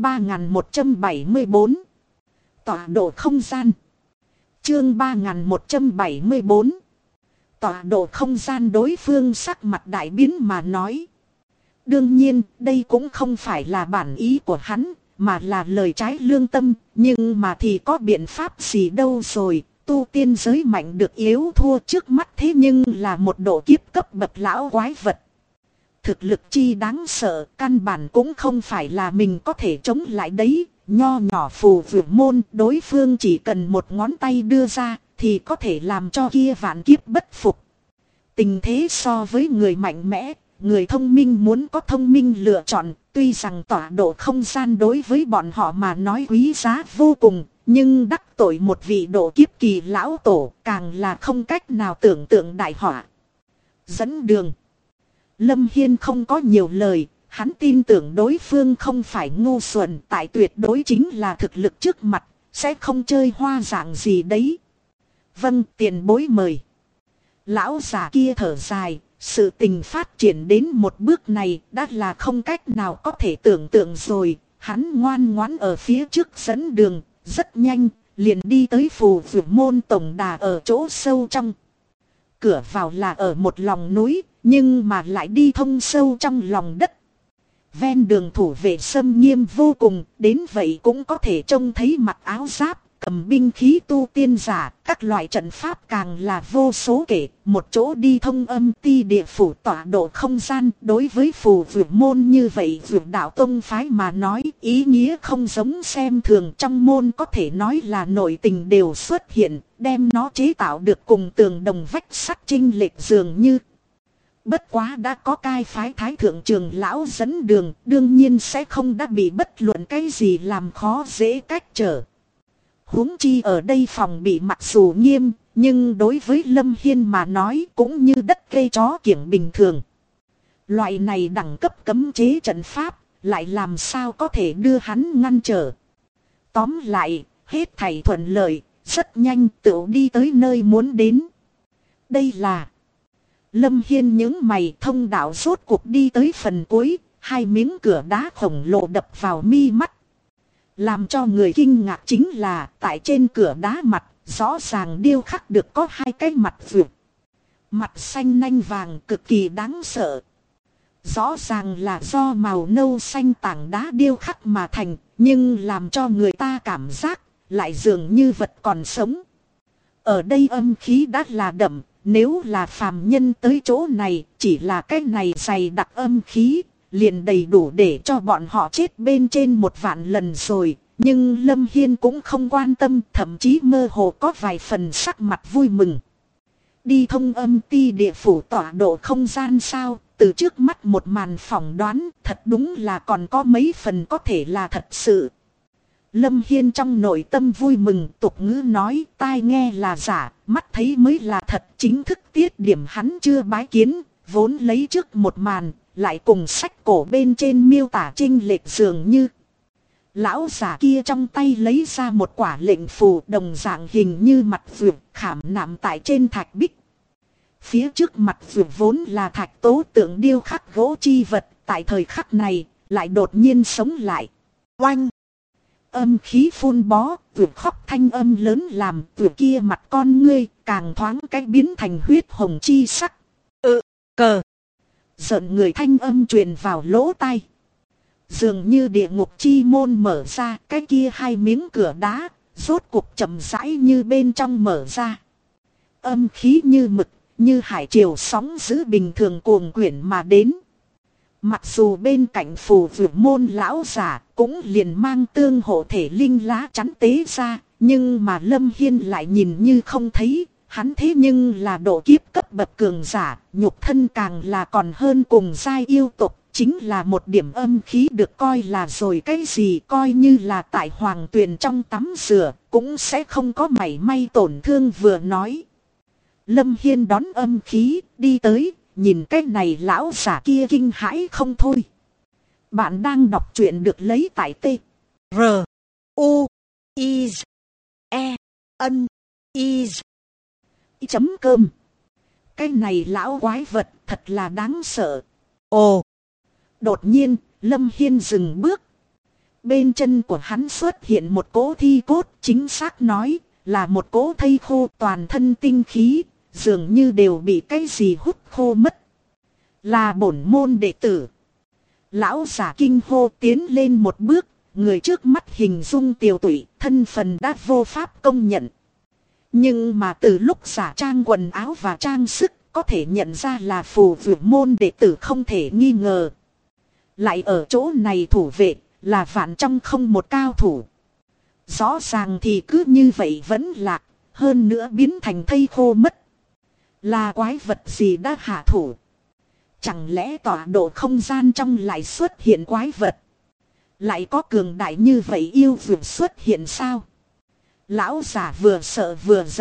3174. Tọa độ không gian. Chương 3174. Tọa độ không gian. Đối phương sắc mặt đại biến mà nói. Đương nhiên, đây cũng không phải là bản ý của hắn, mà là lời trái lương tâm, nhưng mà thì có biện pháp gì đâu rồi, tu tiên giới mạnh được yếu thua trước mắt thế nhưng là một độ kiếp cấp bậc lão quái vật. Thực lực chi đáng sợ, căn bản cũng không phải là mình có thể chống lại đấy, nho nhỏ phù vượt môn, đối phương chỉ cần một ngón tay đưa ra, thì có thể làm cho kia vạn kiếp bất phục. Tình thế so với người mạnh mẽ, người thông minh muốn có thông minh lựa chọn, tuy rằng tọa độ không gian đối với bọn họ mà nói quý giá vô cùng, nhưng đắc tội một vị độ kiếp kỳ lão tổ càng là không cách nào tưởng tượng đại họa. dẫn đường. Lâm Hiên không có nhiều lời, hắn tin tưởng đối phương không phải ngu xuẩn, tại tuyệt đối chính là thực lực trước mặt, sẽ không chơi hoa dạng gì đấy. Vâng, tiền bối mời. Lão già kia thở dài, sự tình phát triển đến một bước này đã là không cách nào có thể tưởng tượng rồi. Hắn ngoan ngoãn ở phía trước dẫn đường, rất nhanh, liền đi tới phù vượt môn tổng đà ở chỗ sâu trong. Cửa vào là ở một lòng núi, nhưng mà lại đi thông sâu trong lòng đất. Ven đường thủ vệ xâm nghiêm vô cùng, đến vậy cũng có thể trông thấy mặc áo giáp, cầm binh khí tu tiên giả, các loại trận pháp càng là vô số kể. Một chỗ đi thông âm ti địa phủ tọa độ không gian, đối với phù vượt môn như vậy vượt đạo tông phái mà nói ý nghĩa không giống xem thường. Trong môn có thể nói là nội tình đều xuất hiện, đem nó chế tạo được cùng tường đồng vách sắt chênh lệch dường như. Bất quá đã có cai phái thái thượng trưởng lão dẫn đường, đương nhiên sẽ không đã bị bất luận cái gì làm khó dễ cách trở. Huống chi ở đây phòng bị mặc dù nghiêm, nhưng đối với Lâm Hiên mà nói cũng như đất cây chó kiểng bình thường. Loại này đẳng cấp cấm chế trận pháp, lại làm sao có thể đưa hắn ngăn trở. Tóm lại, hết thảy thuận lợi, rất nhanh tựu đi tới nơi muốn đến. Đây là... Lâm Hiên những mày thông đạo rốt cuộc đi tới phần cuối, hai miếng cửa đá khổng lồ đập vào mi mắt. Làm cho người kinh ngạc chính là tại trên cửa đá mặt, rõ ràng điêu khắc được có hai cái mặt vượt. Mặt xanh nanh vàng cực kỳ đáng sợ. Rõ ràng là do màu nâu xanh tảng đá điêu khắc mà thành, nhưng làm cho người ta cảm giác lại dường như vật còn sống. Ở đây âm khí đã là đậm. Nếu là phàm nhân tới chỗ này, chỉ là cái này dày đặc âm khí, liền đầy đủ để cho bọn họ chết bên trên 1.000 lần rồi. Nhưng Lâm Hiên cũng không quan tâm, thậm chí mơ hồ có vài phần sắc mặt vui mừng. Đi thông âm ti địa phủ tọa độ không gian sao, từ trước mắt một màn phỏng đoán, thật đúng là còn có mấy phần có thể là thật sự. Lâm Hiên trong nội tâm vui mừng, tục ngữ nói tai nghe là giả, mắt thấy mới là thật. Chính thức tiết điểm hắn chưa bái kiến, vốn lấy trước một màn, lại cùng sách cổ bên trên miêu tả chênh lệch dường như. Lão giả kia trong tay lấy ra một quả lệnh phù đồng dạng hình như mặt vượt khảm nạm tại trên thạch bích. Phía trước mặt vượt vốn là thạch tố tượng điêu khắc gỗ chi vật, tại thời khắc này lại đột nhiên sống lại. Oanh! Âm khí phun bó, vượt khóc thanh âm lớn làm vượt kia mặt con ngươi càng thoáng cách biến thành huyết hồng chi sắc. Cờ! Giận người thanh âm truyền vào lỗ tai. Dường như địa ngục chi môn mở ra, cái kia hai miếng cửa đá, rốt cuộc chậm rãi như bên trong mở ra. Âm khí như mực, như hải triều sóng dữ bình thường cuồng quyển mà đến. Mặc dù bên cạnh phù vượt môn lão giả cũng liền mang tương hộ thể linh lá chắn tế ra, nhưng mà Lâm Hiên lại nhìn như không thấy, hắn thế nhưng là độ kiếp cấp bậc cường giả, nhục thân càng là còn hơn cùng giai yêu tục, chính là một điểm âm khí được coi là rồi cái gì, coi như là tại hoàng tuyền trong tắm rửa, cũng sẽ không có mảy may tổn thương vừa nói. Lâm Hiên đón âm khí, đi tới. Nhìn cái này lão giả kia kinh hãi không thôi. Bạn đang đọc truyện được lấy tại T. R. U. I. E. N. I. Chấm cơm. Cái này lão quái vật thật là đáng sợ. Ồ. Đột nhiên, Lâm Hiên dừng bước. Bên chân của hắn xuất hiện một cỗ thi cốt, chính xác nói là một cỗ thây khô toàn thân tinh khí. Dường như đều bị cái gì hút khô mất. Là bổn môn đệ tử. Lão giả kinh hô tiến lên một bước. Người trước mắt hình dung tiều tụy, thân phần đã vô pháp công nhận. Nhưng mà từ lúc giả trang quần áo và trang sức, có thể nhận ra là phù vượt môn đệ tử không thể nghi ngờ. Lại ở chỗ này thủ vệ, là vạn trong không một cao thủ. Rõ ràng thì cứ như vậy vẫn lạc, hơn nữa biến thành thây khô mất. Là quái vật gì đã hạ thủ? Chẳng lẽ tọa độ không gian trong lại xuất hiện quái vật? Lại có cường đại như vậy yêu vượt xuất hiện sao? Lão giả vừa sợ vừa giận,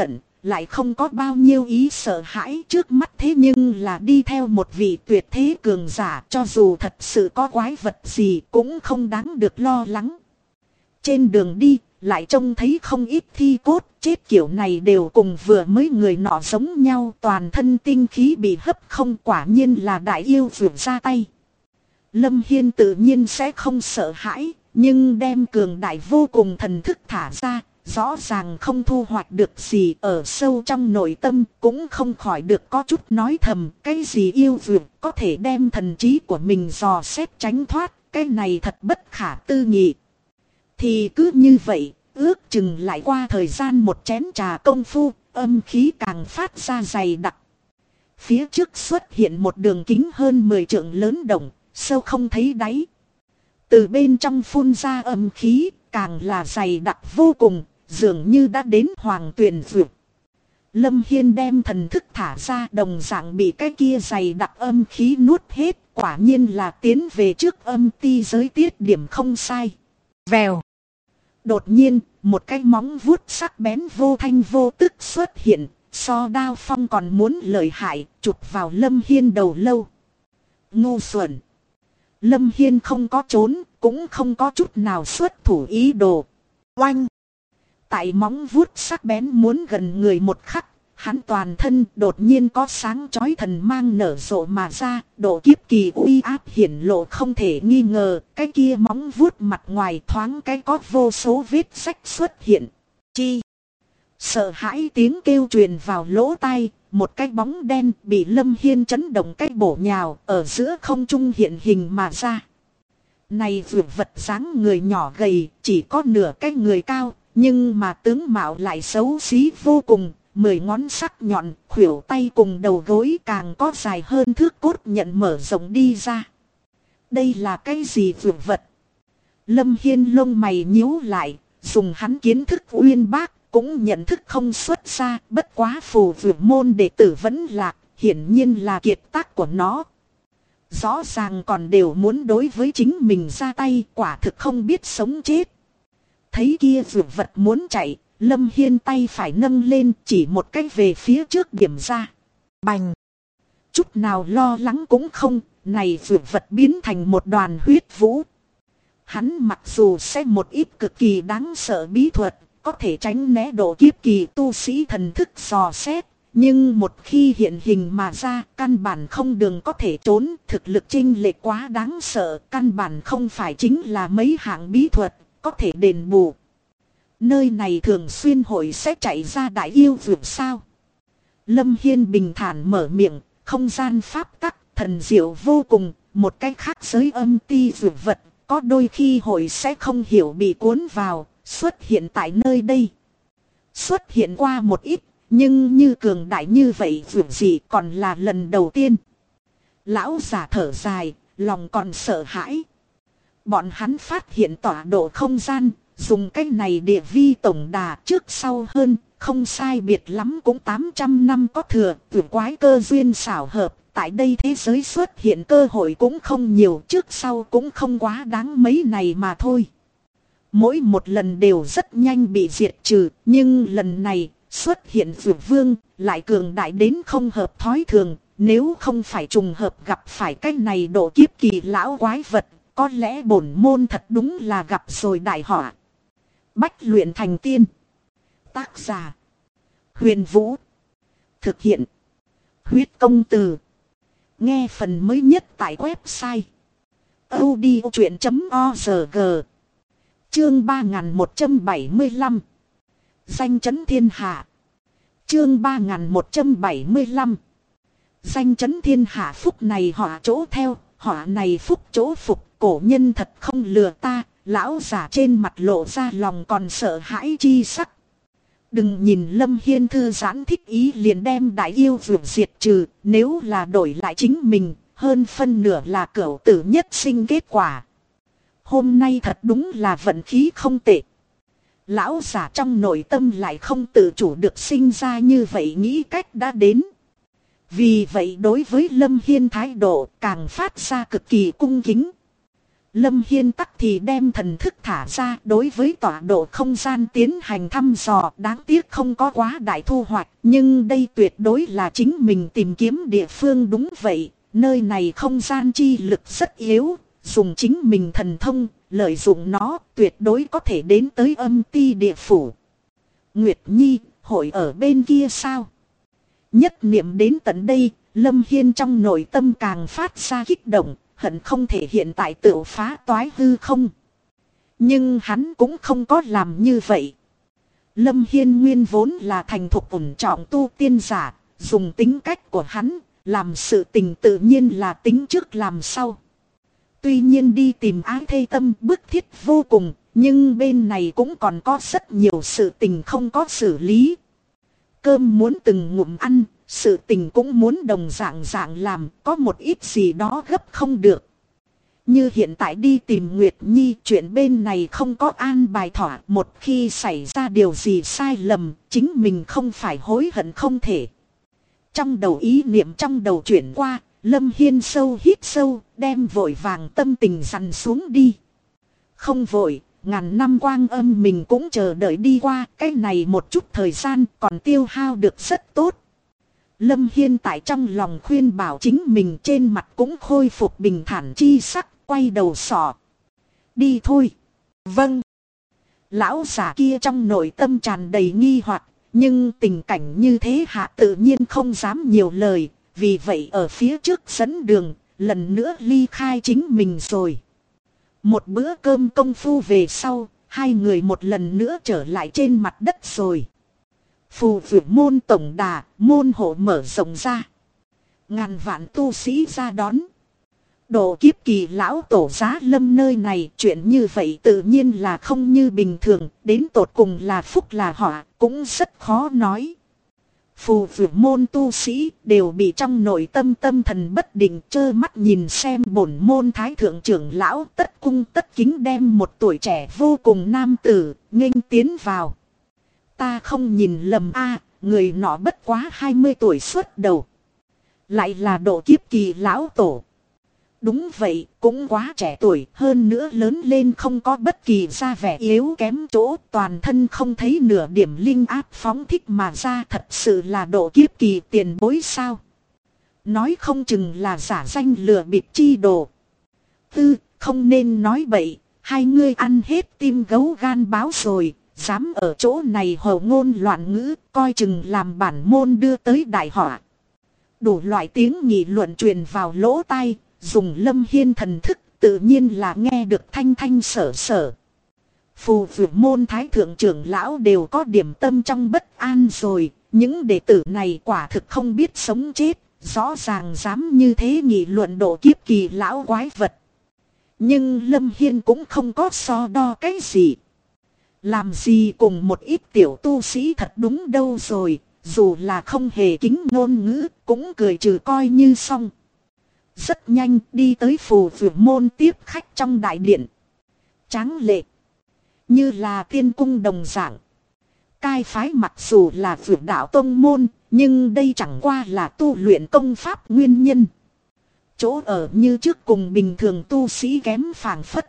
lại không có bao nhiêu ý sợ hãi trước mắt, thế nhưng là đi theo một vị tuyệt thế cường giả, cho dù thật sự có quái vật gì cũng không đáng được lo lắng. Trên đường đi, lại trông thấy không ít thi cốt, chết kiểu này đều cùng vừa mới người nọ giống nhau, toàn thân tinh khí bị hấp không, quả nhiên là đại yêu vượt ra tay. Lâm Hiên tự nhiên sẽ không sợ hãi, nhưng đem cường đại vô cùng thần thức thả ra, rõ ràng không thu hoạch được gì, ở sâu trong nội tâm cũng không khỏi được có chút nói thầm, cái gì yêu vượt có thể đem thần trí của mình dò xét tránh thoát, cái này thật bất khả tư nghị. Thì cứ như vậy, ước chừng lại qua thời gian một chén trà công phu, âm khí càng phát ra dày đặc. Phía trước xuất hiện một đường kính hơn 10 trượng lớn động, sâu không thấy đáy. Từ bên trong phun ra âm khí, càng là dày đặc vô cùng, dường như đã đến hoàng tuyền vượt. Lâm Hiên đem thần thức thả ra, đồng dạng bị cái kia dày đặc âm khí nuốt hết, quả nhiên là tiến về trước âm ti giới tiết điểm không sai. Vèo. Đột nhiên, một cái móng vuốt sắc bén vô thanh vô tức xuất hiện, so đao phong còn muốn lợi hại, chụp vào Lâm Hiên đầu lâu. Ngu xuẩn. Lâm Hiên không có trốn, cũng không có chút nào xuất thủ ý đồ. Oanh! Tại móng vuốt sắc bén muốn gần người một khắc, hắn toàn thân đột nhiên có sáng chói thần mang nở rộ mà ra, độ kiếp kỳ uy áp hiển lộ không thể nghi ngờ, cái kia móng vuốt mặt ngoài thoáng cái có vô số vết rách xuất hiện. Chi! Sợ hãi tiếng kêu truyền vào lỗ tai, một cái bóng đen bị Lâm Hiên chấn động cái bổ nhào ở giữa không trung hiện hình mà ra. Này vượt vật dáng người nhỏ gầy, chỉ có nửa cái người cao, nhưng mà tướng mạo lại xấu xí vô cùng, 10 ngón sắc nhọn, khuỷu tay cùng đầu gối càng có dài hơn thước cốt nhận mở rộng đi ra. Đây là cái gì vượt vật? Lâm Hiên lông mày nhíu lại, dùng hắn kiến thức uyên bác, cũng nhận thức không xuất ra, bất quá phù vượt môn đệ tử vẫn lạc, hiển nhiên là kiệt tác của nó. Rõ ràng còn đều muốn đối với chính mình ra tay, quả thực không biết sống chết. Thấy kia vượt vật muốn chạy, Lâm Hiên tay phải nâng lên chỉ một cách về phía trước điểm ra. Bành! Chút nào lo lắng cũng không, này vượt vật biến thành một đoàn huyết vũ. Hắn mặc dù sẽ một ít cực kỳ đáng sợ bí thuật, có thể tránh né độ kiếp kỳ tu sĩ thần thức dò xét, nhưng một khi hiện hình mà ra, căn bản không đường có thể trốn, thực lực chênh lệch quá đáng sợ, căn bản không phải chính là mấy hạng bí thuật có thể đền bù. Nơi này thường xuyên hội sẽ chạy ra đại yêu vượt sao? Lâm Hiên bình thản mở miệng, không gian pháp tắc, thần diệu vô cùng, một cách khác giới âm ti vượt vật, có đôi khi hội sẽ không hiểu bị cuốn vào, xuất hiện tại nơi đây. Xuất hiện qua một ít, nhưng như cường đại như vậy vượt gì còn là lần đầu tiên. Lão giả thở dài, lòng còn sợ hãi. Bọn hắn phát hiện tọa độ không gian, dùng cách này địa vi tổng đà trước sau hơn, không sai biệt lắm cũng 800 năm có thừa, tưởng quái cơ duyên xảo hợp, tại đây thế giới xuất hiện cơ hội cũng không nhiều, trước sau cũng không quá đáng mấy này mà thôi. Mỗi một lần đều rất nhanh bị diệt trừ, nhưng lần này xuất hiện vượt vương, lại cường đại đến không hợp thói thường, nếu không phải trùng hợp gặp phải cách này độ kiếp kỳ lão quái vật, có lẽ bổn môn thật đúng là gặp rồi đại họa. Bách luyện thành tiên. Tác giả: Huyền Vũ. Thực hiện: Huyết Công Từ. Nghe phần mới nhất tại website audiochuyện.org. Chương 3175. Danh chấn thiên hạ. Chương 3175. Danh chấn thiên hạ, phúc này họ chỗ theo, họ này phúc chỗ phục, cổ nhân thật không lừa ta. Lão giả trên mặt lộ ra lòng còn sợ hãi chi sắc. Đừng nhìn Lâm Hiên thư giãn thích ý liền đem đại yêu vượt diệt trừ, nếu là đổi lại chính mình, hơn phân nửa là cửu tử nhất sinh kết quả. Hôm nay thật đúng là vận khí không tệ. Lão giả trong nội tâm lại không tự chủ được sinh ra như vậy nghĩ cách đã đến. Vì vậy đối với Lâm Hiên thái độ càng phát ra cực kỳ cung kính. Lâm Hiên tắc thì đem thần thức thả ra đối với tọa độ không gian tiến hành thăm dò. Đáng tiếc không có quá đại thu hoạch, nhưng đây tuyệt đối là chính mình tìm kiếm địa phương. Đúng vậy, nơi này không gian chi lực rất yếu, dùng chính mình thần thông, lợi dụng nó tuyệt đối có thể đến tới âm ti địa phủ. Nguyệt Nhi, hội ở bên kia sao? Nhất niệm đến tận đây, Lâm Hiên trong nội tâm càng phát ra kích động, hận không thể hiện tại tự phá toái hư không. Nhưng hắn cũng không có làm như vậy. Lâm Hiên nguyên vốn là thành thục ổn trọng tu tiên giả, dùng tính cách của hắn, làm sự tình tự nhiên là tính trước làm sau. Tuy nhiên đi tìm ái thê tâm bức thiết vô cùng, nhưng bên này cũng còn có rất nhiều sự tình không có xử lý. Cơm muốn từng ngụm ăn, sự tình cũng muốn đồng dạng làm, có một ít gì đó gấp không được. Như hiện tại đi tìm Nguyệt Nhi, chuyện bên này không có an bài thỏa, một khi xảy ra điều gì sai lầm, chính mình không phải hối hận không thể. Trong đầu ý niệm trong đầu chuyển qua, Lâm Hiên sâu hít sâu, đem vội vàng tâm tình dằn xuống đi. Không vội, ngàn năm quang âm mình cũng chờ đợi đi qua, cái này một chút thời gian còn tiêu hao được rất tốt. Lâm Hiên tại trong lòng khuyên bảo chính mình, trên mặt cũng khôi phục bình thản chi sắc, quay đầu sọ. Đi thôi. Vâng. Lão giả kia trong nội tâm tràn đầy nghi hoặc, nhưng tình cảnh như thế hạ tự nhiên không dám nhiều lời, vì vậy ở phía trước dẫn đường, lần nữa ly khai chính mình rồi. Một bữa cơm công phu về sau, hai người một lần nữa trở lại trên mặt đất rồi. Phù vượt môn tổng đà, môn hộ mở rộng ra. Ngàn vạn tu sĩ ra đón. Độ kiếp kỳ lão tổ giá lâm nơi này, chuyện như vậy tự nhiên là không như bình thường, đến tột cùng là phúc là họa, cũng rất khó nói. Phù vượt môn tu sĩ đều bị trong nội tâm tâm thần bất định, trơ mắt nhìn xem bổn môn thái thượng trưởng lão tất cung tất kính đem một tuổi trẻ vô cùng nam tử nghênh tiến vào. Ta không nhìn lầm a, người nọ bất quá 20 tuổi xuất đầu. Lại là độ kiếp kỳ lão tổ. Đúng vậy, cũng quá trẻ tuổi, hơn nữa lớn lên không có bất kỳ da vẻ yếu kém chỗ, toàn thân không thấy nửa điểm linh áp phóng thích mà ra, thật sự là độ kiếp kỳ tiền bối sao. Nói không chừng là giả danh lừa bịp chi đồ. Tư, không nên nói bậy, hai ngươi ăn hết tim gấu gan báo rồi, dám ở chỗ này hầu ngôn loạn ngữ, coi chừng làm bản môn đưa tới đại họa. Đủ loại tiếng nghị luận truyền vào lỗ tai. Dùng Lâm Hiên thần thức tự nhiên là nghe được thanh thanh sở sở. Phù vượt môn thái thượng trưởng lão đều có điểm tâm trong bất an rồi. Những đệ tử này quả thực không biết sống chết. Rõ ràng dám như thế nghị luận độ kiếp kỳ lão quái vật. Nhưng Lâm Hiên cũng không có so đo cái gì. Làm gì cùng một ít tiểu tu sĩ thật đúng đâu rồi. Dù là không hề kính ngôn ngữ cũng cười trừ coi như xong. Rất nhanh đi tới phù vượt môn tiếp khách trong đại điện. Tráng lệ. Như là tiên cung đồng dạng. Cai phái mặc dù là vượt đạo tông môn. Nhưng đây chẳng qua là tu luyện công pháp nguyên nhân. Chỗ ở như trước cùng bình thường tu sĩ kém phảng phất.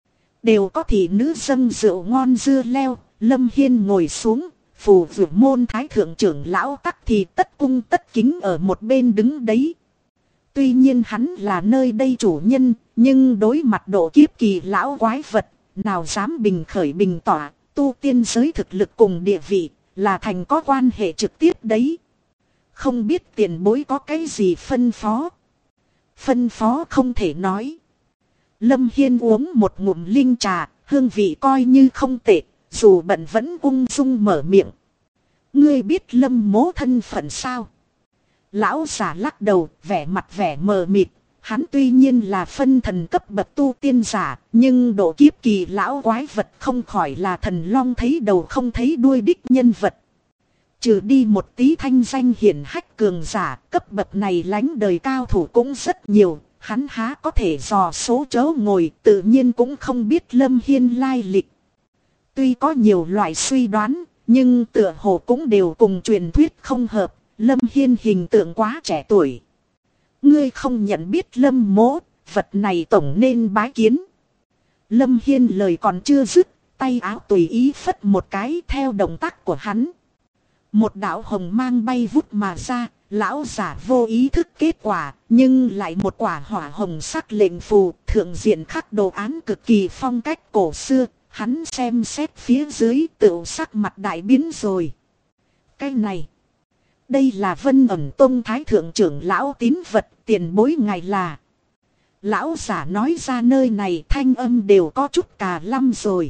Đều có thị nữ dâng rượu ngon dưa leo. Lâm Hiên ngồi xuống. Phù vượt môn thái thượng trưởng lão tắc thì tất cung tất kính ở một bên đứng đấy. Tuy nhiên hắn là nơi đây chủ nhân, nhưng đối mặt độ kiếp kỳ lão quái vật, nào dám bình khởi bình tỏa, tu tiên giới thực lực cùng địa vị, là thành có quan hệ trực tiếp đấy. Không biết tiền bối có cái gì phân phó? Phân phó không thể nói. Lâm Hiên uống một ngụm linh trà, hương vị coi như không tệ, dù bận vẫn ung dung mở miệng. Ngươi biết Lâm mố thân phận sao? Lão giả lắc đầu, vẻ mặt vẻ mờ mịt. Hắn tuy nhiên là phân thần cấp bậc tu tiên giả, nhưng độ kiếp kỳ lão quái vật không khỏi là thần long thấy đầu không thấy đuôi đích nhân vật. Trừ đi một tí thanh danh hiển hách cường giả, cấp bậc này lánh đời cao thủ cũng rất nhiều. Hắn há có thể dò số chỗ ngồi, tự nhiên cũng không biết Lâm Hiên lai lịch. Tuy có nhiều loại suy đoán, nhưng tựa hồ cũng đều cùng truyền thuyết không hợp. Lâm Hiên hình tượng quá trẻ tuổi. Ngươi không nhận biết Lâm mỗ, vật này tổng nên bái kiến. Lâm Hiên lời còn chưa dứt, tay áo tùy ý phất một cái theo động tác của hắn. Một đạo hồng mang bay vút mà ra, lão giả vô ý thức kết quả, nhưng lại một quả hỏa hồng sắc lệnh phù, thượng diện khắc đồ án cực kỳ phong cách cổ xưa, hắn xem xét phía dưới tựu sắc mặt đại biến rồi. Cái này, đây là Vân Ẩn Tông Thái Thượng trưởng lão tín vật, tiền bối ngài là. Lão giả nói ra nơi này thanh âm đều có chút cà lăm rồi.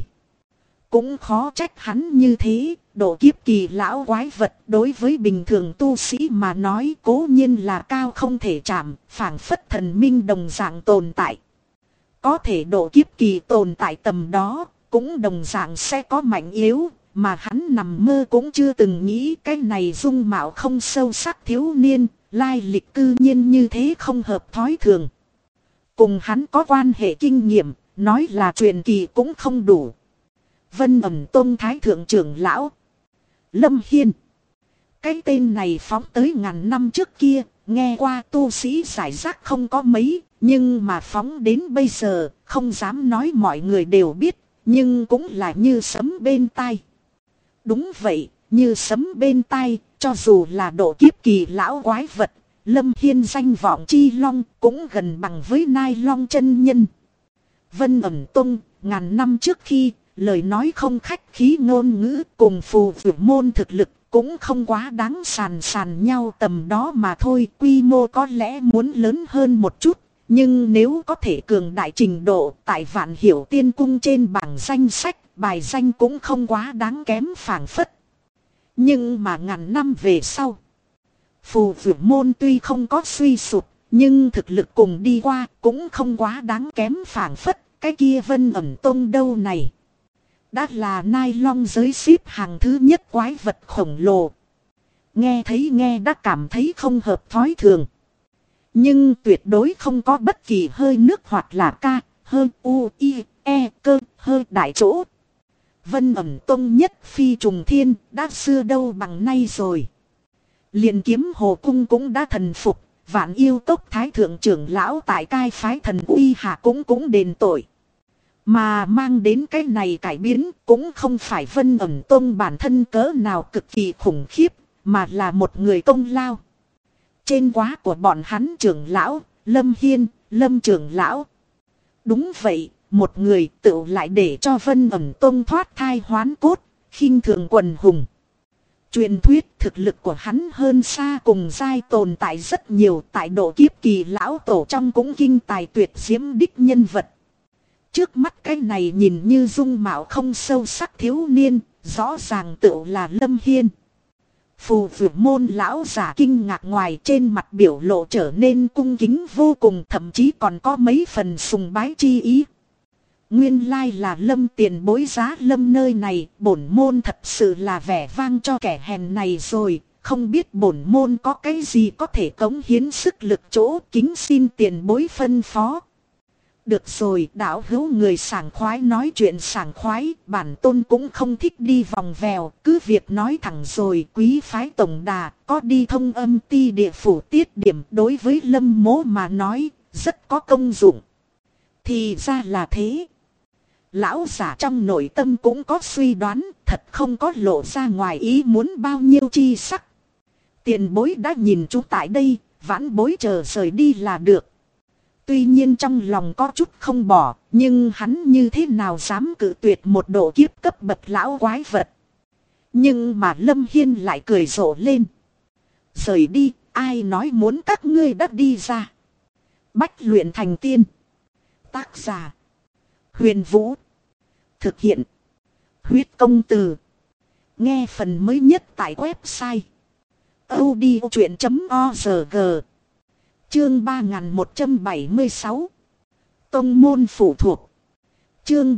Cũng khó trách hắn như thế, độ kiếp kỳ lão quái vật đối với bình thường tu sĩ mà nói cố nhiên là cao không thể chạm, phảng phất thần minh đồng dạng tồn tại. Có thể độ kiếp kỳ tồn tại tầm đó, cũng đồng dạng sẽ có mạnh yếu, mà hắn nằm mơ cũng chưa từng nghĩ cái này dung mạo không sâu sắc thiếu niên, lai lịch cư nhiên như thế không hợp thói thường. Cùng hắn có quan hệ kinh nghiệm, nói là truyền kỳ cũng không đủ. Vân Ẩn Tông Thái Thượng trưởng lão Lâm Hiên. Cái tên này phóng tới ngàn năm trước kia, nghe qua tu sĩ giải rác không có mấy, nhưng mà phóng đến bây giờ, không dám nói mọi người đều biết, nhưng cũng là như sấm bên tai. Đúng vậy, như sấm bên tai, cho dù là độ kiếp kỳ lão quái vật, Lâm Hiên danh vọng chi long cũng gần bằng với Nai Long chân nhân. Vân Ẩn Tông, ngàn năm trước khi, lời nói không khách khí ngôn ngữ cùng phù vượt môn thực lực cũng không quá đáng sàn nhau tầm đó mà thôi. Quy mô có lẽ muốn lớn hơn một chút, nhưng nếu có thể cường đại trình độ tại Vạn Hiểu Tiên Cung trên bảng danh sách, bài danh cũng không quá đáng kém phảng phất. Nhưng mà ngàn năm về sau, phù vượt môn tuy không có suy sụp, nhưng thực lực cùng đi qua cũng không quá đáng kém phảng phất. Cái kia Vân Ẩn Tông đâu này đã là Nai Long giới xếp hàng thứ nhất quái vật khổng lồ. Nghe thấy nghe đã cảm thấy không hợp thói thường. Nhưng tuyệt đối không có bất kỳ hơi nước hoặc là ca, hơi u, i, e, cơ, hơi đại chỗ. Vân Ẩn Tông nhất phi trùng thiên, đã xưa đâu bằng nay rồi. Liền Kiếm Hồ Cung cũng đã thần phục, Vạn Yêu Cốc Thái Thượng trưởng lão tại cai phái thần uy hạ cũng đền tội. Mà mang đến cái này cải biến cũng không phải Vân Ẩn Tông bản thân cỡ nào cực kỳ khủng khiếp, mà là một người công lao. Trên quá của bọn hắn trưởng lão, Lâm Hiên, Lâm trưởng lão. Đúng vậy, một người tự lại để cho Vân Ẩn Tông thoát thai hoán cốt, khinh thường quần hùng. Truyền thuyết thực lực của hắn hơn xa cùng giai tồn tại rất nhiều, tại độ kiếp kỳ lão tổ trong cũng kinh tài tuyệt diễm đích nhân vật. Trước mắt cái này nhìn như dung mạo không sâu sắc thiếu niên, rõ ràng tự là Lâm Hiên. Phù vượt môn lão giả kinh ngạc ngoài trên mặt biểu lộ trở nên cung kính vô cùng, thậm chí còn có mấy phần sùng bái chi ý. Nguyên lai là Lâm tiền bối giá Lâm nơi này, bổn môn thật sự là vẻ vang cho kẻ hèn này rồi, không biết bổn môn có cái gì có thể cống hiến sức lực chỗ, kính xin tiền bối phân phó. Được rồi, đạo hữu người sảng khoái nói chuyện sảng khoái, bản tôn cũng không thích đi vòng vèo, cứ việc nói thẳng rồi. Quý phái tổng đà, có đi thông âm ti địa phủ tiết điểm đối với Lâm mỗ mà nói, rất có công dụng. Thì ra là thế. Lão giả trong nội tâm cũng có suy đoán, thật không có lộ ra ngoài ý muốn bao nhiêu chi sắc. Tiền bối đã nhìn chú tại đây, vãn bối chờ rời đi là được. Tuy nhiên trong lòng có chút không bỏ, nhưng hắn như thế nào dám cự tuyệt một độ kiếp cấp bậc lão quái vật. Nhưng mà Lâm Hiên lại cười rộ lên. Rời đi, ai nói muốn các ngươi đã đi ra. Bách luyện thành tiên. Tác giả Huyền Vũ. Thực hiện Huyết Công Từ. Nghe phần mới nhất tại website audiochuyện.org. Chương 3176. Tông môn phụ thuộc. Chương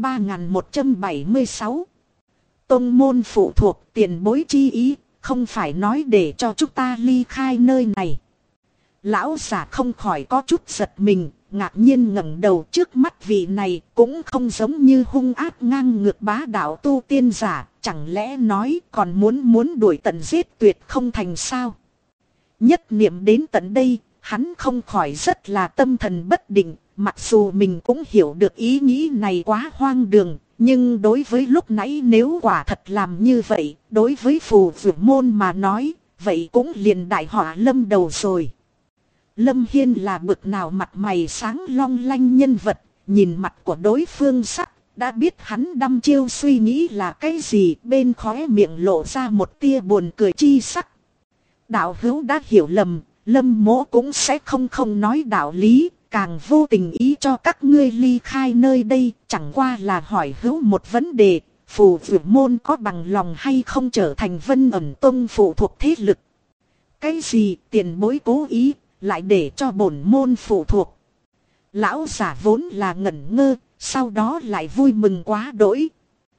3176. Tông môn phụ thuộc, tiền bối chi ý, không phải nói để cho chúng ta ly khai nơi này. Lão giả không khỏi có chút giật mình, ngạc nhiên ngẩng đầu, trước mắt vị này cũng không giống như hung ác ngang ngược bá đạo tu tiên giả, chẳng lẽ nói còn muốn đuổi tận giết tuyệt không thành sao? Nhất niệm đến tận đây, hắn không khỏi rất là tâm thần bất định, mặc dù mình cũng hiểu được ý nghĩ này quá hoang đường, nhưng đối với lúc nãy nếu quả thật làm như vậy, đối với phù vượt môn mà nói, vậy cũng liền đại họa lâm đầu rồi. Lâm Hiên là bực nào mặt mày sáng long lanh nhân vật, nhìn mặt của đối phương sắc, đã biết hắn đăm chiêu suy nghĩ là cái gì, bên khóe miệng lộ ra một tia buồn cười chi sắc. Đạo hữu đã hiểu lầm, Lâm mỗ cũng sẽ không nói đạo lý, càng vô tình ý cho các ngươi ly khai nơi đây, chẳng qua là hỏi hữu một vấn đề, phù vượt môn có bằng lòng hay không trở thành Vân Ẩn Tông phụ thuộc thế lực. Cái gì tiền bối cố ý, lại để cho bổn môn phụ thuộc. Lão giả vốn là ngẩn ngơ, sau đó lại vui mừng quá đỗi.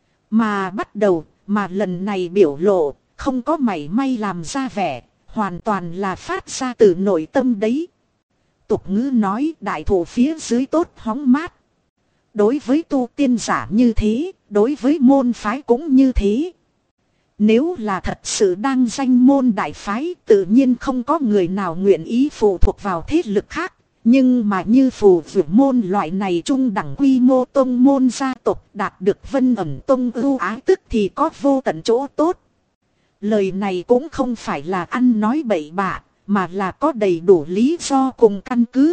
Mà bắt đầu, mà lần này biểu lộ, không có mảy may làm ra vẻ, hoàn toàn là phát ra từ nội tâm đấy. Tục ngữ nói đại thụ phía dưới tốt hóng mát. Đối với tu tiên giả như thế, đối với môn phái cũng như thế. Nếu là thật sự đang danh môn đại phái, tự nhiên không có người nào nguyện ý phụ thuộc vào thế lực khác. Nhưng mà như phù vượt môn loại này trung đẳng quy mô tông môn gia tộc đạt được Vân Ẩn Tông ưu ái, tức thì có vô tận chỗ tốt. Lời này cũng không phải là ăn nói bậy bạ, mà là có đầy đủ lý do cùng căn cứ.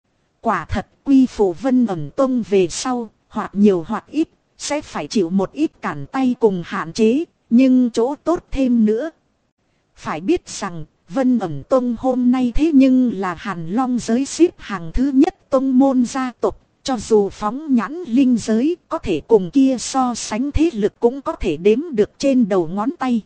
Quả thật quy phụ Vân Ẩn Tông về sau, hoặc nhiều hoặc ít, sẽ phải chịu một ít cản tay cùng hạn chế, nhưng chỗ tốt thêm nữa. Phải biết rằng, Vân Ẩn Tông hôm nay thế nhưng là Hàn Long giới xếp hàng thứ nhất tông môn gia tộc, cho dù phóng nhãn linh giới có thể cùng kia so sánh thế lực cũng có thể đếm được trên đầu ngón tay.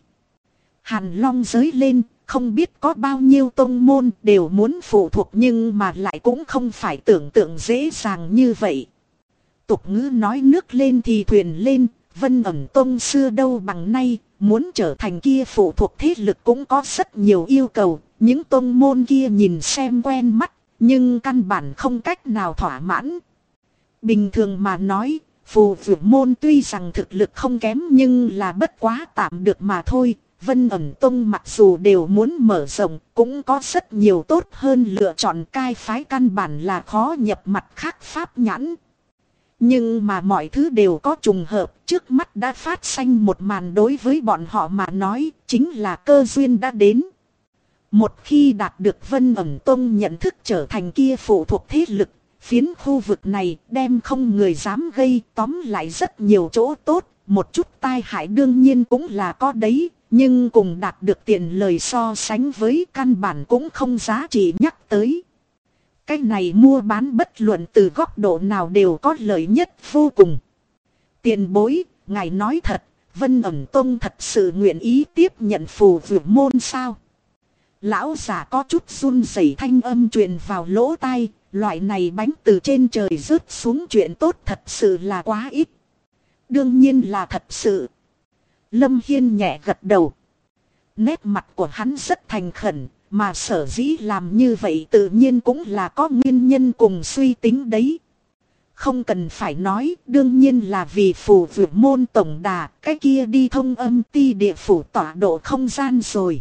Hàn Long giới lên, không biết có bao nhiêu tông môn đều muốn phụ thuộc, nhưng mà lại cũng không phải tưởng tượng dễ dàng như vậy. Tục ngữ nói nước lên thì thuyền lên, Vân Ẩn Tông xưa đâu bằng nay, muốn trở thành kia phụ thuộc thế lực cũng có rất nhiều yêu cầu, những tông môn kia nhìn xem quen mắt, nhưng căn bản không cách nào thỏa mãn. Bình thường mà nói, phù vượt môn tuy rằng thực lực không kém nhưng là bất quá tạm được mà thôi. Vân Ẩn Tông mặc dù đều muốn mở rộng, cũng có rất nhiều tốt hơn lựa chọn, cai phái căn bản là khó nhập mặt khác pháp nhãn. Nhưng mà mọi thứ đều có trùng hợp, trước mắt đã phát sinh một màn đối với bọn họ mà nói, chính là cơ duyên đã đến. Một khi đạt được Vân Ẩn Tông nhận thức trở thành kia phụ thuộc thế lực, phiến khu vực này đem không người dám gây, tóm lại rất nhiều chỗ tốt, một chút tai hại đương nhiên cũng là có đấy. Nhưng cùng đạt được tiền lời so sánh với căn bản cũng không giá trị nhắc tới. Cái này mua bán bất luận từ góc độ nào đều có lợi nhất vô cùng. Tiền bối, ngài nói thật, Vân Ẩn Tông thật sự nguyện ý tiếp nhận phù vượt môn sao? Lão giả có chút run rẩy thanh âm truyền vào lỗ tai, loại này bánh từ trên trời rớt xuống chuyện tốt thật sự là quá ít. Đương nhiên là thật sự. Lâm Hiên nhẹ gật đầu. Nét mặt của hắn rất thành khẩn, mà sở dĩ làm như vậy tự nhiên cũng là có nguyên nhân cùng suy tính đấy. Không cần phải nói, đương nhiên là vì phù vượt môn tổng đà, cái kia đi thông âm ti địa phủ tọa độ không gian rồi.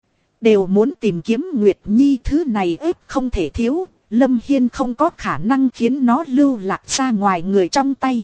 Đều muốn tìm kiếm Nguyệt Nhi, thứ này ếp không thể thiếu, Lâm Hiên không có khả năng khiến nó lưu lạc ra ngoài người trong tay.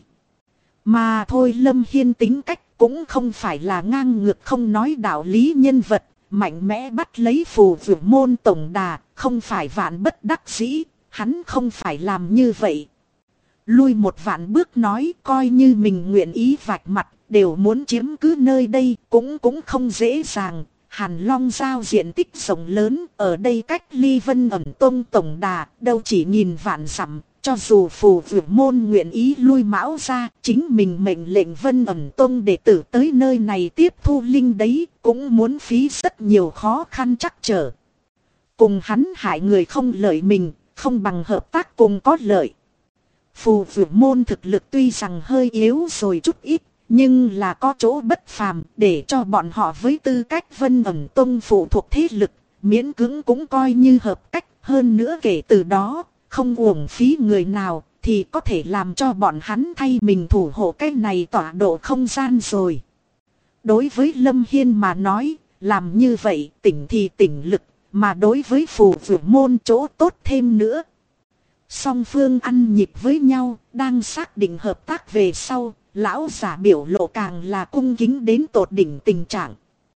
Mà thôi, Lâm Hiên tính cách cũng không phải là ngang ngược không nói đạo lý nhân vật, mạnh mẽ bắt lấy phù vượt môn tổng đà, không phải vạn bất đắc dĩ, hắn không phải làm như vậy. Lui một vạn bước nói, coi như mình nguyện ý vạch mặt, đều muốn chiếm cứ nơi đây, cũng không dễ dàng. Hàn Long giao diện tích rộng lớn, ở đây cách ly Vân Ẩn Tông tổng đà, đâu chỉ nghìn vạn dặm. Cho dù phù vượt môn nguyện ý lui mão ra, chính mình mệnh lệnh Vân Ẩn Tông đệ tử tới nơi này tiếp thu linh đấy, cũng muốn phí rất nhiều khó khăn trắc trở. Cùng hắn hại người không lợi mình, không bằng hợp tác cùng có lợi. Phù vượt môn thực lực tuy rằng hơi yếu rồi chút ít, nhưng là có chỗ bất phàm để cho bọn họ với tư cách Vân Ẩn Tông phụ thuộc thế lực, miễn cưỡng cũng coi như hợp cách. Hơn nữa kể từ đó, không uổng phí người nào, thì có thể làm cho bọn hắn thay mình thủ hộ cái này tọa độ không gian rồi. Đối với Lâm Hiên mà nói, làm như vậy tỉnh thì tỉnh lực, mà đối với phù vượt môn chỗ tốt thêm nữa. Song phương ăn nhịp với nhau, đang xác định hợp tác về sau, lão giả biểu lộ càng là cung kính đến tột đỉnh tình trạng.